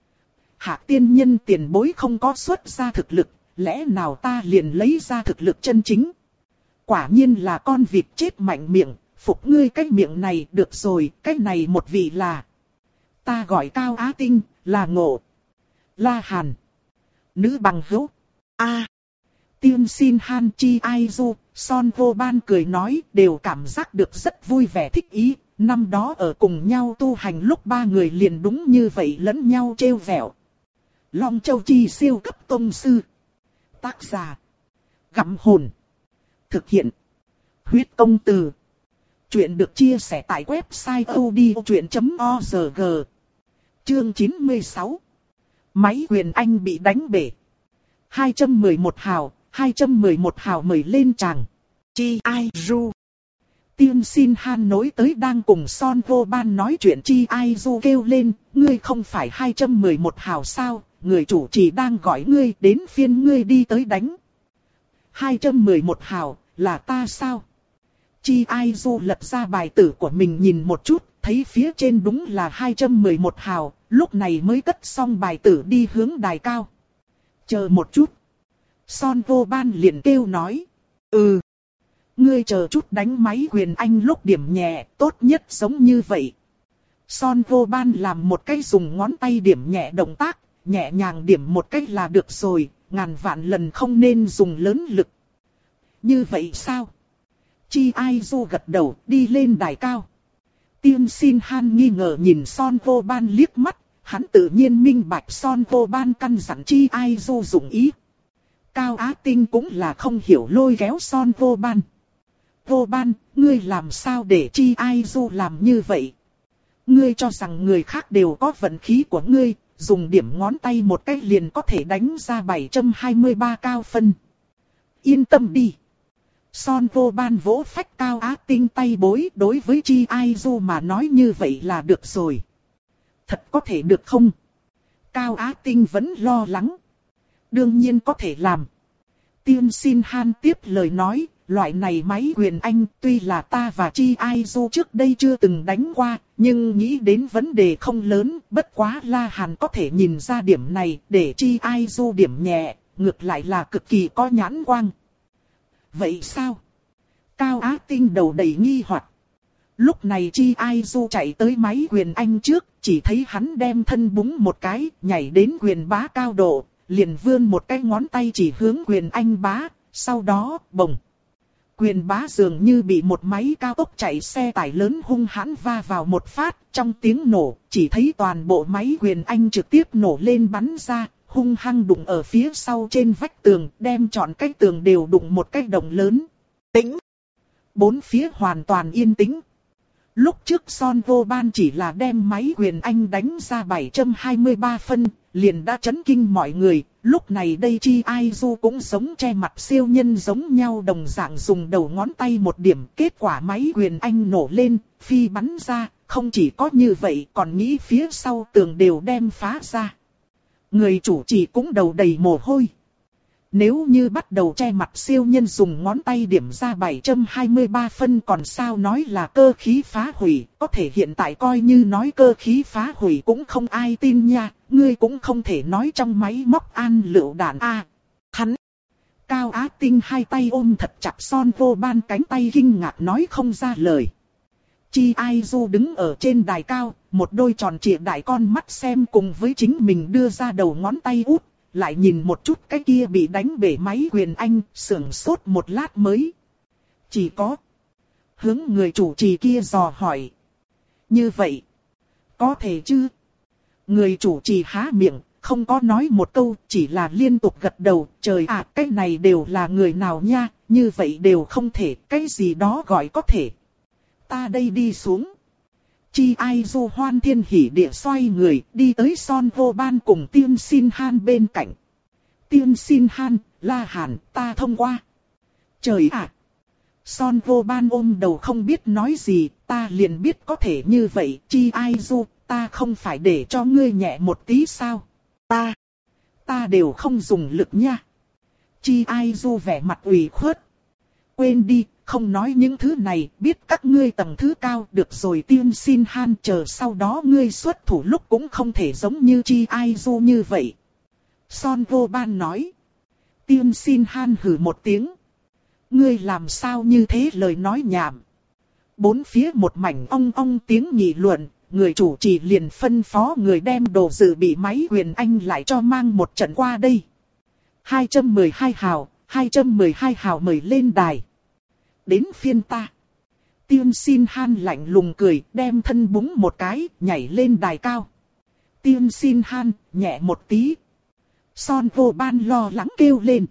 Hạc tiên nhân tiền bối không có xuất ra thực lực, lẽ nào ta liền lấy ra thực lực chân chính? Quả nhiên là con vịt chết mạnh miệng, phục ngươi cái miệng này được rồi, cái này một vị là. Ta gọi Cao Á Tinh, là ngộ. La Hàn. Nữ bằng hữu. A. À. Tiên xin Han Chi Ai Du, Son Vô Ban cười nói đều cảm giác được rất vui vẻ thích ý. Năm đó ở cùng nhau tu hành lúc ba người liền đúng như vậy lẫn nhau trêu vẹo. Long Châu Chi siêu cấp tông sư. Tác giả. Gặm hồn. Thực hiện. Huyết công từ. Chuyện được chia sẻ tại website odchuyện chấm org. Chương chín mươi sáu. Máy quyền anh bị đánh bể. hai trăm mười một hào, hai trăm mười một hào mời lên tràng. Chi Ai Du. Tiên xin Han nối tới đang cùng Son Vô Ban nói chuyện. Chi Ai Du kêu lên, ngươi không phải hai trăm mười một hào sao, người chủ trì đang gọi ngươi đến phiên ngươi đi tới đánh. hai trăm mười một hào, là ta sao? Chi Ai Du lật ra bài tử của mình nhìn một chút, thấy phía trên đúng là hai trăm mười một hào, lúc này mới cất xong bài tử đi hướng đài cao. Chờ một chút. Son Vô Ban liền kêu nói. Ừ. Ngươi chờ chút đánh máy quyền anh lúc điểm nhẹ, tốt nhất giống như vậy. Son Vô Ban làm một cái dùng ngón tay điểm nhẹ động tác, nhẹ nhàng điểm một cái là được rồi, ngàn vạn lần không nên dùng lớn lực. Như vậy sao? Chi Ai Du gật đầu, đi lên đài cao. Tiên xin Han nghi ngờ nhìn Son Vô Ban liếc mắt, hắn tự nhiên minh bạch Son Vô Ban căn dặn Chi Ai Du dụng ý. Cao Á Tinh cũng là không hiểu lôi kéo Son Vô Ban. Vô Ban, ngươi làm sao để Chi Ai Du làm như vậy? Ngươi cho rằng người khác đều có vận khí của ngươi, dùng điểm ngón tay một cách liền có thể đánh ra bảy trăm hai mươi ba cao phân. Yên tâm đi. Son Vô Ban vỗ phách Cao Á Tinh tay bối, đối với Chi Ai Du mà nói như vậy là được rồi. Thật có thể được không? Cao Á Tinh vẫn lo lắng. Đương nhiên có thể làm. Tiên xin Han tiếp lời nói, loại này máy quyền anh tuy là ta và Chi Ai Du trước đây chưa từng đánh qua, nhưng nghĩ đến vấn đề không lớn, bất quá La Hàn có thể nhìn ra điểm này, để Chi Ai Du điểm nhẹ, ngược lại là cực kỳ có nhãn quang. Vậy sao? Cao Á Tinh đầu đầy nghi hoặc. Lúc này Chi Ai Du chạy tới máy quyền anh trước, chỉ thấy hắn đem thân búng một cái, nhảy đến quyền bá cao độ, liền vươn một cái ngón tay chỉ hướng quyền anh bá, sau đó, bồng. Quyền bá dường như bị một máy cao tốc chạy xe tải lớn hung hãn va vào một phát, trong tiếng nổ, chỉ thấy toàn bộ máy quyền anh trực tiếp nổ lên bắn ra, hung hăng đụng ở phía sau trên vách tường, đem trọn cái tường đều đụng một cái động lớn. Tĩnh. Bốn phía hoàn toàn yên tĩnh. Lúc trước Son Vô Ban chỉ là đem máy quyền anh đánh ra bảy trăm hai mươi ba phân, liền đã chấn kinh mọi người. Lúc này đây Chi Ai Du cũng giống che mặt siêu nhân giống nhau đồng dạng dùng đầu ngón tay một điểm. Kết quả máy quyền anh nổ lên, phi bắn ra, không chỉ có như vậy còn nghĩ phía sau tường đều đem phá ra. Người chủ trì cũng đầu đầy mồ hôi. Nếu như bắt đầu che mặt siêu nhân dùng ngón tay điểm ra bảy trăm hai mươi ba phân còn sao nói là cơ khí phá hủy, có thể hiện tại coi như nói cơ khí phá hủy cũng không ai tin nha, ngươi cũng không thể nói trong máy móc an lựu đạn a. À, hắn. Cao Á Tinh hai tay ôm thật chặt Son Vô Ban cánh tay kinh ngạc nói không ra lời. Chi Ai Du đứng ở trên đài cao, một đôi tròn trịa đại con mắt xem cùng với chính mình đưa ra đầu ngón tay út. Lại nhìn một chút cái kia bị đánh bể máy quyền anh, sưởng sốt một lát mới. Chỉ có. Hướng người chủ trì kia dò hỏi. Như vậy. Có thể chứ? Người chủ trì há miệng, không có nói một câu, chỉ là liên tục gật đầu. Trời ạ, cái này đều là người nào nha, như vậy đều không thể, cái gì đó gọi có thể. Ta đây đi xuống. Chi Ai Du hoan thiên hỉ địa xoay người, đi tới Son Vô Ban cùng Tiên Xin Han bên cạnh. Tiên Xin Han, La Hàn, ta thông qua. Trời ạ! Son Vô Ban ôm đầu không biết nói gì, ta liền biết có thể như vậy. Chi Ai Du, ta không phải để cho ngươi nhẹ một tí sao? Ta, ta đều không dùng lực nha. Chi Ai Du vẻ mặt ủy khuất. Quên đi. Không nói những thứ này, biết các ngươi tầng thứ cao được rồi. Tiên Xin Han, chờ sau đó ngươi xuất thủ lúc cũng không thể giống như Chi Ai Du như vậy. Son Vô Ban nói. Tiên Xin Han hừ một tiếng. Ngươi làm sao như thế lời nói nhảm. Bốn phía một mảnh ong ong tiếng nghị luận, người chủ trì liền phân phó người đem đồ dự bị máy Huyền Anh lại cho mang một trận qua đây. hai trăm mười hai hào, hai trăm mười hai hào mời lên đài. Đến phiên ta. Tiên Xin Han lạnh lùng cười, đem thân búng một cái, nhảy lên đài cao. Tiên Xin Han, nhẹ một tí. Son Vô Ban lo lắng kêu lên.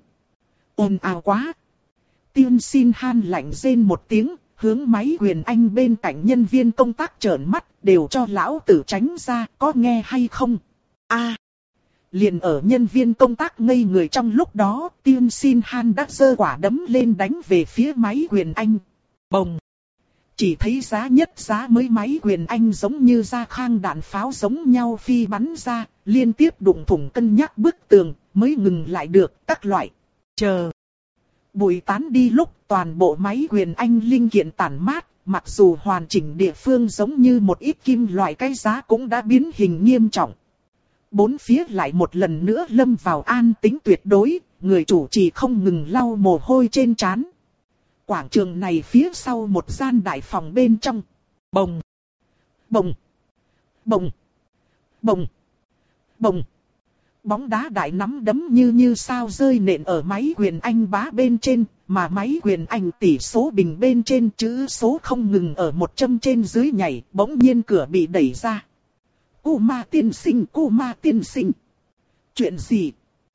Ồn ào quá. Tiên Xin Han lạnh rên một tiếng, hướng máy Huyền Anh bên cạnh nhân viên công tác trợn mắt, đều cho lão tử tránh ra, có nghe hay không? A. À, liền ở nhân viên công tác ngây người trong lúc đó, Tiên Xin Han đã giơ quả đấm lên đánh về phía máy Huyền Anh. Bồng. Chỉ thấy giá nhất giá mới máy Huyền Anh giống như ra khang đạn pháo giống nhau phi bắn ra, liên tiếp đụng thủng cân nhắc bức tường, mới ngừng lại được các loại. Chờ. Bụi tán đi lúc toàn bộ máy Huyền Anh linh kiện tản mát, mặc dù hoàn chỉnh địa phương giống như một ít kim loại cái giá cũng đã biến hình nghiêm trọng. Bốn phía lại một lần nữa lâm vào an tĩnh tuyệt đối, người chủ trì không ngừng lau mồ hôi trên trán. Quảng trường này phía sau một gian đại phòng bên trong. Bồng, bồng, bồng, bồng, bồng. Bóng đá đại nắm đấm như như sao rơi nện ở máy Huyền Anh bá bên trên, mà máy Huyền Anh tỷ số bình bên trên chữ số không ngừng ở một trăm trên dưới nhảy, bỗng nhiên cửa bị đẩy ra. Cô ma tiên sinh, cô ma tiên sinh. Chuyện gì?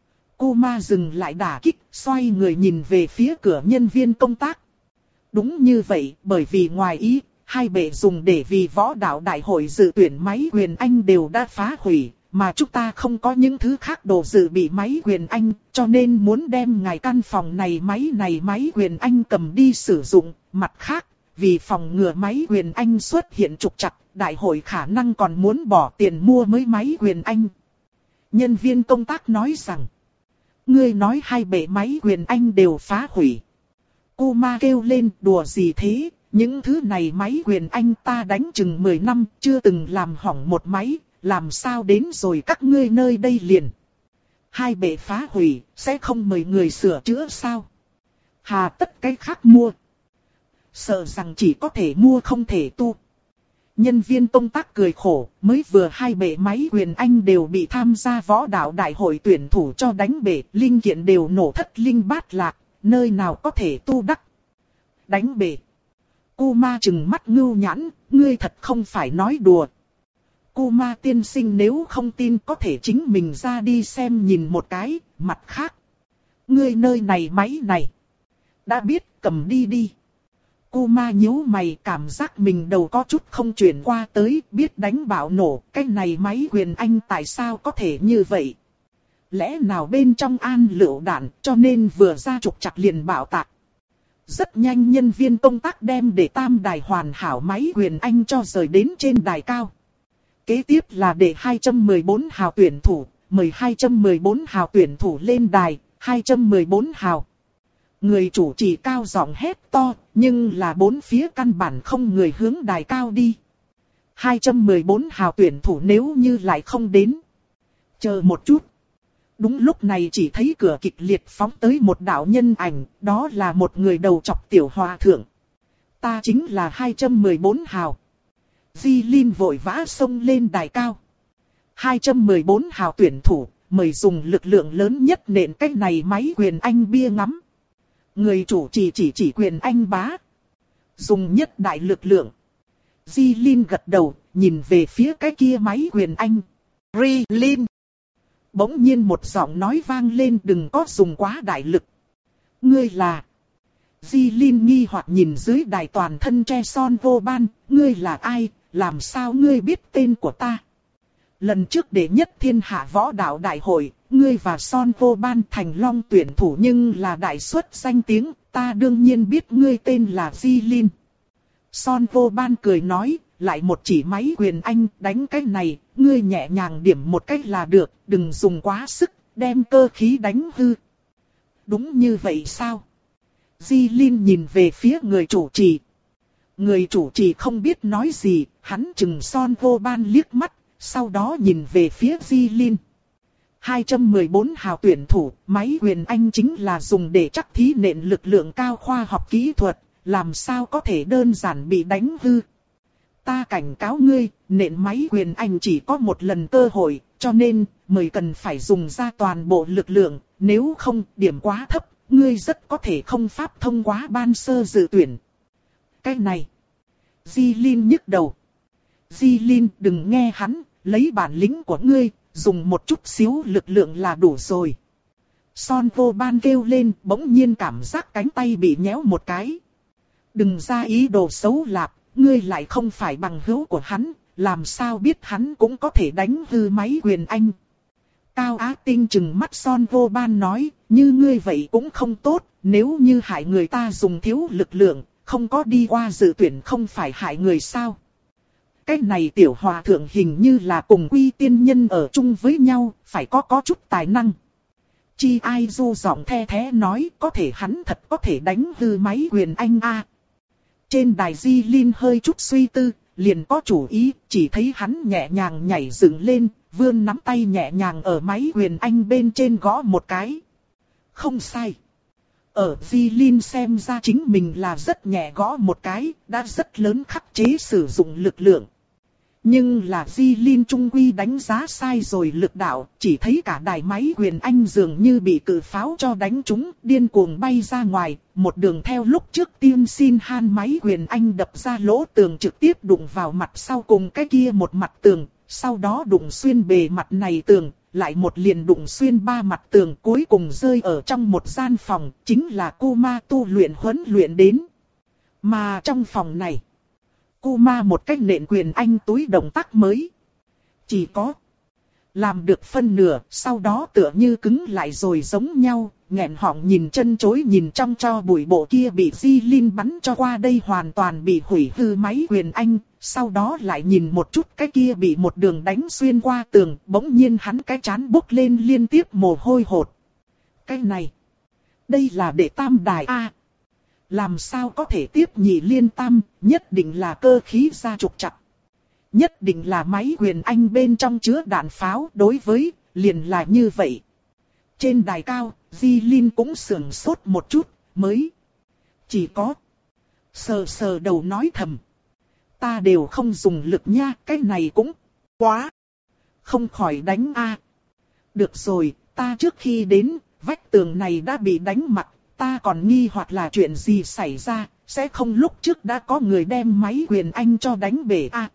Cô ma dừng lại đả kích, xoay người nhìn về phía cửa nhân viên công tác. Đúng như vậy, bởi vì ngoài ý, hai bệ dùng để vì võ đạo đại hội dự tuyển máy Huyền Anh đều đã phá hủy. Mà chúng ta không có những thứ khác đồ dự bị máy Huyền Anh, cho nên muốn đem ngài căn phòng này máy này máy Huyền Anh cầm đi sử dụng. Mặt khác, vì phòng ngừa máy Huyền Anh xuất hiện trục trặc, đại hội khả năng còn muốn bỏ tiền mua mới máy Huyền Anh. Nhân viên công tác nói rằng, ngươi nói hai bệ máy Huyền Anh đều phá hủy. Cô ma kêu lên, đùa gì thế, những thứ này máy Huyền Anh ta đánh chừng mười năm, chưa từng làm hỏng một máy. Làm sao đến rồi các ngươi nơi đây liền? Hai bệ phá hủy, sẽ không mời người sửa chữa sao? Hà tất cái khác mua. Sợ rằng chỉ có thể mua không thể tu. Nhân viên công tác cười khổ, mới vừa hai bệ máy Huyền Anh đều bị tham gia võ đạo đại hội tuyển thủ cho đánh bể, linh kiện đều nổ thất linh bát lạc, nơi nào có thể tu đắc. Đánh bể. Cô ma trừng mắt ngưu nhãn, ngươi thật không phải nói đùa. Cô ma tiên sinh nếu không tin có thể chính mình ra đi xem nhìn một cái, mặt khác. Ngươi nơi này máy này. Đã biết cầm đi đi. Cô ma nhíu mày cảm giác mình đầu có chút không chuyển qua tới, biết đánh bạo nổ, cái này máy Huyền Anh tại sao có thể như vậy? Lẽ nào bên trong an lựu đạn cho nên vừa ra trục trặc liền bạo tạc. Rất nhanh nhân viên công tác đem để tam đài hoàn hảo máy Huyền Anh cho rời đến trên đài cao. Kế tiếp là để hai trăm mười bốn hào tuyển thủ, mời hai trăm mười bốn hào tuyển thủ lên đài, hai trăm mười bốn hào. Người chủ trì cao giọng hét to, nhưng là bốn phía căn bản không người hướng đài cao đi. hai trăm mười bốn hào tuyển thủ nếu như lại không đến. Chờ một chút. Đúng lúc này chỉ thấy cửa kịch liệt phóng tới một đạo nhân ảnh, đó là một người đầu chọc tiểu hòa thượng. Ta chính là hai trăm mười bốn hào. Di Linh vội vã xông lên đài cao. hai trăm mười bốn hào tuyển thủ, mời dùng lực lượng lớn nhất nện cái này máy Huyền Anh bia ngắm. Người chủ trì chỉ chỉ Huyền Anh bá. Dùng nhất đại lực lượng. Di Linh gật đầu, nhìn về phía cái kia máy Huyền Anh. Ri Linh. Bỗng nhiên một giọng nói vang lên, đừng có dùng quá đại lực. Ngươi là... Di Linh nghi hoặc nhìn dưới đài toàn thân tre Son Vô Ban, ngươi là ai, làm sao ngươi biết tên của ta? Lần trước đệ nhất thiên hạ võ đạo đại hội, ngươi và Son Vô Ban thành long tuyển thủ nhưng là đại xuất danh tiếng, ta đương nhiên biết ngươi tên là Di Linh. Son Vô Ban cười nói, lại một chỉ máy Huyền Anh đánh cái này, ngươi nhẹ nhàng điểm một cách là được, đừng dùng quá sức, đem cơ khí đánh hư. Đúng như vậy sao? Di Linh nhìn về phía người chủ trì. Người chủ trì không biết nói gì, hắn chừng Son Vô Ban liếc mắt, sau đó nhìn về phía Di Linh. hai trăm mười bốn hào tuyển thủ, máy Huyền Anh chính là dùng để chắc thí nện lực lượng cao khoa học kỹ thuật, làm sao có thể đơn giản bị đánh hư. Ta cảnh cáo ngươi, nện máy quyền anh chỉ có một lần cơ hội, cho nên, mời cần phải dùng ra toàn bộ lực lượng, nếu không, điểm quá thấp, ngươi rất có thể không pháp thông qua ban sơ dự tuyển. Cái này, Di Linh nhức đầu. Di Linh đừng nghe hắn, lấy bản lĩnh của ngươi, dùng một chút xíu lực lượng là đủ rồi. Son vô ban kêu lên, bỗng nhiên cảm giác cánh tay bị nhéo một cái. Đừng ra ý đồ xấu lạp, ngươi lại không phải bằng hữu của hắn, làm sao biết hắn cũng có thể đánh hư máy quyền anh. Cao Á Tinh chừng mắt Son vô ban nói, như ngươi vậy cũng không tốt, nếu như hại người ta dùng thiếu lực lượng, không có đi qua dự tuyển không phải hại người sao. Cái này tiểu hòa thượng hình như là cùng Quy tiên nhân ở chung với nhau, phải có có chút tài năng. Chi Ai Du giọng the thế nói, có thể hắn thật có thể đánh hư máy quyền anh a. Trên đài Di Linh hơi chút suy tư, liền có chủ ý, chỉ thấy hắn nhẹ nhàng nhảy dựng lên, vươn nắm tay nhẹ nhàng ở máy quyền anh bên trên gõ một cái. Không sai. Ở Di Linh xem ra chính mình là rất nhẹ gõ một cái, đã rất lớn khắc chế sử dụng lực lượng. Nhưng là Di Linh trung quy đánh giá sai rồi lực đạo, chỉ thấy cả đài máy quyền anh dường như bị cự pháo cho đánh trúng, điên cuồng bay ra ngoài, một đường theo lúc trước Tiên Xin Han máy quyền anh đập ra lỗ tường trực tiếp đụng vào mặt sau cùng cái kia một mặt tường, sau đó đụng xuyên bề mặt này tường, lại một liền đụng xuyên ba mặt tường, cuối cùng rơi ở trong một gian phòng, chính là Kuma tu luyện huấn luyện đến. Mà trong phòng này, Kuma một cách nện quyền anh túi động tác mới. Chỉ có làm được phân nửa, sau đó tựa như cứng lại rồi giống nhau, nghẹn họng nhìn chân chối nhìn trong cho bụi bộ kia bị Di Linh bắn cho qua đây hoàn toàn bị hủy hư máy quyền anh, sau đó lại nhìn một chút cái kia bị một đường đánh xuyên qua tường, bỗng nhiên hắn cái trán bốc lên liên tiếp mồ hôi hột. Cái này, đây là đệ tam đài A. Làm sao có thể tiếp nhị liên tam, nhất định là cơ khí ra trục trặc. Nhất định là máy quyền anh bên trong chứa đạn pháo, đối với, liền là như vậy. Trên đài cao, Di Linh cũng sườn sốt một chút, mới. Chỉ có. Sờ sờ đầu nói thầm. Ta đều không dùng lực nha, cái này cũng quá. Không khỏi đánh a. Được rồi, ta trước khi đến, vách tường này đã bị đánh mặt. Ta còn nghi hoặc là chuyện gì xảy ra, sẽ không lúc trước đã có người đem máy quyền anh cho đánh bể a. À,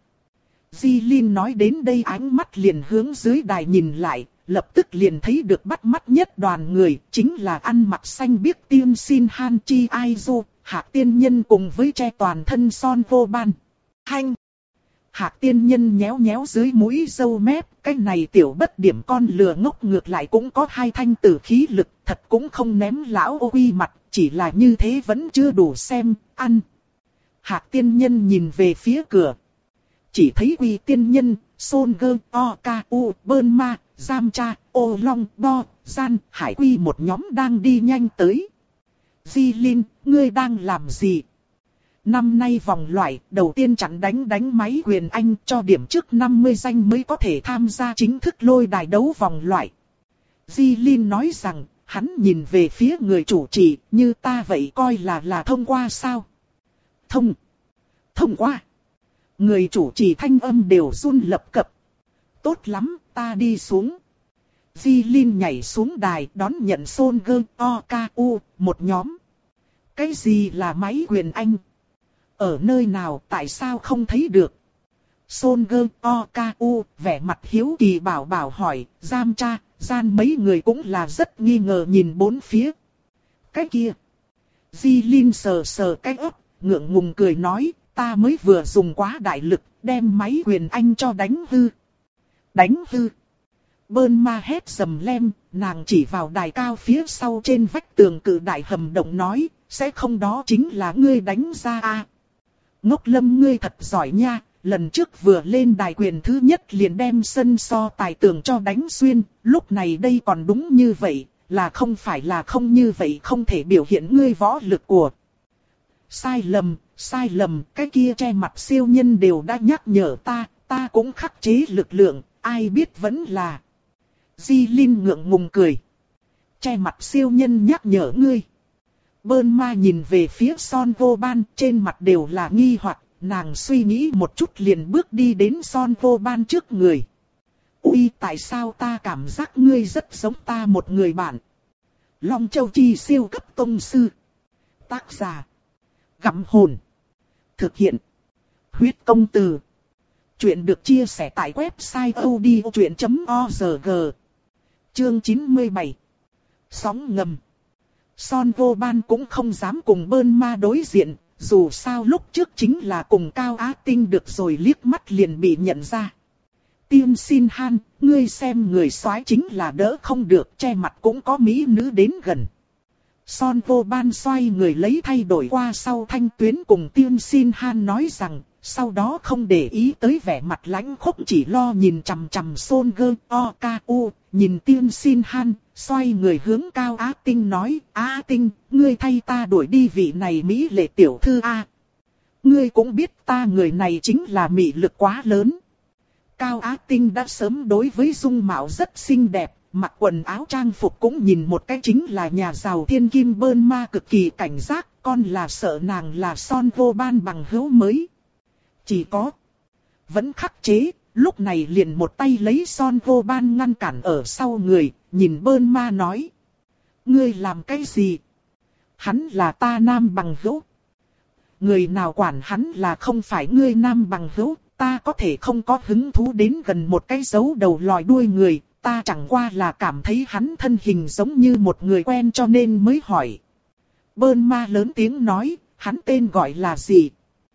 Di Linh nói đến đây ánh mắt liền hướng dưới đài nhìn lại, lập tức liền thấy được bắt mắt nhất đoàn người, chính là ăn mặc xanh biếc Tiên Xin Han Chi Ai Du, Hạc Tiên Nhân cùng với che toàn thân Son vô ban. Hanh! Hạc Tiên Nhân nhéo nhéo dưới mũi râu mép, cái này tiểu bất điểm con lừa ngốc ngược lại cũng có hai thanh tử khí lực, thật cũng không ném lão ô quy mặt, chỉ là như thế vẫn chưa đủ xem, ăn. Hạc Tiên Nhân nhìn về phía cửa. Chỉ thấy Quy Tiên Nhân, Sôn Gơ, O Ca U, Bơn Ma, Giam Cha, Ô Long, Bo, Gian, Hải Quy một nhóm đang đi nhanh tới. Di Linh, ngươi đang làm gì? Năm nay vòng loại, đầu tiên chặn đánh đánh máy quyền anh cho điểm trước năm mươi danh mới có thể tham gia chính thức lôi đài đấu vòng loại. Di Linh nói rằng, hắn nhìn về phía người chủ trì, như ta vậy coi là là thông qua sao? Thông. Thông qua. Người chủ trì thanh âm đều run lập cập. Tốt lắm, ta đi xuống. Di Linh nhảy xuống đài đón nhận Sôn Gơ, O Ca U, một nhóm. Cái gì là máy quyền anh? Ở nơi nào tại sao không thấy được? Sôn Gơ, O Ca U, vẻ mặt hiếu kỳ bảo bảo hỏi, Giam Cha, Gian mấy người cũng là rất nghi ngờ nhìn bốn phía. Cái kia. Di Linh sờ sờ cái ấp, ngượng ngùng cười nói, ta mới vừa dùng quá đại lực, đem máy quyền anh cho đánh hư. Đánh hư. Bơn Ma hét sầm lem, nàng chỉ vào đài cao phía sau trên vách tường cự đại hầm động nói, sẽ không đó chính là ngươi đánh ra a. Ngốc Lâm ngươi thật giỏi nha, lần trước vừa lên đài quyền thứ nhất liền đem sân so tài tường cho đánh xuyên, lúc này đây còn đúng như vậy, là không phải là không như vậy không thể biểu hiện ngươi võ lực của. Sai lầm, sai lầm, cái kia che mặt siêu nhân đều đã nhắc nhở ta, ta cũng khắc chế lực lượng, ai biết vẫn là. Di Linh ngượng ngùng cười. Che mặt siêu nhân nhắc nhở ngươi. Bơn Ma nhìn về phía Son vô ban, trên mặt đều là nghi hoặc, nàng suy nghĩ một chút liền bước đi đến Son Vô Ban trước người. Ui, tại sao ta cảm giác ngươi rất giống ta một người bạn? Long Châu Chi siêu cấp tông sư. Tác giả. Gặm hồn. Thực hiện. Huyết công từ. Chuyện được chia sẻ tại website odchuyện chấm org. Chương chín mươi bảy. Sóng ngầm. Son Vô Ban cũng không dám cùng Bơn Ma đối diện, dù sao lúc trước chính là cùng Cao Á Tinh được rồi, liếc mắt liền bị nhận ra. Tiên Xin Han, ngươi xem người soái chính là đỡ không được, che mặt cũng có mỹ nữ đến gần. Son Vô Ban xoay người lấy thay đổi qua sau thanh tuyến cùng Tiên Xin Han nói rằng, sau đó không để ý tới vẻ mặt lãnh khốc, chỉ lo nhìn chằm chằm Son Gơ O K U, nhìn Tiên Xin Han, xoay người hướng Cao Á Tinh nói, Á Tinh, ngươi thay ta đuổi đi vị này mỹ lệ tiểu thư A. Ngươi cũng biết ta người này chính là mị lực quá lớn. Cao Á Tinh đã sớm đối với dung mạo rất xinh đẹp, mặc quần áo trang phục cũng nhìn một cái chính là nhà giàu thiên kim Bơn Ma cực kỳ cảnh giác, con là sợ nàng là Son Vô Ban bằng hữu mới. Chỉ có vẫn khắc chế, lúc này liền một tay lấy Son Vô Ban ngăn cản ở sau người, nhìn Bơn Ma nói. Ngươi làm cái gì? Hắn là ta nam bằng hữu. Người nào quản hắn là không phải ngươi nam bằng hữu, ta có thể không có hứng thú đến gần một cái giấu đầu lòi đuôi người, ta chẳng qua là cảm thấy hắn thân hình giống như một người quen cho nên mới hỏi. Bơn Ma lớn tiếng nói, hắn tên gọi là gì?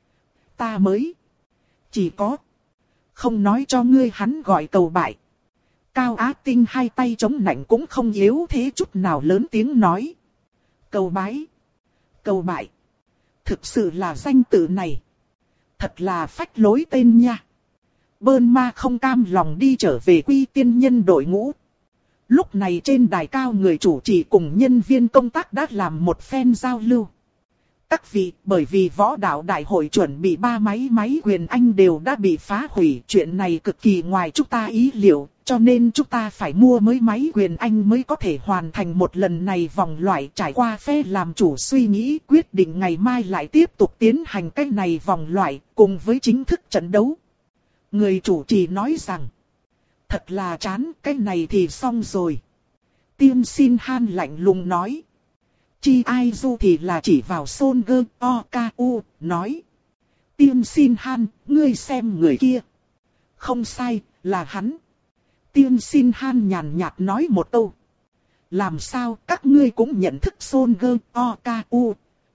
Ta mới. Chỉ có. Không nói cho ngươi hắn gọi Cầu Bại. Cao Á Tinh hai tay chống nạnh cũng không yếu thế chút nào, lớn tiếng nói. Cầu Bái. Cầu Bại. Thực sự là danh tự này. Thật là phách lối tên nha. Bơn Ma không cam lòng đi trở về Quy Tiên Nhân đội ngũ. Lúc này trên đài cao người chủ trì cùng nhân viên công tác đã làm một phen giao lưu. Các vị, bởi vì võ đạo đại hội chuẩn bị ba máy máy quyền Anh đều đã bị phá hủy, chuyện này cực kỳ ngoài chúng ta ý liệu, cho nên chúng ta phải mua mới máy quyền Anh mới có thể hoàn thành một lần này vòng loại. Trải qua phe làm chủ suy nghĩ, quyết định ngày mai lại tiếp tục tiến hành cái này vòng loại, cùng với chính thức trận đấu. Người chủ trì nói rằng, thật là chán, cái này thì xong rồi. Tiên Xin Han lạnh lùng nói. Chi Ai Du thì là chỉ vào Son Gơ O K U, nói. Tiên Xin Han, ngươi xem người kia. Không sai, là hắn. Tiên Xin Han nhàn nhạt nói một câu. Làm sao các ngươi cũng nhận thức Son Gơ O K U?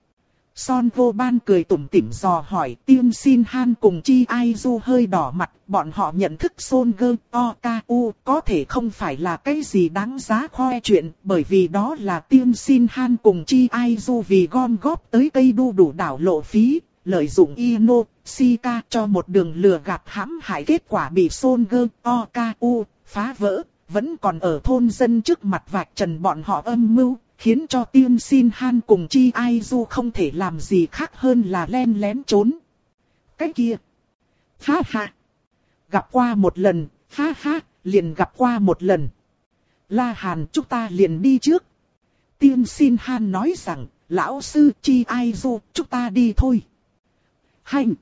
Son Vô Ban cười tủm tỉm dò hỏi. Tiên Xin Han cùng Chi Ai Du hơi đỏ mặt, bọn họ nhận thức Son Gơ O K U, có thể không phải là cái gì đáng giá khoe chuyện, bởi vì đó là Tiên Xin Han cùng Chi Ai Du vì gom góp tới cây đu đủ đảo lộ phí, lợi dụng Ino, Sika cho một đường lừa gạt hãm hại, kết quả bị Son Gơ O K U phá vỡ, vẫn còn ở thôn dân trước mặt vạch trần bọn họ âm mưu. Khiến cho Tiên Xin Han cùng Chi Ai Du không thể làm gì khác hơn là len lén trốn. Cái kia. Ha ha. Gặp qua một lần. Ha ha. Liền gặp qua một lần. La Hàn, chúng ta liền đi trước. Tiên Xin Han nói rằng. Lão sư Chi Ai Du, chúng ta đi thôi. Hành.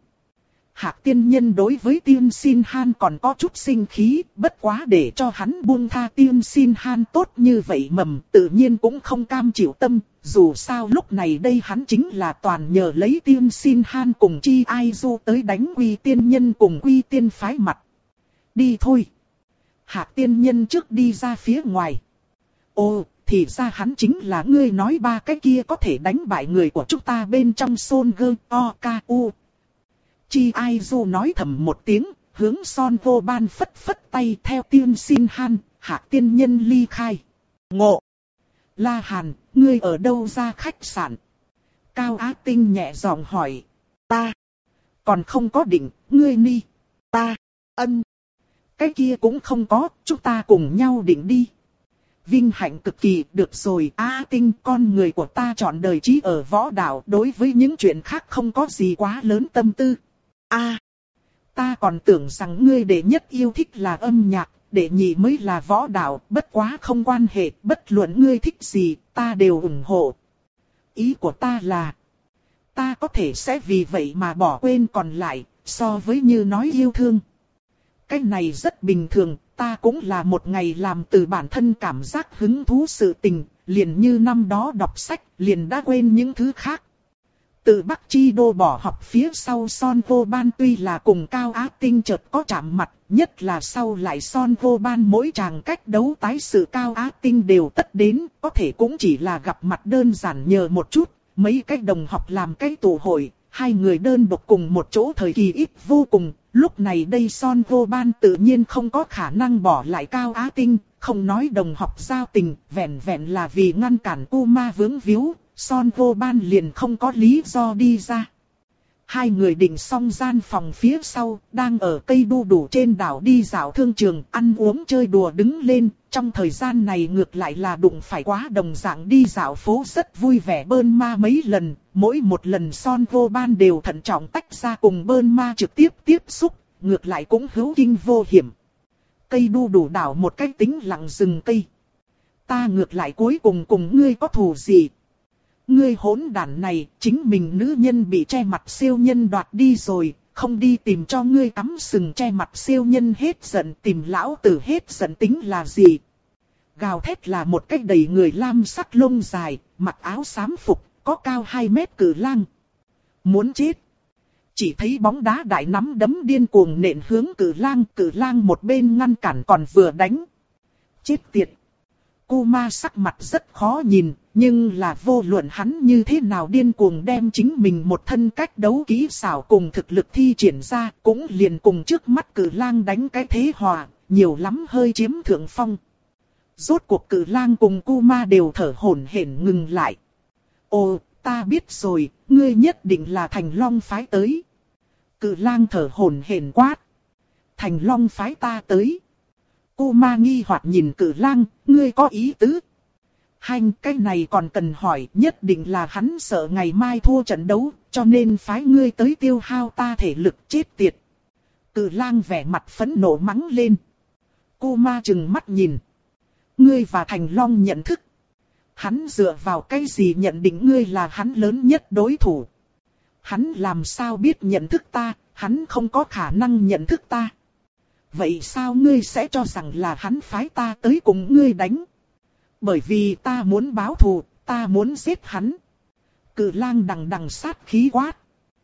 Hạc tiên nhân đối với Tiên Xin Han còn có chút sinh khí, bất quá để cho hắn buông tha Tiên Xin Han tốt như vậy mầm, tự nhiên cũng không cam chịu tâm, dù sao lúc này đây hắn chính là toàn nhờ lấy Tiên Xin Han cùng Chi Ai Du tới đánh Quy Tiên Nhân cùng Quy Tiên phái mặt. Đi thôi. Hạc tiên nhân trước đi ra phía ngoài. Ồ, thì ra hắn chính là ngươi nói ba cái kia có thể đánh bại người của chúng ta bên trong Son Gơ O K U. Chi Ai Du nói thầm một tiếng, hướng Son Vô Ban phất phất tay theo Tiên Xin Han, Hạc tiên nhân ly khai. Ngộ! La Hàn, ngươi ở đâu ra khách sạn? Cao Á Tinh nhẹ giọng hỏi. Ta! Còn không có định, ngươi ni. Ta! Ân! Cái kia cũng không có, chúng ta cùng nhau định đi. Vinh hạnh cực kỳ, được rồi. Á Tinh, con người của ta chọn đời trí ở võ đạo, đối với những chuyện khác không có gì quá lớn tâm tư. A, à, ta còn tưởng rằng ngươi đệ nhất yêu thích là âm nhạc, đệ nhị mới là võ đạo, bất quá không quan hệ, bất luận ngươi thích gì, ta đều ủng hộ. Ý của ta là, ta có thể sẽ vì vậy mà bỏ quên còn lại, so với như nói yêu thương. Cái này rất bình thường, ta cũng là một ngày làm từ bản thân cảm giác hứng thú sự tình, liền như năm đó đọc sách, liền đã quên những thứ khác. Từ Bắc Chi Đô bỏ học phía sau Son Vô Ban tuy là cùng Cao Á Tinh chợt có chạm mặt, nhất là sau lại Son Vô Ban mỗi chàng cách đấu tái sự Cao Á Tinh đều tất đến, có thể cũng chỉ là gặp mặt đơn giản nhờ một chút, mấy cách đồng học làm cái tụ hội, hai người đơn độc cùng một chỗ thời kỳ ít vô cùng, lúc này đây Son Vô Ban tự nhiên không có khả năng bỏ lại Cao Á Tinh, không nói đồng học giao tình, vẹn vẹn là vì ngăn cản Kuma vướng víu. Son Vô Ban liền không có lý do đi ra. Hai người định xong gian phòng phía sau, đang ở cây đu đủ trên đảo đi dạo thương trường, ăn uống chơi đùa đứng lên. Trong thời gian này ngược lại là đụng phải quá đồng dạng đi dạo phố rất vui vẻ Bơn Ma mấy lần. Mỗi một lần Son Vô Ban đều thận trọng tách ra cùng Bơn Ma trực tiếp tiếp xúc, ngược lại cũng hữu kinh vô hiểm. Cây đu đủ đảo một cách tĩnh lặng rừng cây. Ta ngược lại cuối cùng cùng ngươi có thù gì? Ngươi hỗn đản này, chính mình nữ nhân bị che mặt siêu nhân đoạt đi rồi, không đi tìm cho ngươi cắm sừng che mặt siêu nhân hết giận, tìm lão tử hết giận tính là gì? Gào thét là một cách đầy người lam sắc lông dài, mặc áo xám phục, có cao hai mét cử lang. Muốn chết. Chỉ thấy bóng đá đại nắm đấm điên cuồng nện hướng cử lang, cử lang một bên ngăn cản còn vừa đánh. Chết tiệt. Kuma sắc mặt rất khó nhìn, nhưng là vô luận hắn như thế nào điên cuồng đem chính mình một thân cách đấu kỹ xảo cùng thực lực thi triển ra, cũng liền cùng trước mắt cử lang đánh cái thế hòa, nhiều lắm hơi chiếm thượng phong. Rốt cuộc cử lang cùng Kuma đều thở hổn hển ngừng lại. Ồ, ta biết rồi, ngươi nhất định là Thành Long phái tới. Cử lang thở hổn hển quát. Thành Long phái ta tới. Kuma nghi hoặc nhìn cử lang, ngươi có ý tứ. Hành cái này còn cần hỏi, nhất định là hắn sợ ngày mai thua trận đấu, cho nên phái ngươi tới tiêu hao ta thể lực chết tiệt. Cử lang vẻ mặt phẫn nộ mắng lên. Kuma trừng mắt nhìn. Ngươi và Thành Long nhận thức. Hắn dựa vào cái gì nhận định ngươi là hắn lớn nhất đối thủ? Hắn làm sao biết nhận thức ta, hắn không có khả năng nhận thức ta. Vậy sao ngươi sẽ cho rằng là hắn phái ta tới cùng ngươi đánh? Bởi vì ta muốn báo thù, ta muốn giết hắn. Cử lang đằng đằng sát khí quát.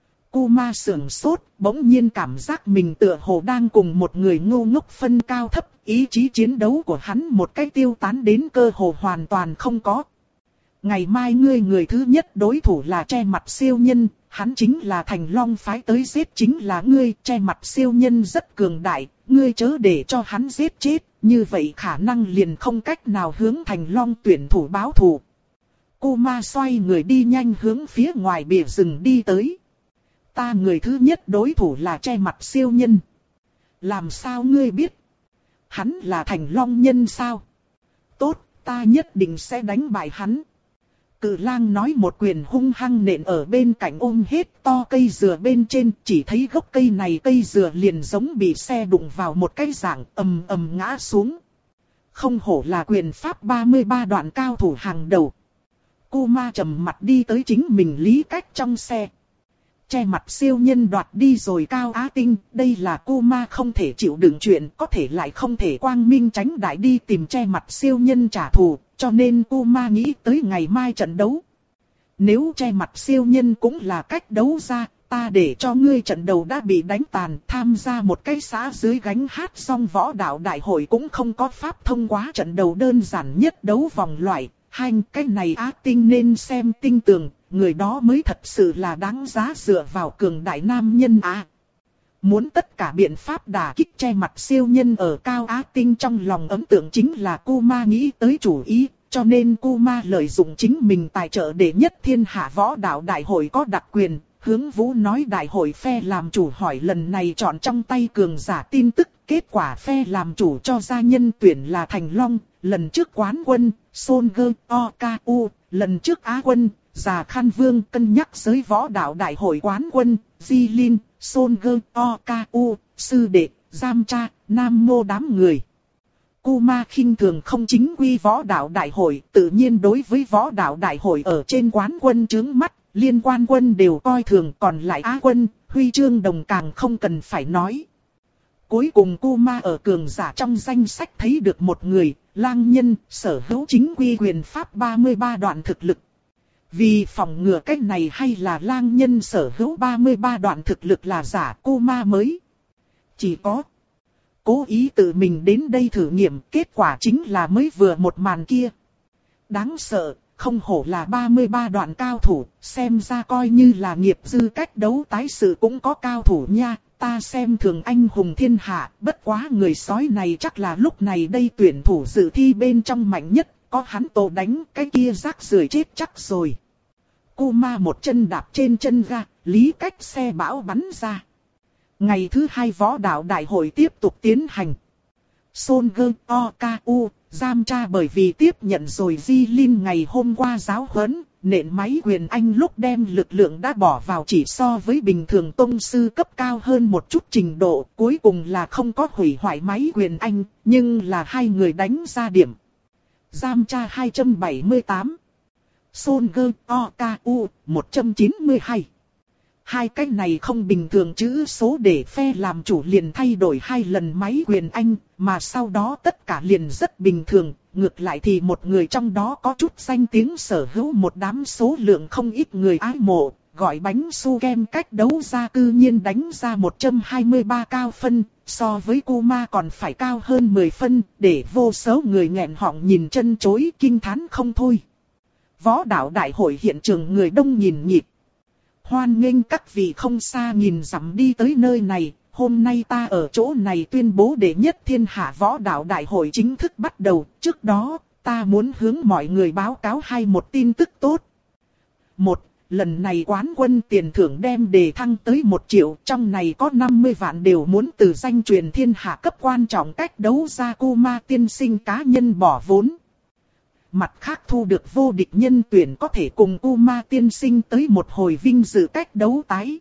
Kuma sưởng sốt, bỗng nhiên cảm giác mình tựa hồ đang cùng một người ngu ngốc phân cao thấp. Ý chí chiến đấu của hắn một cách tiêu tán đến cơ hồ hoàn toàn không có. Ngày mai ngươi người thứ nhất đối thủ là che mặt siêu nhân, hắn chính là Thành Long phái tới giết chính là ngươi. Che mặt siêu nhân rất cường đại, ngươi chớ để cho hắn giết chết, như vậy khả năng liền không cách nào hướng Thành Long tuyển thủ báo thù. Kuma xoay người đi nhanh hướng phía ngoài bìa rừng đi tới. Ta người thứ nhất đối thủ là che mặt siêu nhân. Làm sao ngươi biết? Hắn là Thành Long nhân sao? Tốt, ta nhất định sẽ đánh bại hắn. Cự lang nói một quyền hung hăng nện ở bên cạnh ôm hết to cây dừa bên trên, chỉ thấy gốc cây này cây dừa liền giống bị xe đụng vào một cái dạng ầm ầm ngã xuống. Không hổ là quyền pháp ba mươi ba đoạn cao thủ hàng đầu. Kuma trầm mặt đi tới chính mình lý cách trong xe. Che mặt siêu nhân đoạt đi rồi Cao Á Tinh, đây là Kuma không thể chịu đựng chuyện, có thể lại không thể quang minh tránh đại đi tìm che mặt siêu nhân trả thù, cho nên Kuma nghĩ tới ngày mai trận đấu. Nếu che mặt siêu nhân cũng là cách đấu ra, ta để cho ngươi trận đầu đã bị đánh tàn, tham gia một cái xã dưới gánh hát xong võ đạo đại hội cũng không có pháp thông qua trận đầu đơn giản nhất đấu vòng loại. Hành cái này Á Tinh nên xem tinh tường, người đó mới thật sự là đáng giá dựa vào cường đại nam nhân à. Muốn tất cả biện pháp đả kích che mặt siêu nhân ở Cao Á Tinh trong lòng ấn tượng chính là Kuma nghĩ tới chủ ý, cho nên Kuma lợi dụng chính mình tài trợ để nhất thiên hạ võ đạo đại hội có đặc quyền, hướng Vũ nói đại hội phe làm chủ hỏi lần này chọn trong tay cường giả tin tức, kết quả phe làm chủ cho ra nhân tuyển là Thành Long, lần trước quán quân, Songo Okaku, lần trước Á quân, Già Khan Vương cân nhắc giới võ đạo đại hội quán quân, Jilin, Songo Okaku, sư đệ, giam cha, nam mô đám người. Kuma khinh thường không chính quy võ đạo đại hội, tự nhiên đối với võ đạo đại hội ở trên quán quân chướng mắt, liên quan quân đều coi thường, còn lại Á quân, huy chương đồng càng không cần phải nói. Cuối cùng Kuma ở cường giả trong danh sách thấy được một người, lang nhân, sở hữu chính quy quyền pháp ba mươi ba đoạn thực lực. Vì phòng ngừa cách này hay là lang nhân sở hữu ba mươi ba đoạn thực lực là giả, Kuma mới chỉ có cố ý tự mình đến đây thử nghiệm, kết quả chính là mới vừa một màn kia. Đáng sợ, không hổ là ba mươi ba đoạn cao thủ, xem ra coi như là nghiệp dư cách đấu tái sự cũng có cao thủ nha. Ta xem thường anh hùng thiên hạ, bất quá người sói này chắc là lúc này đây tuyển thủ dự thi bên trong mạnh nhất, có hắn tổ đánh cái kia rác rưởi chết chắc rồi. Kuma một chân đạp trên chân ga, lý cách xe bão bắn ra. Ngày thứ hai võ đạo đại hội tiếp tục tiến hành. Son-gun Oku, giam tra bởi vì tiếp nhận rồi Di Linh ngày hôm qua giáo huấn, nện máy quyền anh lúc đem lực lượng đã bỏ vào chỉ so với bình thường tông sư cấp cao hơn một chút trình độ, cuối cùng là không có hủy hoại máy quyền anh, nhưng là hai người đánh ra điểm. Giam tra hai trăm bảy mươi tám, Son-gun Oku một trăm chín mươi hai. Hai cái này không bình thường chữ số để phe làm chủ liền thay đổi hai lần máy quyền anh, mà sau đó tất cả liền rất bình thường, ngược lại thì một người trong đó có chút danh tiếng sở hữu một đám số lượng không ít người ái mộ, gọi bánh su kem cách đấu ra cư nhiên đánh ra một trăm hai mươi ba cao phân, so với Kuma còn phải cao hơn mười phân, để vô số người nghẹn họng nhìn chân chối kinh thán không thôi. Võ đạo đại hội hiện trường người đông nhìn nhịp. Hoan nghênh các vị không xa nhìn dặm đi tới nơi này, hôm nay ta ở chỗ này tuyên bố đệ nhất thiên hạ võ đạo đại hội chính thức bắt đầu. Trước đó, ta muốn hướng mọi người báo cáo hai một tin tức tốt. Một, lần này quán quân tiền thưởng đem đề thăng tới một triệu, trong này có năm mươi vạn đều muốn từ danh truyền thiên hạ cấp quan trọng cách đấu ra Kuma tiên sinh cá nhân bỏ vốn. Mặt khác thu được vô địch nhân tuyển có thể cùng Kuma tiên sinh tới một hồi vinh dự cách đấu tái.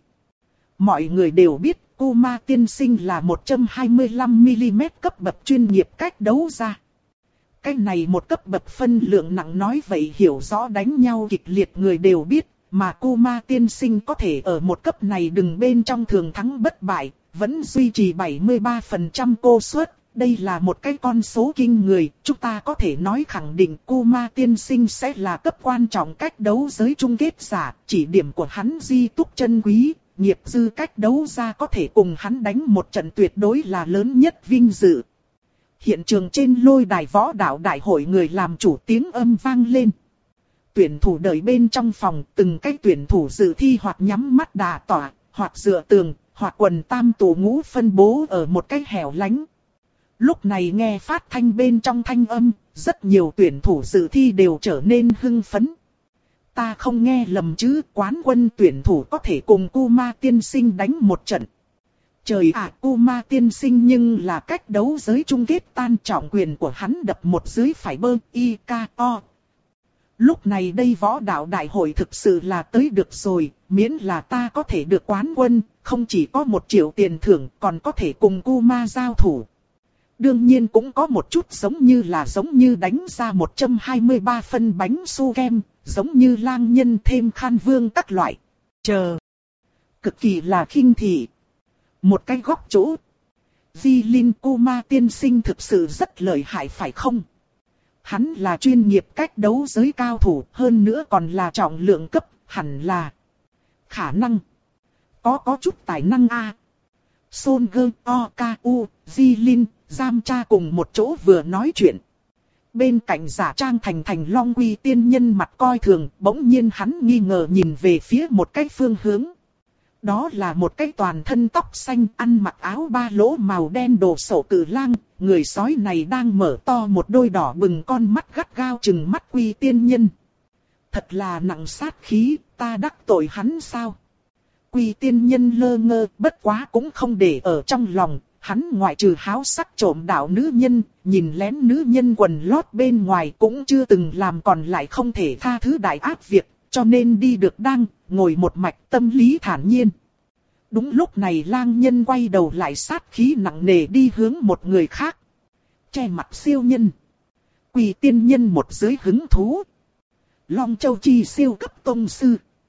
Mọi người đều biết Kuma tiên sinh là một trăm hai mươi lăm mi-li-mét cấp bậc chuyên nghiệp cách đấu ra. Cái này một cấp bậc phân lượng nặng nói vậy hiểu rõ đánh nhau kịch liệt người đều biết, mà Kuma tiên sinh có thể ở một cấp này đừng bên trong thường thắng bất bại, vẫn duy trì bảy mươi ba phần trăm cô suất. Đây là một cái con số kinh người, chúng ta có thể nói khẳng định Kuma tiên sinh sẽ là cấp quan trọng cách đấu giới chung kết giả, chỉ điểm của hắn di túc chân quý, nghiệp dư cách đấu ra có thể cùng hắn đánh một trận tuyệt đối là lớn nhất vinh dự. Hiện trường trên lôi đài võ đạo đại hội người làm chủ tiếng âm vang lên. Tuyển thủ đợi bên trong phòng, từng cái tuyển thủ dự thi hoặc nhắm mắt đà tỏa, hoặc dựa tường, hoặc quần tam tụ ngũ phân bố ở một cái hẻo lánh. Lúc này nghe phát thanh bên trong thanh âm, rất nhiều tuyển thủ dự thi đều trở nên hưng phấn. Ta không nghe lầm chứ, quán quân tuyển thủ có thể cùng Kuma tiên sinh đánh một trận. Trời ạ, Kuma tiên sinh nhưng là cách đấu giới chung kết tan trọng quyền của hắn đập một dưới phải bơ i ca o. Lúc này đây võ đạo đại hội thực sự là tới được rồi, miễn là ta có thể được quán quân, không chỉ có một triệu tiền thưởng còn có thể cùng Kuma giao thủ. Đương nhiên cũng có một chút giống như là giống như đánh ra một trăm hai mươi ba phân bánh su kem, giống như lang nhân thêm khan vương các loại. Chờ. Cực kỳ là khinh thị. Một cái góc chỗ. Di Linh Kuma tiên sinh thực sự rất lợi hại phải không? Hắn là chuyên nghiệp cách đấu giới cao thủ, hơn nữa còn là trọng lượng cấp, hẳn là khả năng. Có có chút tài năng a. À. Son-gun Oku, Di Linh, giam tra cùng một chỗ vừa nói chuyện. Bên cạnh giả trang thành thành Long Quy tiên nhân mặt coi thường, bỗng nhiên hắn nghi ngờ nhìn về phía một cái phương hướng. Đó là một cái toàn thân tóc xanh ăn mặc áo ba lỗ màu đen đồ sộ cử lang, người sói này đang mở to một đôi đỏ bừng con mắt gắt gao chừng mắt Quy tiên nhân. Thật là nặng sát khí, ta đắc tội hắn sao? Quy tiên nhân lơ ngơ, bất quá cũng không để ở trong lòng. Hắn ngoại trừ háo sắc trộm đạo nữ nhân, nhìn lén nữ nhân quần lót bên ngoài cũng chưa từng làm còn lại không thể tha thứ đại ác việc, cho nên đi được đang, ngồi một mạch tâm lý thản nhiên. Đúng lúc này lang nhân quay đầu lại sát khí nặng nề đi hướng một người khác. Che mặt siêu nhân. Quỳ tiên nhân một dưới hứng thú. Long Châu Chi siêu cấp tông sư.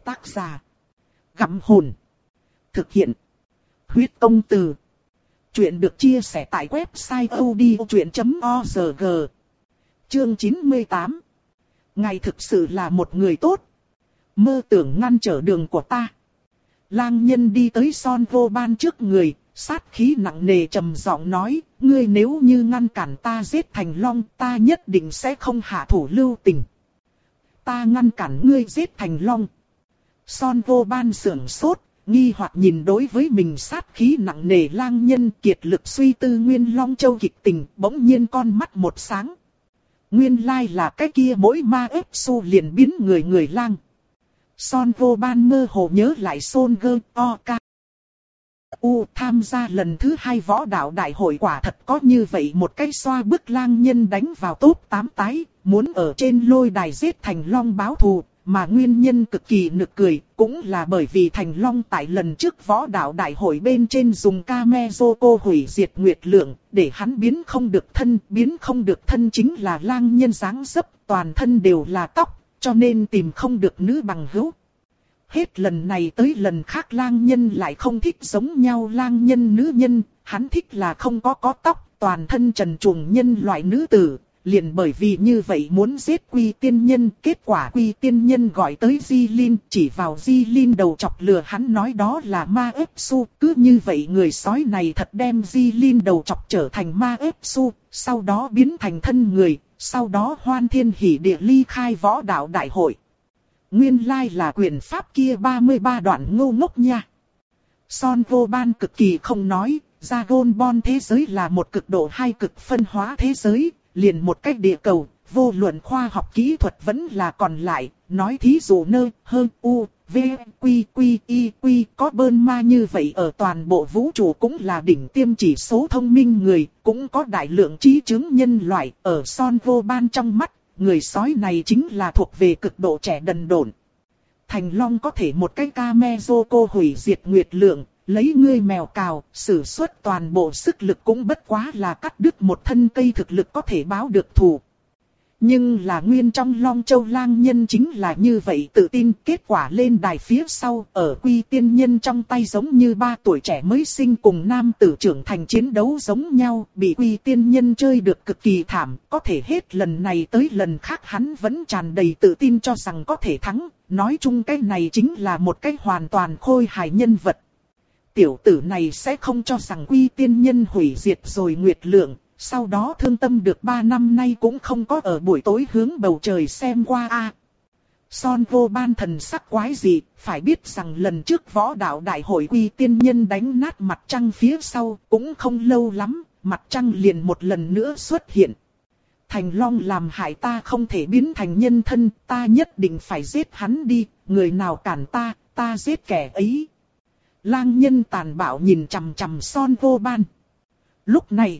Tác giả. Gặm hồn. Thực hiện. Huyết công từ. Chuyện được chia sẻ tại website odchuyện chấm org. Chương chín mươi tám. Ngài thực sự là một người tốt. Mơ tưởng ngăn trở đường của ta. Lang nhân đi tới Son Vô Ban trước người, sát khí nặng nề trầm giọng nói, ngươi nếu như ngăn cản ta giết Thành Long, ta nhất định sẽ không hạ thủ lưu tình. Ta ngăn cản ngươi giết Thành Long. Son Vô Ban sưởng sốt, nghi hoặc nhìn đối với mình sát khí nặng nề lang nhân, kiệt lực suy tư Nguyên Long Châu kịch tình, bỗng nhiên con mắt một sáng. Nguyên lai là cái kia mỗi ma ép su liền biến người người lang. Son Vô Ban mơ hồ nhớ lại Son Gơ O K U tham gia lần thứ hai võ đạo đại hội, quả thật có như vậy một cái xoa bức lang nhân đánh vào top tám tái, muốn ở trên lôi đài giết Thành Long báo thù, mà nguyên nhân cực kỳ nực cười, cũng là bởi vì Thành Long tại lần trước võ đạo đại hội bên trên dùng Kamezoko hủy diệt Nguyệt Lượng, để hắn biến không được thân, biến không được thân chính là lang nhân dáng dấp, toàn thân đều là tóc, cho nên tìm không được nữ bằng hữu. Hết lần này tới lần khác lang nhân lại không thích giống nhau lang nhân nữ nhân, hắn thích là không có có tóc, toàn thân trần truồng nhân loại nữ tử, liền bởi vì như vậy muốn giết Quy Tiên Nhân, kết quả Quy Tiên Nhân gọi tới Di Linh, chỉ vào Di Linh đầu chọc lừa hắn nói đó là ma ép su, cứ như vậy người sói này thật đem Di Linh đầu chọc trở thành ma ép su, sau đó biến thành thân người, sau đó hoan thiên hỉ địa ly khai võ đạo đại hội. Nguyên lai là quyền pháp kia ba mươi ba đoạn ngu ngốc nha. Son Vô Ban cực kỳ không nói, Dragon Ball thế giới là một cực độ hai cực phân hóa thế giới, liền một cách địa cầu, vô luận khoa học kỹ thuật vẫn là còn lại, nói thí dụ nơ, hơn, u, v, quy, quy, y, quy, có bơn ma như vậy ở toàn bộ vũ trụ cũng là đỉnh tiêm chỉ số thông minh người, cũng có đại lượng trí chứng nhân loại, ở Son Vô Ban trong mắt, người sói này chính là thuộc về cực độ trẻ đần độn. Thành Long có thể một cái Kamezoko hủy diệt Nguyệt Lượng, lấy ngươi mèo cào, sử xuất toàn bộ sức lực cũng bất quá là cắt đứt một thân cây thực lực có thể báo được thù. Nhưng là nguyên trong Long Châu lang nhân chính là như vậy tự tin, kết quả lên đài phía sau, ở Quy Tiên Nhân trong tay giống như ba tuổi trẻ mới sinh cùng nam tử trưởng thành chiến đấu giống nhau, bị Quy Tiên Nhân chơi được cực kỳ thảm, có thể hết lần này tới lần khác hắn vẫn tràn đầy tự tin cho rằng có thể thắng, nói chung cái này chính là một cái hoàn toàn khôi hài nhân vật. Tiểu tử này sẽ không cho rằng Quy Tiên Nhân hủy diệt rồi Nguyệt Lượng, sau đó thương tâm được ba năm nay cũng không có ở buổi tối hướng bầu trời xem qua a. À, Son Vô Ban thần sắc quái dị, phải biết rằng lần trước võ đạo đại hội Quy Tiên Nhân đánh nát mặt trăng phía sau, cũng không lâu lắm, mặt trăng liền một lần nữa xuất hiện. Thành Long làm hại ta không thể biến thành nhân thân, ta nhất định phải giết hắn đi, người nào cản ta, ta giết kẻ ấy. Lang nhân tàn bạo nhìn chằm chằm Son Vô Ban. Lúc này,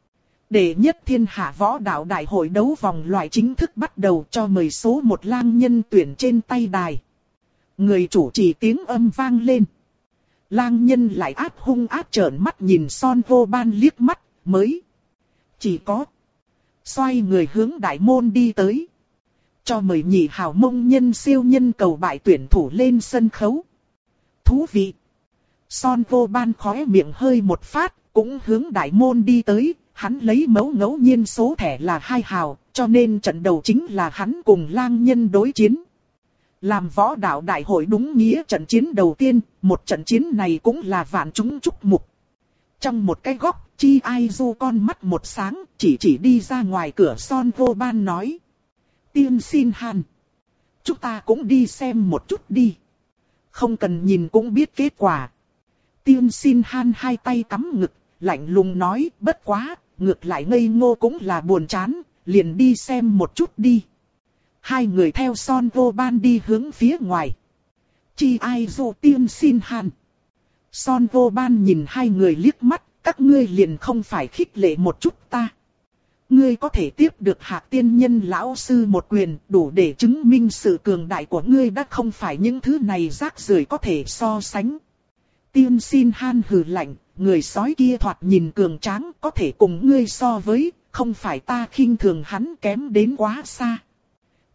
đệ nhất thiên hạ võ đạo đại hội đấu vòng loại chính thức bắt đầu, cho mời số một lang nhân tuyển trên tay đài. Người chủ trì tiếng âm vang lên. Lang nhân lại ác hung ác trợn mắt nhìn Son Vô Ban liếc mắt, mới chỉ có xoay người hướng đại môn đi tới. Cho mời nhị hào mông nhân siêu nhân cầu bại tuyển thủ lên sân khấu. Thú vị. Son Vô Ban khóe miệng hơi một phát, cũng hướng đại môn đi tới. Hắn lấy mẫu ngẫu nhiên số thẻ là hai hào, cho nên trận đầu chính là hắn cùng lang nhân đối chiến. Làm võ đạo đại hội đúng nghĩa trận chiến đầu tiên, một trận chiến này cũng là vạn chúng chúc mục. Trong một cái góc, Chi Ai Du con mắt một sáng, chỉ chỉ đi ra ngoài cửa Son Vô Ban nói. Tiên xin Han. Chúng ta cũng đi xem một chút đi. Không cần nhìn cũng biết kết quả. Tiên xin Han hai tay cắm ngực, lạnh lùng nói, bất quá, ngược lại ngây ngô cũng là buồn chán, liền đi xem một chút đi. Hai người theo Son Vô Ban đi hướng phía ngoài. Chi Ai Du tiên xin Han. Son Vô Ban nhìn hai người liếc mắt, các ngươi liền không phải khích lệ một chút ta. Ngươi có thể tiếp được Hạc Tiên Nhân lão sư một quyền, đủ để chứng minh sự cường đại của ngươi đã không phải những thứ này rác rưởi có thể so sánh. Tiên xin Han hừ lạnh, người sói kia thoạt nhìn cường tráng, có thể cùng ngươi so với, không phải ta khinh thường hắn kém đến quá xa.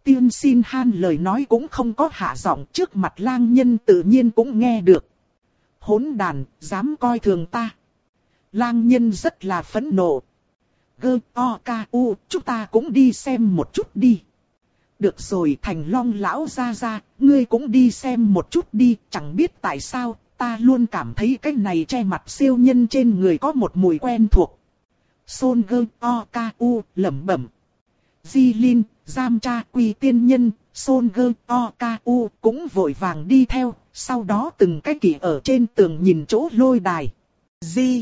Tiên Xin Han lời nói cũng không có hạ giọng, trước mặt lang nhân tự nhiên cũng nghe được. Hỗn đàn, dám coi thường ta. Lang nhân rất là phẫn nộ. Gơ, o, ca, u, chúng ta cũng đi xem một chút đi. Được rồi, Thành Long lão ra ra, ngươi cũng đi xem một chút đi, chẳng biết tại sao, ta luôn cảm thấy cái này che mặt siêu nhân trên người có một mùi quen thuộc. Son Gơ, o, ca, u, lẩm bẩm. Di Linh, Giam Cha, Quy Tiên Nhân, Son Gơ, o, ca, u, cũng vội vàng đi theo, sau đó từng cái kỳ ở trên tường nhìn chỗ lôi đài. Di.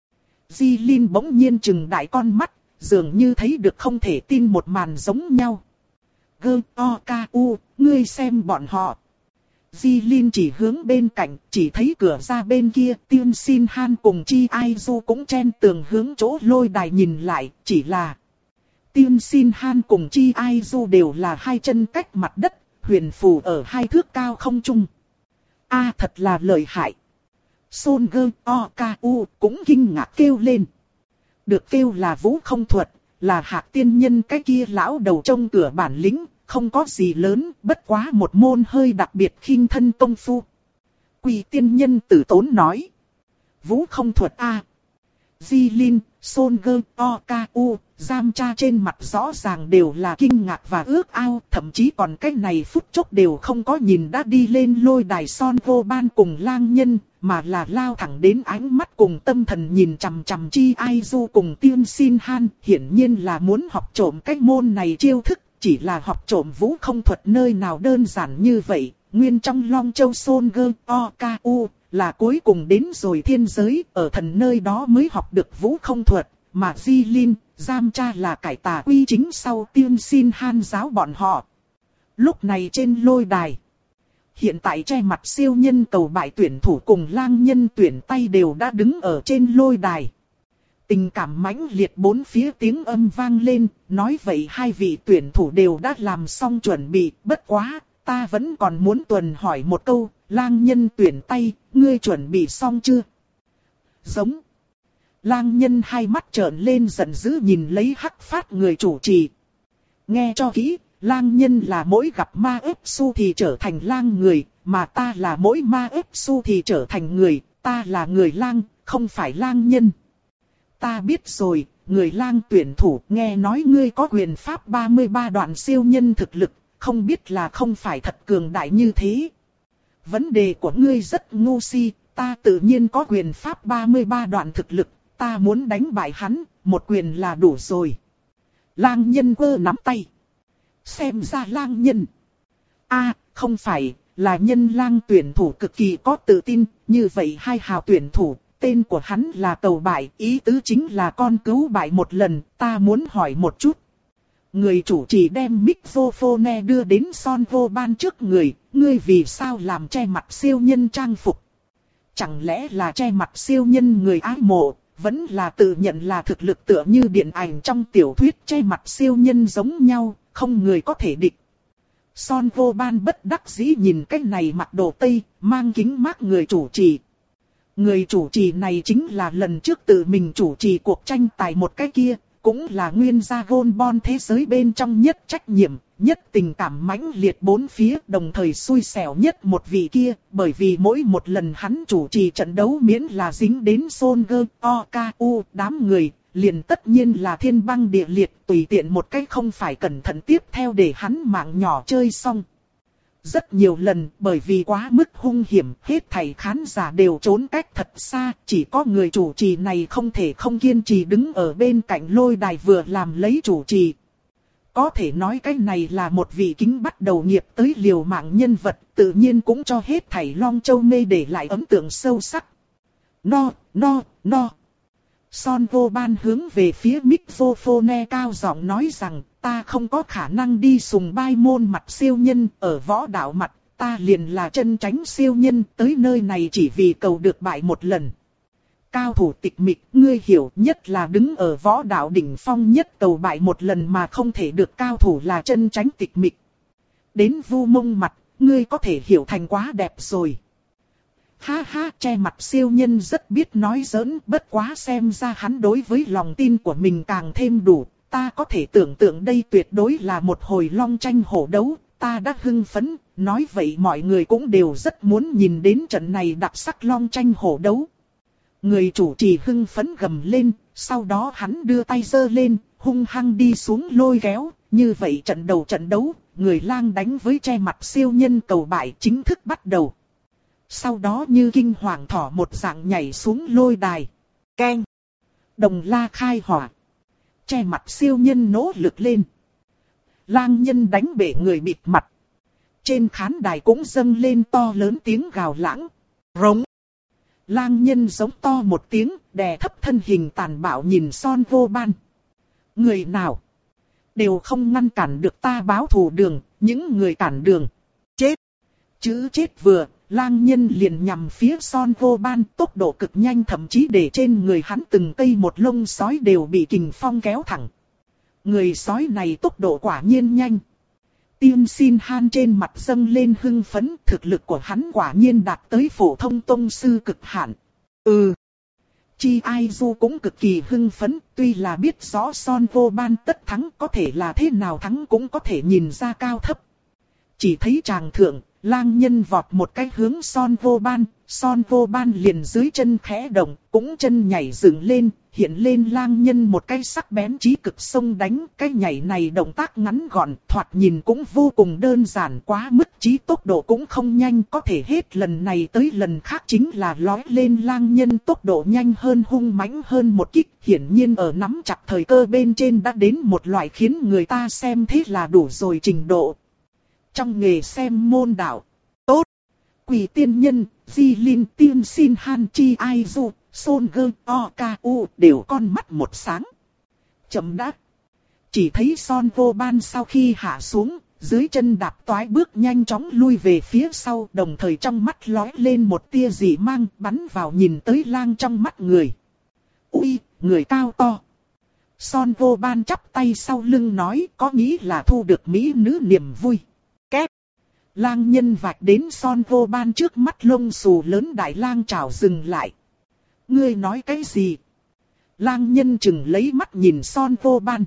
Di Linh bỗng nhiên trừng đại con mắt, dường như thấy được không thể tin một màn giống nhau. Gơ, o, ca, u, ngươi xem bọn họ. Di Linh chỉ hướng bên cạnh, chỉ thấy cửa ra bên kia, Tiên Xin Han cùng Chi Ai Du cũng chen tường hướng chỗ lôi đài nhìn lại, chỉ là Tiên Xin Han cùng Chi Ai Du đều là hai chân cách mặt đất, huyền phù ở hai thước cao không trung. A thật là lợi hại. Son Gơ, o, ca, u cũng kinh ngạc kêu lên. Được kêu là vũ không thuật, là Hạc tiên nhân cái kia lão đầu trông cửa bản lĩnh, không có gì lớn, bất quá một môn hơi đặc biệt khinh thân công phu. Quỷ tiên nhân tử tốn nói. Vũ không thuật a. Di Linh, Son Gơ, o, ca, u, Giam Cha trên mặt rõ ràng đều là kinh ngạc và ước ao, thậm chí còn cái này phút chốc đều không có nhìn đã đi lên lôi đài Son Vô Ban cùng lang nhân, mà là lao thẳng đến ánh mắt cùng tâm thần nhìn chằm chằm Chi Ai Du cùng Tiên Xin Han, hiển nhiên là muốn học trộm cái môn này chiêu thức, chỉ là học trộm vũ không thuật nơi nào đơn giản như vậy, nguyên trong Long Châu Son Gơ, o, ca, u, là cuối cùng đến rồi thiên giới, ở thần nơi đó mới học được vũ không thuật, mà Di Linh, Giam Cha là cải tà quy chính sau Tiên Xin Han giáo bọn họ. Lúc này trên lôi đài, hiện tại che mặt siêu nhân cầu bại tuyển thủ cùng lang nhân tuyển tay đều đã đứng ở trên lôi đài. Tình cảm mãnh liệt bốn phía tiếng âm vang lên, nói vậy hai vị tuyển thủ đều đã làm xong chuẩn bị, bất quá, ta vẫn còn muốn tuần hỏi một câu, lang nhân tuyển tay, ngươi chuẩn bị xong chưa? Giống. Lang nhân hai mắt trợn lên giận dữ nhìn lấy Hắc Phát người chủ trì. Nghe cho kỹ, lang nhân là mỗi gặp ma ếp su thì trở thành lang người, mà ta là mỗi ma ếp su thì trở thành người, ta là người lang, không phải lang nhân. Ta biết rồi, người lang tuyển thủ, nghe nói ngươi có quyền pháp ba mươi ba đoạn siêu nhân thực lực, không biết là không phải thật cường đại như thế. Vấn đề của ngươi rất ngu si, ta tự nhiên có quyền pháp ba mươi ba đoạn thực lực, ta muốn đánh bại hắn, một quyền là đủ rồi. Lang nhân quơ nắm tay. Xem ra lang nhân. A, không phải, là nhân lang tuyển thủ cực kỳ có tự tin, như vậy hai hào tuyển thủ, tên của hắn là Cầu Bại, ý tứ chính là con cứu bại một lần, ta muốn hỏi một chút. Người chủ trì đem microphone đưa đến Son Vô Ban trước người, ngươi vì sao làm che mặt siêu nhân trang phục? Chẳng lẽ là che mặt siêu nhân người ái mộ, vẫn là tự nhận là thực lực tựa như điện ảnh trong tiểu thuyết che mặt siêu nhân giống nhau, không người có thể địch. Son Vô Ban bất đắc dĩ nhìn cái này mặc đồ Tây, mang kính mát người chủ trì. Người chủ trì này chính là lần trước tự mình chủ trì cuộc tranh tài một cái kia, cũng là nguyên gia gôn bon thế giới bên trong nhất trách nhiệm, nhất tình cảm mãnh liệt bốn phía, đồng thời xui xẻo nhất một vị kia, bởi vì mỗi một lần hắn chủ trì trận đấu miễn là dính đến Son Gơ, o, ca, u, đám người, liền tất nhiên là thiên băng địa liệt, tùy tiện một cách không phải cẩn thận tiếp theo để hắn mạng nhỏ chơi xong. Rất nhiều lần, bởi vì quá mức hung hiểm, hết thảy khán giả đều trốn cách thật xa, chỉ có người chủ trì này không thể không kiên trì đứng ở bên cạnh lôi đài vừa làm lấy chủ trì. Có thể nói cái này là một vị kính bắt đầu nghiệp tới liều mạng nhân vật, tự nhiên cũng cho hết thảy Long Châu mê để lại ấn tượng sâu sắc. No, no, no. Son Vô Ban hướng về phía microphone cao giọng nói rằng, ta không có khả năng đi sùng bai môn mặt siêu nhân, ở võ đạo mặt, ta liền là chân tránh siêu nhân, tới nơi này chỉ vì cầu được bại một lần. Cao thủ tịch mịch, ngươi hiểu, nhất là đứng ở võ đạo đỉnh phong nhất cầu bại một lần mà không thể được cao thủ là chân tránh tịch mịch. Đến Vu Mông mặt, ngươi có thể hiểu thành quá đẹp rồi. Ha ha, che mặt siêu nhân rất biết nói giỡn, bất quá xem ra hắn đối với lòng tin của mình càng thêm đủ, ta có thể tưởng tượng đây tuyệt đối là một hồi long tranh hổ đấu, ta đã hưng phấn, nói vậy mọi người cũng đều rất muốn nhìn đến trận này đặc sắc long tranh hổ đấu. Người chủ trì hưng phấn gầm lên, sau đó hắn đưa tay giơ lên, hung hăng đi xuống lôi kéo, như vậy trận đầu trận đấu, người lang đánh với che mặt siêu nhân cầu bại chính thức bắt đầu. Sau đó như kinh hoàng thỏ một dạng nhảy xuống lôi đài. Keng! Đồng la khai hỏa. Che mặt siêu nhân nỗ lực lên. Lang nhân đánh bể người bịt mặt. Trên khán đài cũng dâng lên to lớn tiếng gào lãng. Rống! Lang nhân giống to một tiếng, đè thấp thân hình tàn bạo nhìn Son Vô Ban. Người nào? Đều không ngăn cản được ta báo thù đường, những người cản đường. Chết! Chữ chết vừa, lang nhân liền nhằm phía Son Vô Ban, tốc độ cực nhanh, thậm chí để trên người hắn từng cây một lông sói đều bị kình phong kéo thẳng. Người sói này tốc độ quả nhiên nhanh. Tiên Xin Han trên mặt dâng lên hưng phấn, thực lực của hắn quả nhiên đạt tới phổ thông tông sư cực hạn. Ừ. Chi Ai Du cũng cực kỳ hưng phấn, tuy là biết rõ Son Vô Ban tất thắng, có thể là thế nào thắng cũng có thể nhìn ra cao thấp. Chỉ thấy chàng thượng, lang nhân vọt một cái hướng Son Vô Ban, Son Vô Ban liền dưới chân khẽ động, cũng chân nhảy dựng lên, hiện lên lang nhân một cái sắc bén chí cực xông đánh. Cái nhảy này động tác ngắn gọn, thoạt nhìn cũng vô cùng đơn giản, quá mức chí tốc độ cũng không nhanh, có thể hết lần này tới lần khác chính là lói lên lang nhân tốc độ nhanh hơn, hung mãnh hơn một kích, hiển nhiên ở nắm chặt thời cơ bên trên đã đến một loại khiến người ta xem thế là đủ rồi trình độ. Trong nghề xem môn đạo, tốt, Quỷ tiên nhân, Di Linh Tiên Xin Han Chi Ai Du, Son Gơ O K U đều con mắt một sáng. Chậm đã. Chỉ thấy Son Vô Ban sau khi hạ xuống, dưới chân đạp toái bước nhanh chóng lui về phía sau, đồng thời trong mắt lóe lên một tia dị mang, bắn vào nhìn tới lang trong mắt người. Ui, người cao to. Son Vô Ban chắp tay sau lưng nói, có nghĩ là thu được mỹ nữ niềm vui. Két. Lang nhân vạch đến Son Vô Ban trước mắt, lông xù lớn đại lang chảo dừng lại. Ngươi nói cái gì? Lang nhân chừng lấy mắt nhìn Son Vô Ban.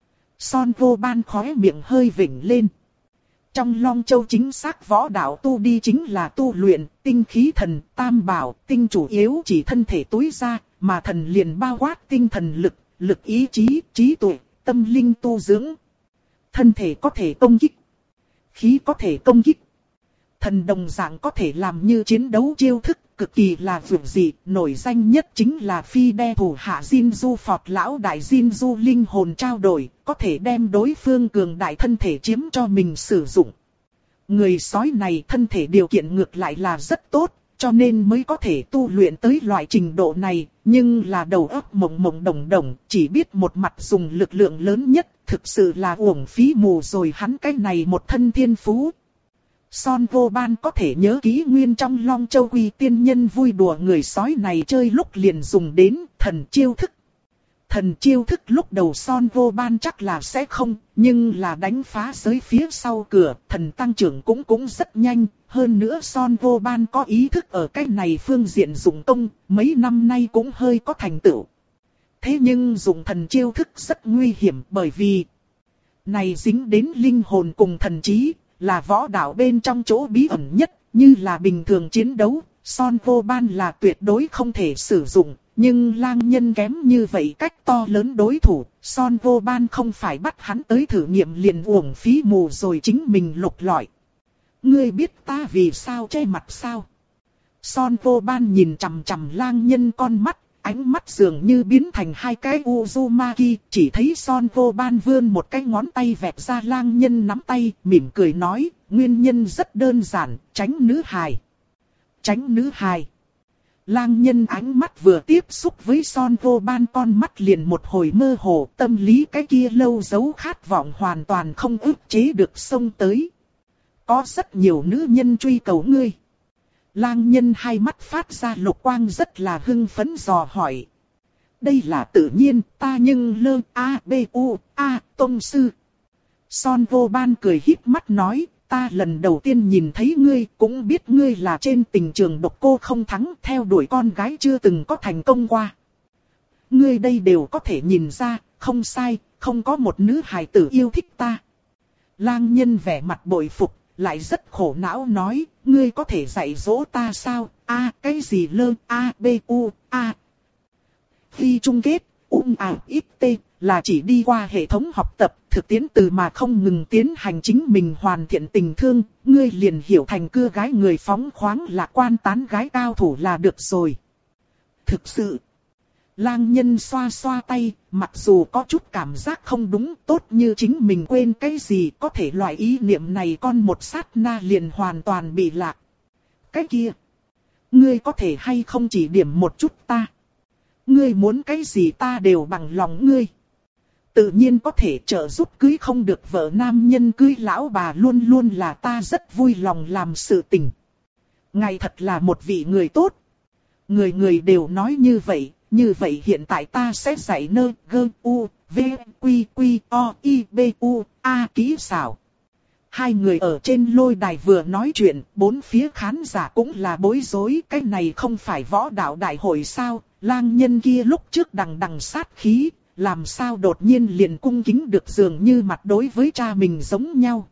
Son Vô Ban khóe miệng hơi vểnh lên. Trong Long Châu chính xác võ đạo tu đi chính là tu luyện, tinh khí thần, tam bảo, tinh chủ yếu chỉ thân thể tối ra, mà thần liền bao quát tinh thần lực, lực ý chí, trí tuệ, tâm linh tu dưỡng. Thân thể có thể công kích, khí có thể công kích. Thần đồng dạng có thể làm như chiến đấu chiêu thức, cực kỳ là vượt dị, nổi danh nhất chính là phi đe thủ hạ Jinju Phọt lão đại Jinju linh hồn trao đổi, có thể đem đối phương cường đại thân thể chiếm cho mình sử dụng. Người sói này thân thể điều kiện ngược lại là rất tốt, cho nên mới có thể tu luyện tới loại trình độ này, nhưng là đầu óc mộng mộng đồng đồng, chỉ biết một mặt dùng lực lượng lớn nhất, thực sự là uổng phí mù rồi hắn cái này một thân thiên phú. Son Vô Ban có thể nhớ kỹ nguyên trong Long Châu Quy tiên nhân vui đùa người sói này chơi lúc liền dùng đến thần chiêu thức. Thần chiêu thức lúc đầu Son Vô Ban chắc là sẽ không, nhưng là đánh phá giới phía sau cửa, thần tăng trưởng cũng cũng rất nhanh. Hơn nữa Son Vô Ban có ý thức ở cái này phương diện dụng công, mấy năm nay cũng hơi có thành tựu. Thế nhưng dùng thần chiêu thức rất nguy hiểm, bởi vì này dính đến linh hồn cùng thần trí, là võ đạo bên trong chỗ bí ẩn nhất, như là bình thường chiến đấu, Son Vô Ban là tuyệt đối không thể sử dụng, nhưng lang nhân kém như vậy cách to lớn đối thủ, Son Vô Ban không phải bắt hắn tới thử nghiệm liền uổng phí mù rồi chính mình lục lọi. Ngươi biết ta vì sao che mặt sao? Son Vô Ban nhìn chằm chằm lang nhân con mắt, ánh mắt dường như biến thành hai cái Uzumaki, chỉ thấy Son Vô Ban vươn một cái ngón tay vẹp ra lang nhân nắm tay, mỉm cười nói, nguyên nhân rất đơn giản, tránh nữ hài. Tránh nữ hài. Lang nhân ánh mắt vừa tiếp xúc với Son Vô Ban con mắt liền một hồi mơ hồ, tâm lý cái kia lâu giấu khát vọng hoàn toàn không ức chế được xông tới. Có rất nhiều nữ nhân truy cầu ngươi. Lang nhân hai mắt phát ra lục quang rất là hưng phấn dò hỏi. Đây là tự nhiên, ta nhưng lơ a b u a tông sư. Son Vô Ban cười híp mắt nói, ta lần đầu tiên nhìn thấy ngươi, cũng biết ngươi là trên tình trường độc cô không thắng, theo đuổi con gái chưa từng có thành công qua. Ngươi đây đều có thể nhìn ra, không sai, không có một nữ hài tử yêu thích ta. Lang nhân vẻ mặt bội phục, lại rất khổ não nói, ngươi có thể dạy dỗ ta sao? A, cái gì lơ, A, B, U, A. Khi chung kết, ung à ít t, là chỉ đi qua hệ thống học tập, thực tiễn từ mà không ngừng tiến hành chính mình hoàn thiện tình thương, ngươi liền hiểu thành cưa gái người phóng khoáng lạc quan tán gái cao thủ là được rồi. Thực sự, lang nhân xoa xoa tay, mặc dù có chút cảm giác không đúng, tốt như chính mình quên cái gì, có thể loại ý niệm này con một sát na liền hoàn toàn bị lạc. Cái kia, ngươi có thể hay không chỉ điểm một chút ta? Ngươi muốn cái gì ta đều bằng lòng ngươi. Tự nhiên có thể trợ giúp cưới không được vợ nam nhân cưới lão bà luôn luôn là ta rất vui lòng làm sự tình. Ngài thật là một vị người tốt. Người người đều nói như vậy, như vậy hiện tại ta sẽ dạy nơ, gơ, u, v, quy, quy, o, i, b, u, a kỹ xảo. Hai người ở trên lôi đài vừa nói chuyện, bốn phía khán giả cũng là bối rối, cái này không phải võ đạo đại hội sao, lang nhân kia lúc trước đằng đằng sát khí, làm sao đột nhiên liền cung kính được dường như mặt đối với cha mình giống nhau.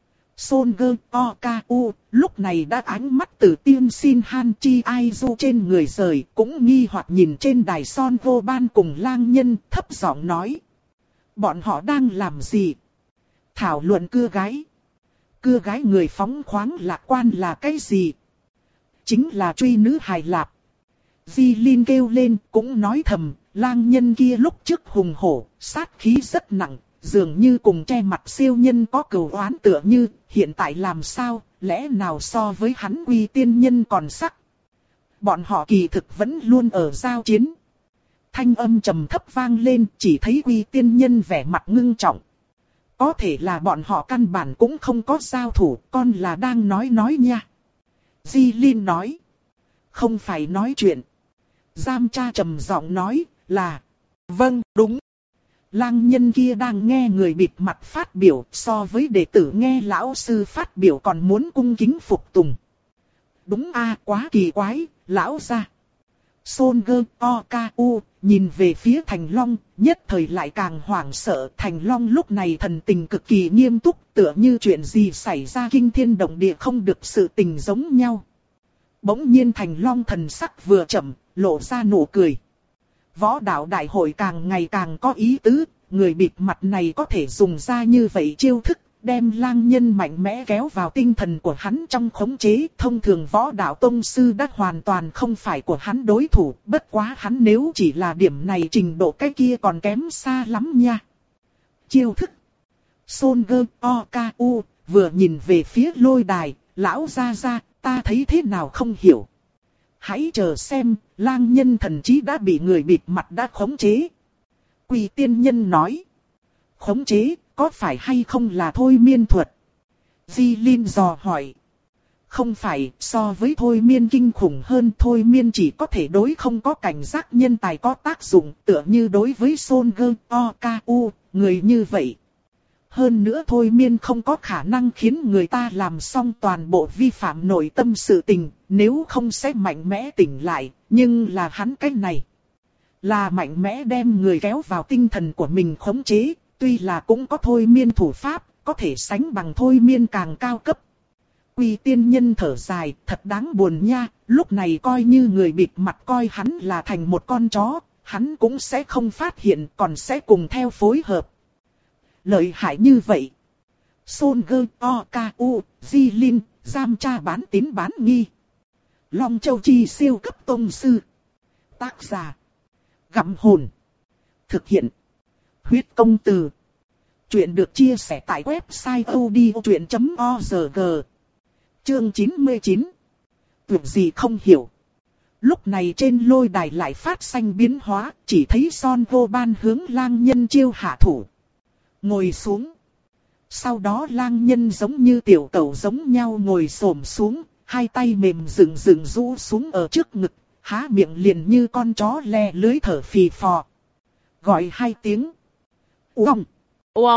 Son gơ o ca u, lúc này đã ánh mắt từ tiên xin han chi ai du trên người rời, cũng nghi hoặc nhìn trên đài Son vô ban cùng lang nhân, thấp giọng nói. Bọn họ đang làm gì? Thảo luận cưa gái. Cưa gái người phóng khoáng lạc quan là cái gì? Chính là truy nữ hài lạp. Di Linh kêu lên cũng nói thầm, lang nhân kia lúc trước hùng hổ, sát khí rất nặng, dường như cùng che mặt siêu nhân có cừu oán tựa như, hiện tại làm sao, lẽ nào so với hắn Quy tiên nhân còn sắc. Bọn họ kỳ thực vẫn luôn ở giao chiến. Thanh âm trầm thấp vang lên, chỉ thấy Quy tiên nhân vẻ mặt ngưng trọng. Có thể là bọn họ căn bản cũng không có giao thủ, con là đang nói nói nha. Di Linh nói. Không phải nói chuyện. Giam cha trầm giọng nói là. Vâng, đúng. Lang nhân kia đang nghe người bịt mặt phát biểu, so với đệ tử nghe lão sư phát biểu còn muốn cung kính phục tùng. Đúng a, quá kỳ quái, lão gia. Son gơ o ca u, nhìn về phía Thành Long, nhất thời lại càng hoảng sợ. Thành Long lúc này thần tình cực kỳ nghiêm túc, tựa như chuyện gì xảy ra kinh thiên động địa không được sự tình giống nhau. Bỗng nhiên Thành Long thần sắc vừa chậm, lộ ra nụ cười. Võ đạo đại hội càng ngày càng có ý tứ, người bịt mặt này có thể dùng ra như vậy chiêu thức, đem lang nhân mạnh mẽ kéo vào tinh thần của hắn trong khống chế. Thông thường võ đạo tông sư đã hoàn toàn không phải của hắn đối thủ, bất quá hắn nếu chỉ là điểm này trình độ cái kia còn kém xa lắm nha. Chiêu thức. Son gơ o ca u, vừa nhìn về phía lôi đài, lão gia gia, ta thấy thế nào không hiểu. Hãy chờ xem, lang nhân thần trí đã bị người bịt mặt đã khống chế. Quỳ tiên nhân nói. Khống chế, có phải hay không là thôi miên thuật? Di Linh dò hỏi. Không phải, so với thôi miên kinh khủng hơn, thôi miên chỉ có thể đối không có cảnh giác nhân tài có tác dụng, tựa như đối với Son gơ o ca u, người như vậy. Hơn nữa thôi miên không có khả năng khiến người ta làm xong toàn bộ vi phạm nội tâm sự tình, nếu không sẽ mạnh mẽ tỉnh lại, nhưng là hắn cái này. Là mạnh mẽ đem người kéo vào tinh thần của mình khống chế, tuy là cũng có thôi miên thủ pháp, có thể sánh bằng thôi miên càng cao cấp. Quy tiên nhân thở dài, thật đáng buồn nha, lúc này coi như người bịt mặt coi hắn là thành một con chó, hắn cũng sẽ không phát hiện còn sẽ cùng theo phối hợp. Lợi hại như vậy. Son gơ o ca u, Di Linh, giam cha bán tín bán nghi. Long Châu Chi siêu cấp tông sư. Tác giả. Gặm hồn. Thực hiện. Huyết công từ. Chuyện được chia sẻ tại website odchuyện chấm org. Chương chín mươi chín. Việc gì không hiểu. Lúc này trên lôi đài lại phát sinh biến hóa, chỉ thấy Son vô ban hướng lang nhân chiêu hạ thủ. Ngồi xuống. Sau đó lang nhân giống như tiểu cẩu giống nhau ngồi xổm xuống, hai tay mềm dựng dựng rũ xuống ở trước ngực, há miệng liền như con chó le lưới thở phì phò. Gọi hai tiếng. Uông. Uông.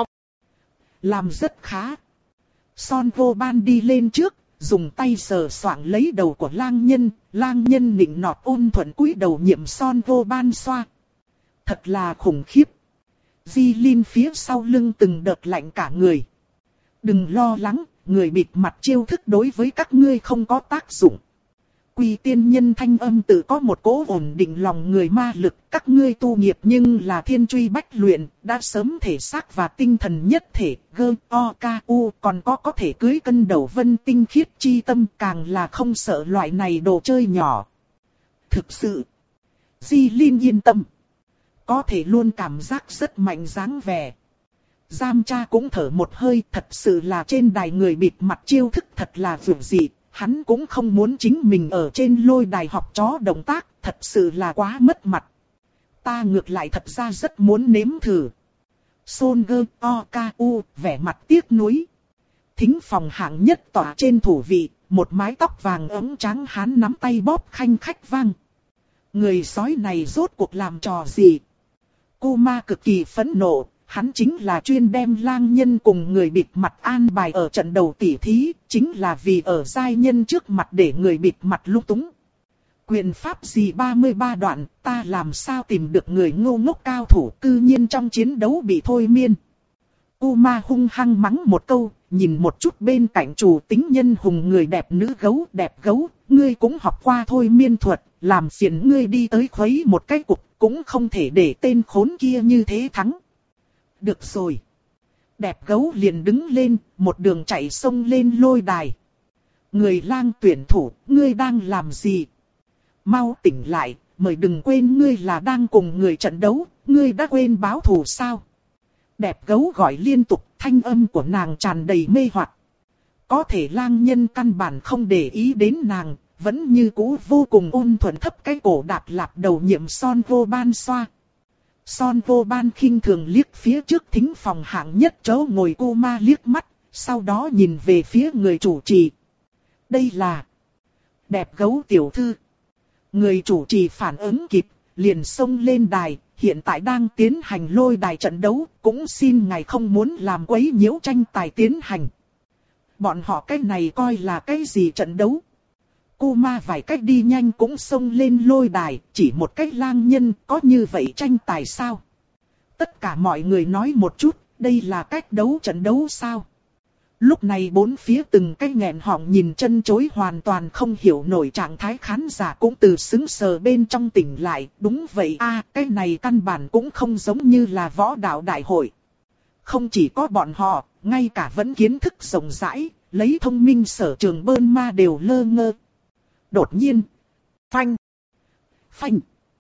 Làm rất khá. Son vô ban đi lên trước, dùng tay sờ soạng lấy đầu của lang nhân, lang nhân nịnh nọt ôn thuận cúi đầu nhiệm Son vô ban xoa. Thật là khủng khiếp. Di Linh phía sau lưng từng đợt lạnh cả người. Đừng lo lắng, người bịt mặt chiêu thức đối với các ngươi không có tác dụng. Quy tiên nhân thanh âm tự có một cỗ ổn định lòng người ma lực, các ngươi tu nghiệp nhưng là thiên truy bách luyện, đã sớm thể xác và tinh thần nhất thể, gơ, o, ca, u, còn có có thể cưới cân đầu vân tinh khiết chi tâm, càng là không sợ loại này đồ chơi nhỏ. Thực sự, Di Linh yên tâm, có thể luôn cảm giác rất mạnh dáng vẻ. Giam cha cũng thở một hơi, thật sự là trên đài người bịt mặt chiêu thức thật là vượt dị. Hắn cũng không muốn chính mình ở trên lôi đài học chó động tác, thật sự là quá mất mặt. Ta ngược lại thật ra rất muốn nếm thử. Son gơ o ca u vẻ mặt tiếc nuối. Thính phòng hạng nhất tỏa trên thủ vị, một mái tóc vàng ống trắng hắn nắm tay bóp khanh khách vang. Người sói này rốt cuộc làm trò gì? Cô ma cực kỳ phẫn nộ. Hắn chính là chuyên đem lang nhân cùng người bịt mặt an bài ở trận đầu tỉ thí, chính là vì ở giai nhân trước mặt để người bịt mặt lung túng. Quyền pháp gì ba mươi ba đoạn, ta làm sao tìm được người ngô ngốc cao thủ cư nhiên trong chiến đấu bị thôi miên. Uma hung hăng mắng một câu, nhìn một chút bên cạnh chủ tính nhân hùng người đẹp nữ gấu đẹp gấu, ngươi cũng học qua thôi miên thuật, làm phiền ngươi đi tới khuấy một cái cục, cũng không thể để tên khốn kia như thế thắng. Được rồi. Đẹp gấu liền đứng lên, một đường chạy xông lên lôi đài. Người lang tuyển thủ, ngươi đang làm gì? Mau tỉnh lại, mời đừng quên ngươi là đang cùng người trận đấu, ngươi đã quên báo thù sao? Đẹp gấu gọi liên tục, thanh âm của nàng tràn đầy mê hoặc. Có thể lang nhân căn bản không để ý đến nàng, vẫn như cũ vô cùng ôn thuần thấp cái cổ đạp lạp đầu nhiệm son vô ban xoa. Son vô ban khinh thường liếc phía trước thính phòng hạng nhất chỗ ngồi cô ma liếc mắt, sau đó nhìn về phía người chủ trì. Đây là đẹp gấu tiểu thư. Người chủ trì phản ứng kịp, liền xông lên đài, hiện tại đang tiến hành lôi đài trận đấu, cũng xin ngài không muốn làm quấy nhiễu tranh tài tiến hành. Bọn họ cái này coi là cái gì trận đấu? Cô ma vài cách đi nhanh cũng xông lên lôi đài, chỉ một cách lang nhân, có như vậy tranh tài sao? Tất cả mọi người nói một chút, đây là cách đấu trận đấu sao? Lúc này bốn phía từng cái nghẹn họng nhìn chân chối hoàn toàn không hiểu nổi trạng thái khán giả cũng từ sững sờ bên trong tỉnh lại. Đúng vậy a, cái này căn bản cũng không giống như là võ đạo đại hội. Không chỉ có bọn họ, ngay cả vẫn kiến thức rộng rãi, lấy thông minh sở trường bơn ma đều lơ ngơ. Đột nhiên, phanh, phanh,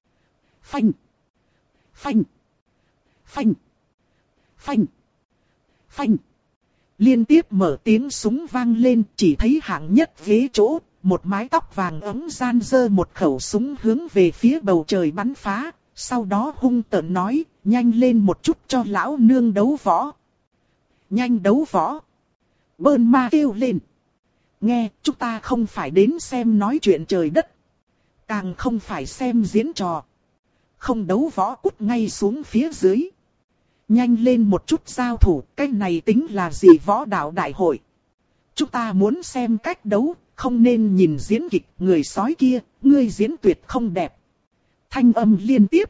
phanh, phanh, phanh, phanh, phanh. Liên tiếp mở tiếng súng vang lên, chỉ thấy hạng nhất ghế chỗ, một mái tóc vàng ấm gian dơ một khẩu súng hướng về phía bầu trời bắn phá, sau đó hung tợn nói, nhanh lên một chút cho lão nương đấu võ. Nhanh đấu võ. Bơn ma kêu lên. Nghe, chúng ta không phải đến xem nói chuyện trời đất, càng không phải xem diễn trò. Không đấu võ cút ngay xuống phía dưới. Nhanh lên một chút giao thủ, cái này tính là gì võ đạo đại hội. Chúng ta muốn xem cách đấu, không nên nhìn diễn kịch, người sói kia, ngươi diễn tuyệt không đẹp. Thanh âm liên tiếp.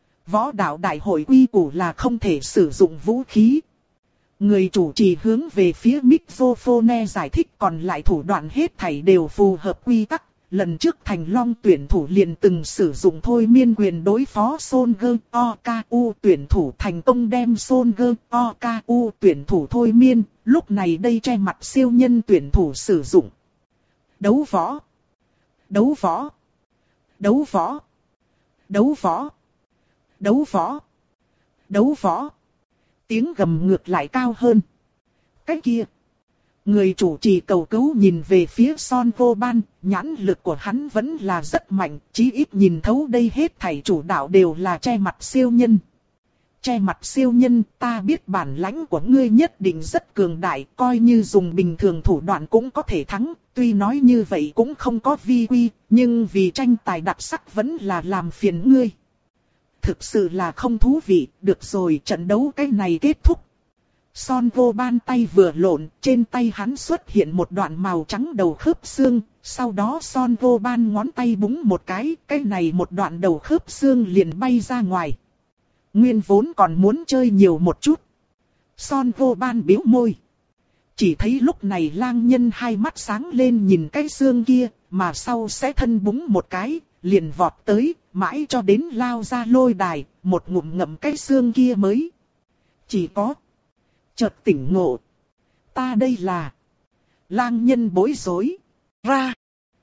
Võ đạo đại hội quy củ là không thể sử dụng vũ khí. Người chủ trì hướng về phía microphone giải thích, còn lại thủ đoạn hết thảy đều phù hợp quy tắc. Lần trước Thành Long tuyển thủ liền từng sử dụng thôi miên quyền đối phó Son Gơ O K U tuyển thủ thành công đem Son Gơ O K U tuyển thủ thôi miên, lúc này đây che mặt siêu nhân tuyển thủ sử dụng. Đấu võ, đấu võ, đấu võ, đấu võ, đấu võ, đấu võ. Tiếng gầm ngược lại cao hơn. Cái kia. Người chủ trì cầu cứu nhìn về phía Son vô ban, nhãn lực của hắn vẫn là rất mạnh, chí ít nhìn thấu đây hết thảy chủ đạo đều là che mặt siêu nhân. Che mặt siêu nhân, ta biết bản lãnh của ngươi nhất định rất cường đại, coi như dùng bình thường thủ đoạn cũng có thể thắng, tuy nói như vậy cũng không có vi quy, nhưng vì tranh tài đặc sắc vẫn là làm phiền ngươi. Thực sự là không thú vị, được rồi, trận đấu cái này kết thúc. Son vô ban tay vừa lộn, trên tay hắn xuất hiện một đoạn màu trắng đầu khớp xương, sau đó Son vô ban ngón tay búng một cái, cái này một đoạn đầu khớp xương liền bay ra ngoài. Nguyên vốn còn muốn chơi nhiều một chút. Son vô ban biếu môi. Chỉ thấy lúc này lang nhân hai mắt sáng lên nhìn cái xương kia, mà sau sẽ thân búng một cái, liền vọt tới, mãi cho đến lao ra lôi đài, một ngụm ngậm cái xương kia mới. Chỉ có. Chợt tỉnh ngộ. Ta đây là. Lang nhân bối rối. Ra.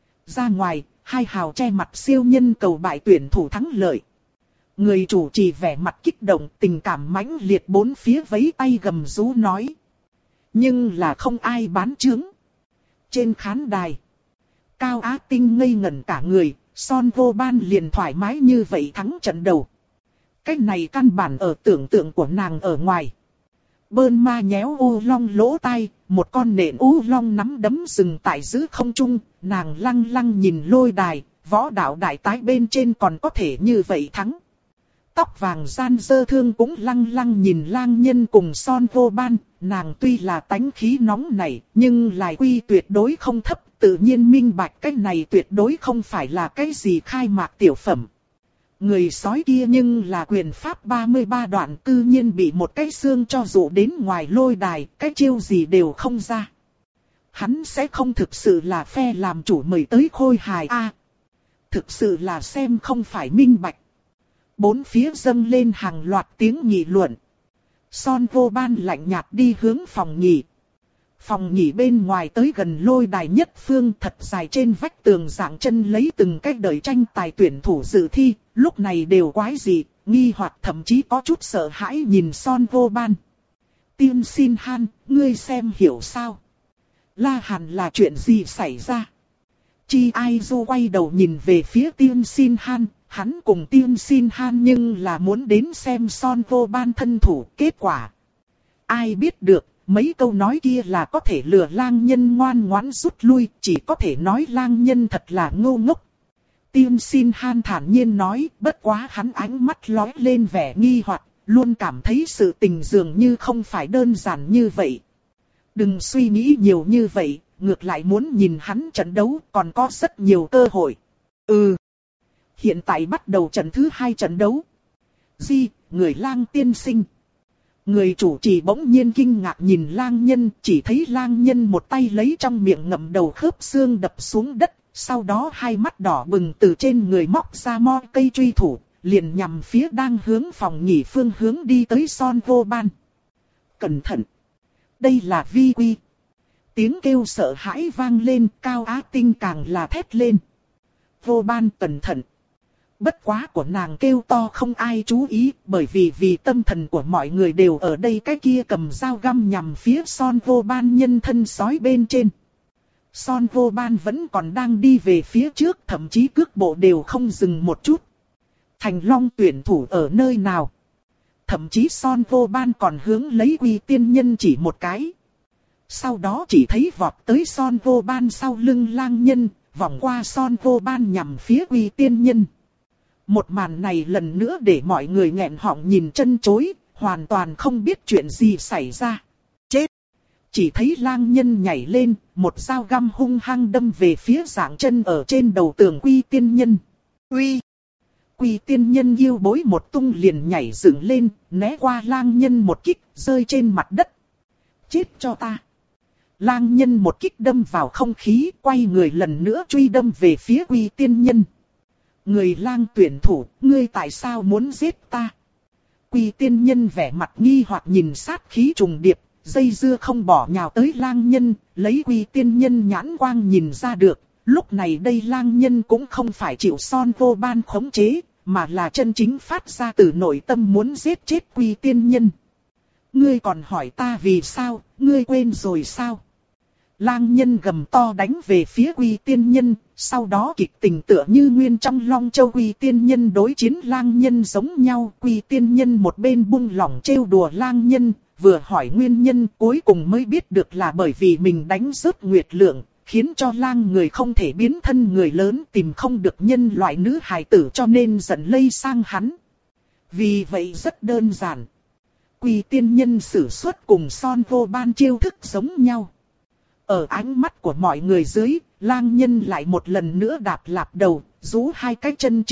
Ra ngoài, hai hào che mặt siêu nhân cầu bại tuyển thủ thắng lợi. Người chủ trì vẻ mặt kích động, tình cảm mãnh liệt bốn phía vẫy tay gầm rú nói. Nhưng là không ai bán chướng. Trên khán đài, Cao Á Tinh ngây ngẩn cả người, Son vô ban liền thoải mái như vậy thắng trận đầu. Cái này căn bản ở tưởng tượng của nàng ở ngoài. Bơn ma nhéo u long lỗ tai, một con nện u long nắm đấm dừng tại giữa không trung, nàng lăng lăng nhìn lôi đài, võ đạo đại tái bên trên còn có thể như vậy thắng. Tóc vàng gian dơ thương cũng lăng lăng nhìn lang nhân cùng Son vô ban, nàng tuy là tánh khí nóng này, nhưng lại quy tuyệt đối không thấp, tự nhiên minh bạch cái này tuyệt đối không phải là cái gì khai mạc tiểu phẩm. Người sói kia nhưng là quyền pháp ba mươi ba đoạn cư nhiên bị một cái xương cho dụ đến ngoài lôi đài, cái chiêu gì đều không ra. Hắn sẽ không thực sự là phe làm chủ mời tới khôi hài a, à, thực sự là xem không phải minh bạch. Bốn phía dâng lên hàng loạt tiếng nghị luận. Son vô ban lạnh nhạt đi hướng phòng nghỉ. Phòng nghỉ bên ngoài tới gần lôi đài nhất phương thật dài trên vách tường dạng chân lấy từng cách đời tranh tài tuyển thủ dự thi, lúc này đều quái dị, nghi hoặc thậm chí có chút sợ hãi nhìn Son vô ban. Tiên xin han, ngươi xem hiểu sao? La Hàn là chuyện gì xảy ra? Chi Ai Du quay đầu nhìn về phía Tiên xin han, hắn cùng Tiên xin han nhưng là muốn đến xem Son vô ban thân thủ, kết quả. Ai biết được, mấy câu nói kia là có thể lừa lang nhân ngoan ngoãn rút lui, chỉ có thể nói lang nhân thật là ngu ngốc. Tiên xin han thản nhiên nói, bất quá hắn ánh mắt lóe lên vẻ nghi hoặc, luôn cảm thấy sự tình dường như không phải đơn giản như vậy. Đừng suy nghĩ nhiều như vậy, ngược lại muốn nhìn hắn trận đấu còn có rất nhiều cơ hội. Ừ. Hiện tại bắt đầu trận thứ hai trận đấu. Di, người lang tiên sinh. Người chủ trì bỗng nhiên kinh ngạc nhìn lang nhân, chỉ thấy lang nhân một tay lấy trong miệng ngậm đầu khớp xương đập xuống đất, sau đó hai mắt đỏ bừng từ trên người móc ra mo cây truy thủ, liền nhằm phía đang hướng phòng nghỉ phương hướng đi tới Son vô ban. Cẩn thận! Đây là vi quy. Tiếng kêu sợ hãi vang lên, Cao Á Tinh càng là thét lên. Vô ban cẩn thận! Bất quá của nàng kêu to không ai chú ý, bởi vì vì tâm thần của mọi người đều ở đây, cái kia cầm dao găm nhằm phía Son vô ban nhân thân sói bên trên. Son vô ban vẫn còn đang đi về phía trước, thậm chí cước bộ đều không dừng một chút. Thành Long tuyển thủ ở nơi nào? Thậm chí Son vô ban còn hướng lấy Quy tiên nhân chỉ một cái. Sau đó chỉ thấy vọt tới Son vô ban sau lưng lang nhân, vòng qua Son vô ban nhằm phía Quy tiên nhân. Một màn này lần nữa để mọi người nghẹn họng nhìn chân chối, hoàn toàn không biết chuyện gì xảy ra. Chết! Chỉ thấy lang nhân nhảy lên, một dao găm hung hăng đâm về phía dạng chân ở trên đầu tường Quy tiên nhân. Quy! Quy tiên nhân yêu bối một tung liền nhảy dựng lên, né qua lang nhân một kích, rơi trên mặt đất. Chết cho ta! Lang nhân một kích đâm vào không khí, quay người lần nữa truy đâm về phía Quy tiên nhân. Người lang tuyển thủ, ngươi tại sao muốn giết ta? Quy tiên nhân vẻ mặt nghi hoặc nhìn sát khí trùng điệp, dây dưa không bỏ nhào tới lang nhân, lấy Quy tiên nhân nhãn quang nhìn ra được, lúc này đây lang nhân cũng không phải chịu Son vô ban khống chế, mà là chân chính phát ra từ nội tâm muốn giết chết Quy tiên nhân. Ngươi còn hỏi ta vì sao, ngươi quên rồi sao? Lang nhân gầm to đánh về phía Quy tiên nhân, sau đó kịch tình tựa như nguyên trong Long Châu Quy tiên nhân đối chiến lang nhân giống nhau. Quy tiên nhân một bên buông lỏng trêu đùa lang nhân, vừa hỏi nguyên nhân, cuối cùng mới biết được là bởi vì mình đánh rớt nguyệt lượng, khiến cho lang người không thể biến thân người lớn, tìm không được nhân loại nữ hài tử, cho nên giận lây sang hắn. Vì vậy rất đơn giản. Quy tiên nhân sử xuất cùng Son vô ban chiêu thức giống nhau. Ở ánh mắt của mọi người dưới, lang nhân lại một lần nữa đạp lạp đầu, rú hai cái chân trước,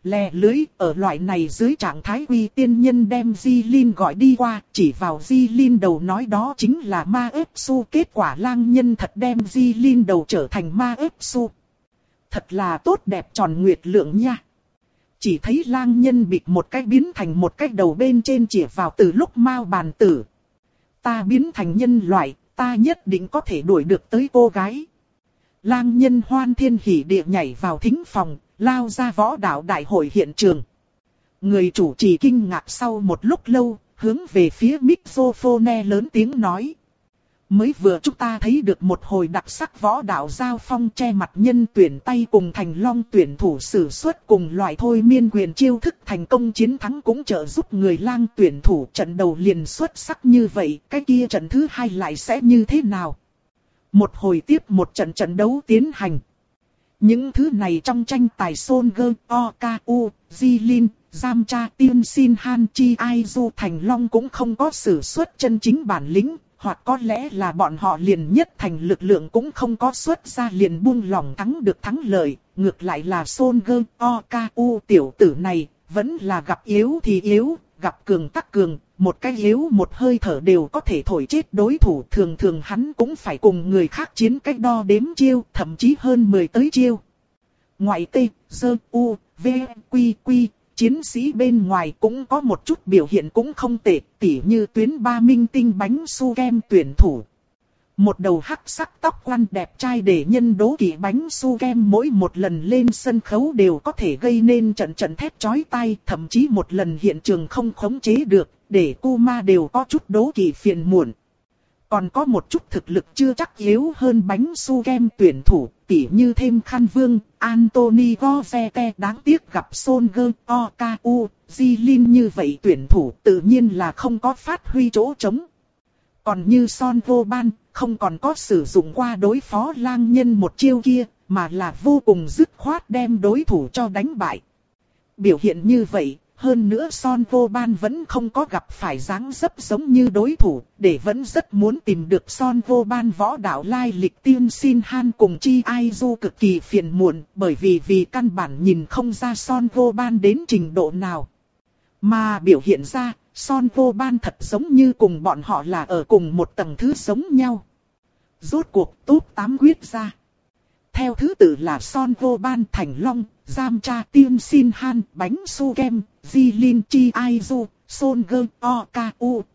lè lưới, ở loại này dưới trạng thái Quy tiên nhân đem Jilin gọi đi qua, chỉ vào Jilin đầu nói đó chính là ma ếp su. Kết quả lang nhân thật đem Jilin đầu trở thành ma ếp su. Thật là tốt đẹp tròn nguyệt lượng nha. Chỉ thấy lang nhân bịt một cái biến thành một cái đầu bên trên chĩa vào từ lúc mao bàn tử. Ta biến thành nhân loại, ta nhất định có thể đuổi được tới cô gái. Lang nhân hoan thiên hỉ địa nhảy vào thính phòng, lao ra võ đạo đại hội hiện trường. Người chủ trì kinh ngạc sau một lúc lâu, hướng về phía microphone lớn tiếng nói. Mới vừa chúng ta thấy được một hồi đặc sắc võ đạo giao phong, che mặt nhân tuyển tay cùng thành long tuyển thủ sử xuất cùng loại thôi miên quyền chiêu thức thành công chiến thắng, cũng trợ giúp người lang tuyển thủ trận đầu liền xuất sắc như vậy, cái kia trận thứ hai lại sẽ như thế nào? Một hồi tiếp một trận trận đấu tiến hành. Những thứ này trong tranh tài Son Gơ, O K U, Jilin, Jamcha, Tiên Sin Han Chi Ai Du Thành Long cũng không có sử xuất chân chính bản lĩnh, hoặc có lẽ là bọn họ liền nhất thành lực lượng cũng không có xuất ra liền buông lòng thắng được thắng lợi. Ngược lại là Son Gơ, O K U tiểu tử này, vẫn là gặp yếu thì yếu, gặp cường tắc cường, một cái yếu một hơi thở đều có thể thổi chết đối thủ. Thường thường hắn cũng phải cùng người khác chiến cách đo đếm chiêu, thậm chí hơn mười tới chiêu. Ngoại T, Dơ, U, V, Quy, Quy, chiến sĩ bên ngoài cũng có một chút biểu hiện cũng không tệ, tỉ như tuyến ba minh tinh bánh su kem tuyển thủ. Một đầu hắc sắc tóc quăn đẹp trai để nhân đố kỵ bánh su kem mỗi một lần lên sân khấu đều có thể gây nên trận trận thét chói tai, thậm chí một lần hiện trường không khống chế được, để Kuma đều có chút đố kỵ phiền muộn. Còn có một chút thực lực chưa chắc yếu hơn bánh su kem tuyển thủ, tỉ như thêm Khăn Vương, Anthony Gozete. Đáng tiếc gặp Son Gơ, O K U, Jilin như vậy tuyển thủ tự nhiên là không có phát huy chỗ trống. Còn như Son Vô Ban, không còn có sử dụng qua đối phó lang nhân một chiêu kia, mà là vô cùng dứt khoát đem đối thủ cho đánh bại. Biểu hiện như vậy, hơn nữa Son Vô Ban vẫn không có gặp phải dáng dấp giống như đối thủ, để vẫn rất muốn tìm được Son Vô Ban võ đạo lai lịch. Tiên Sin Han cùng Chi Ai Du cực kỳ phiền muộn, bởi vì vì căn bản nhìn không ra Son Vô Ban đến trình độ nào. Mà biểu hiện ra, Son Vô Ban thật giống như cùng bọn họ là ở cùng một tầng thứ giống nhau. Rốt cuộc top tám quyết ra. Theo thứ tự là Son Vô Ban, Thành Long, Jamcha, Tiên Sin Han, Bánh Su Kem, Jilin, Chi Ai Du, Son Gơ, O K U,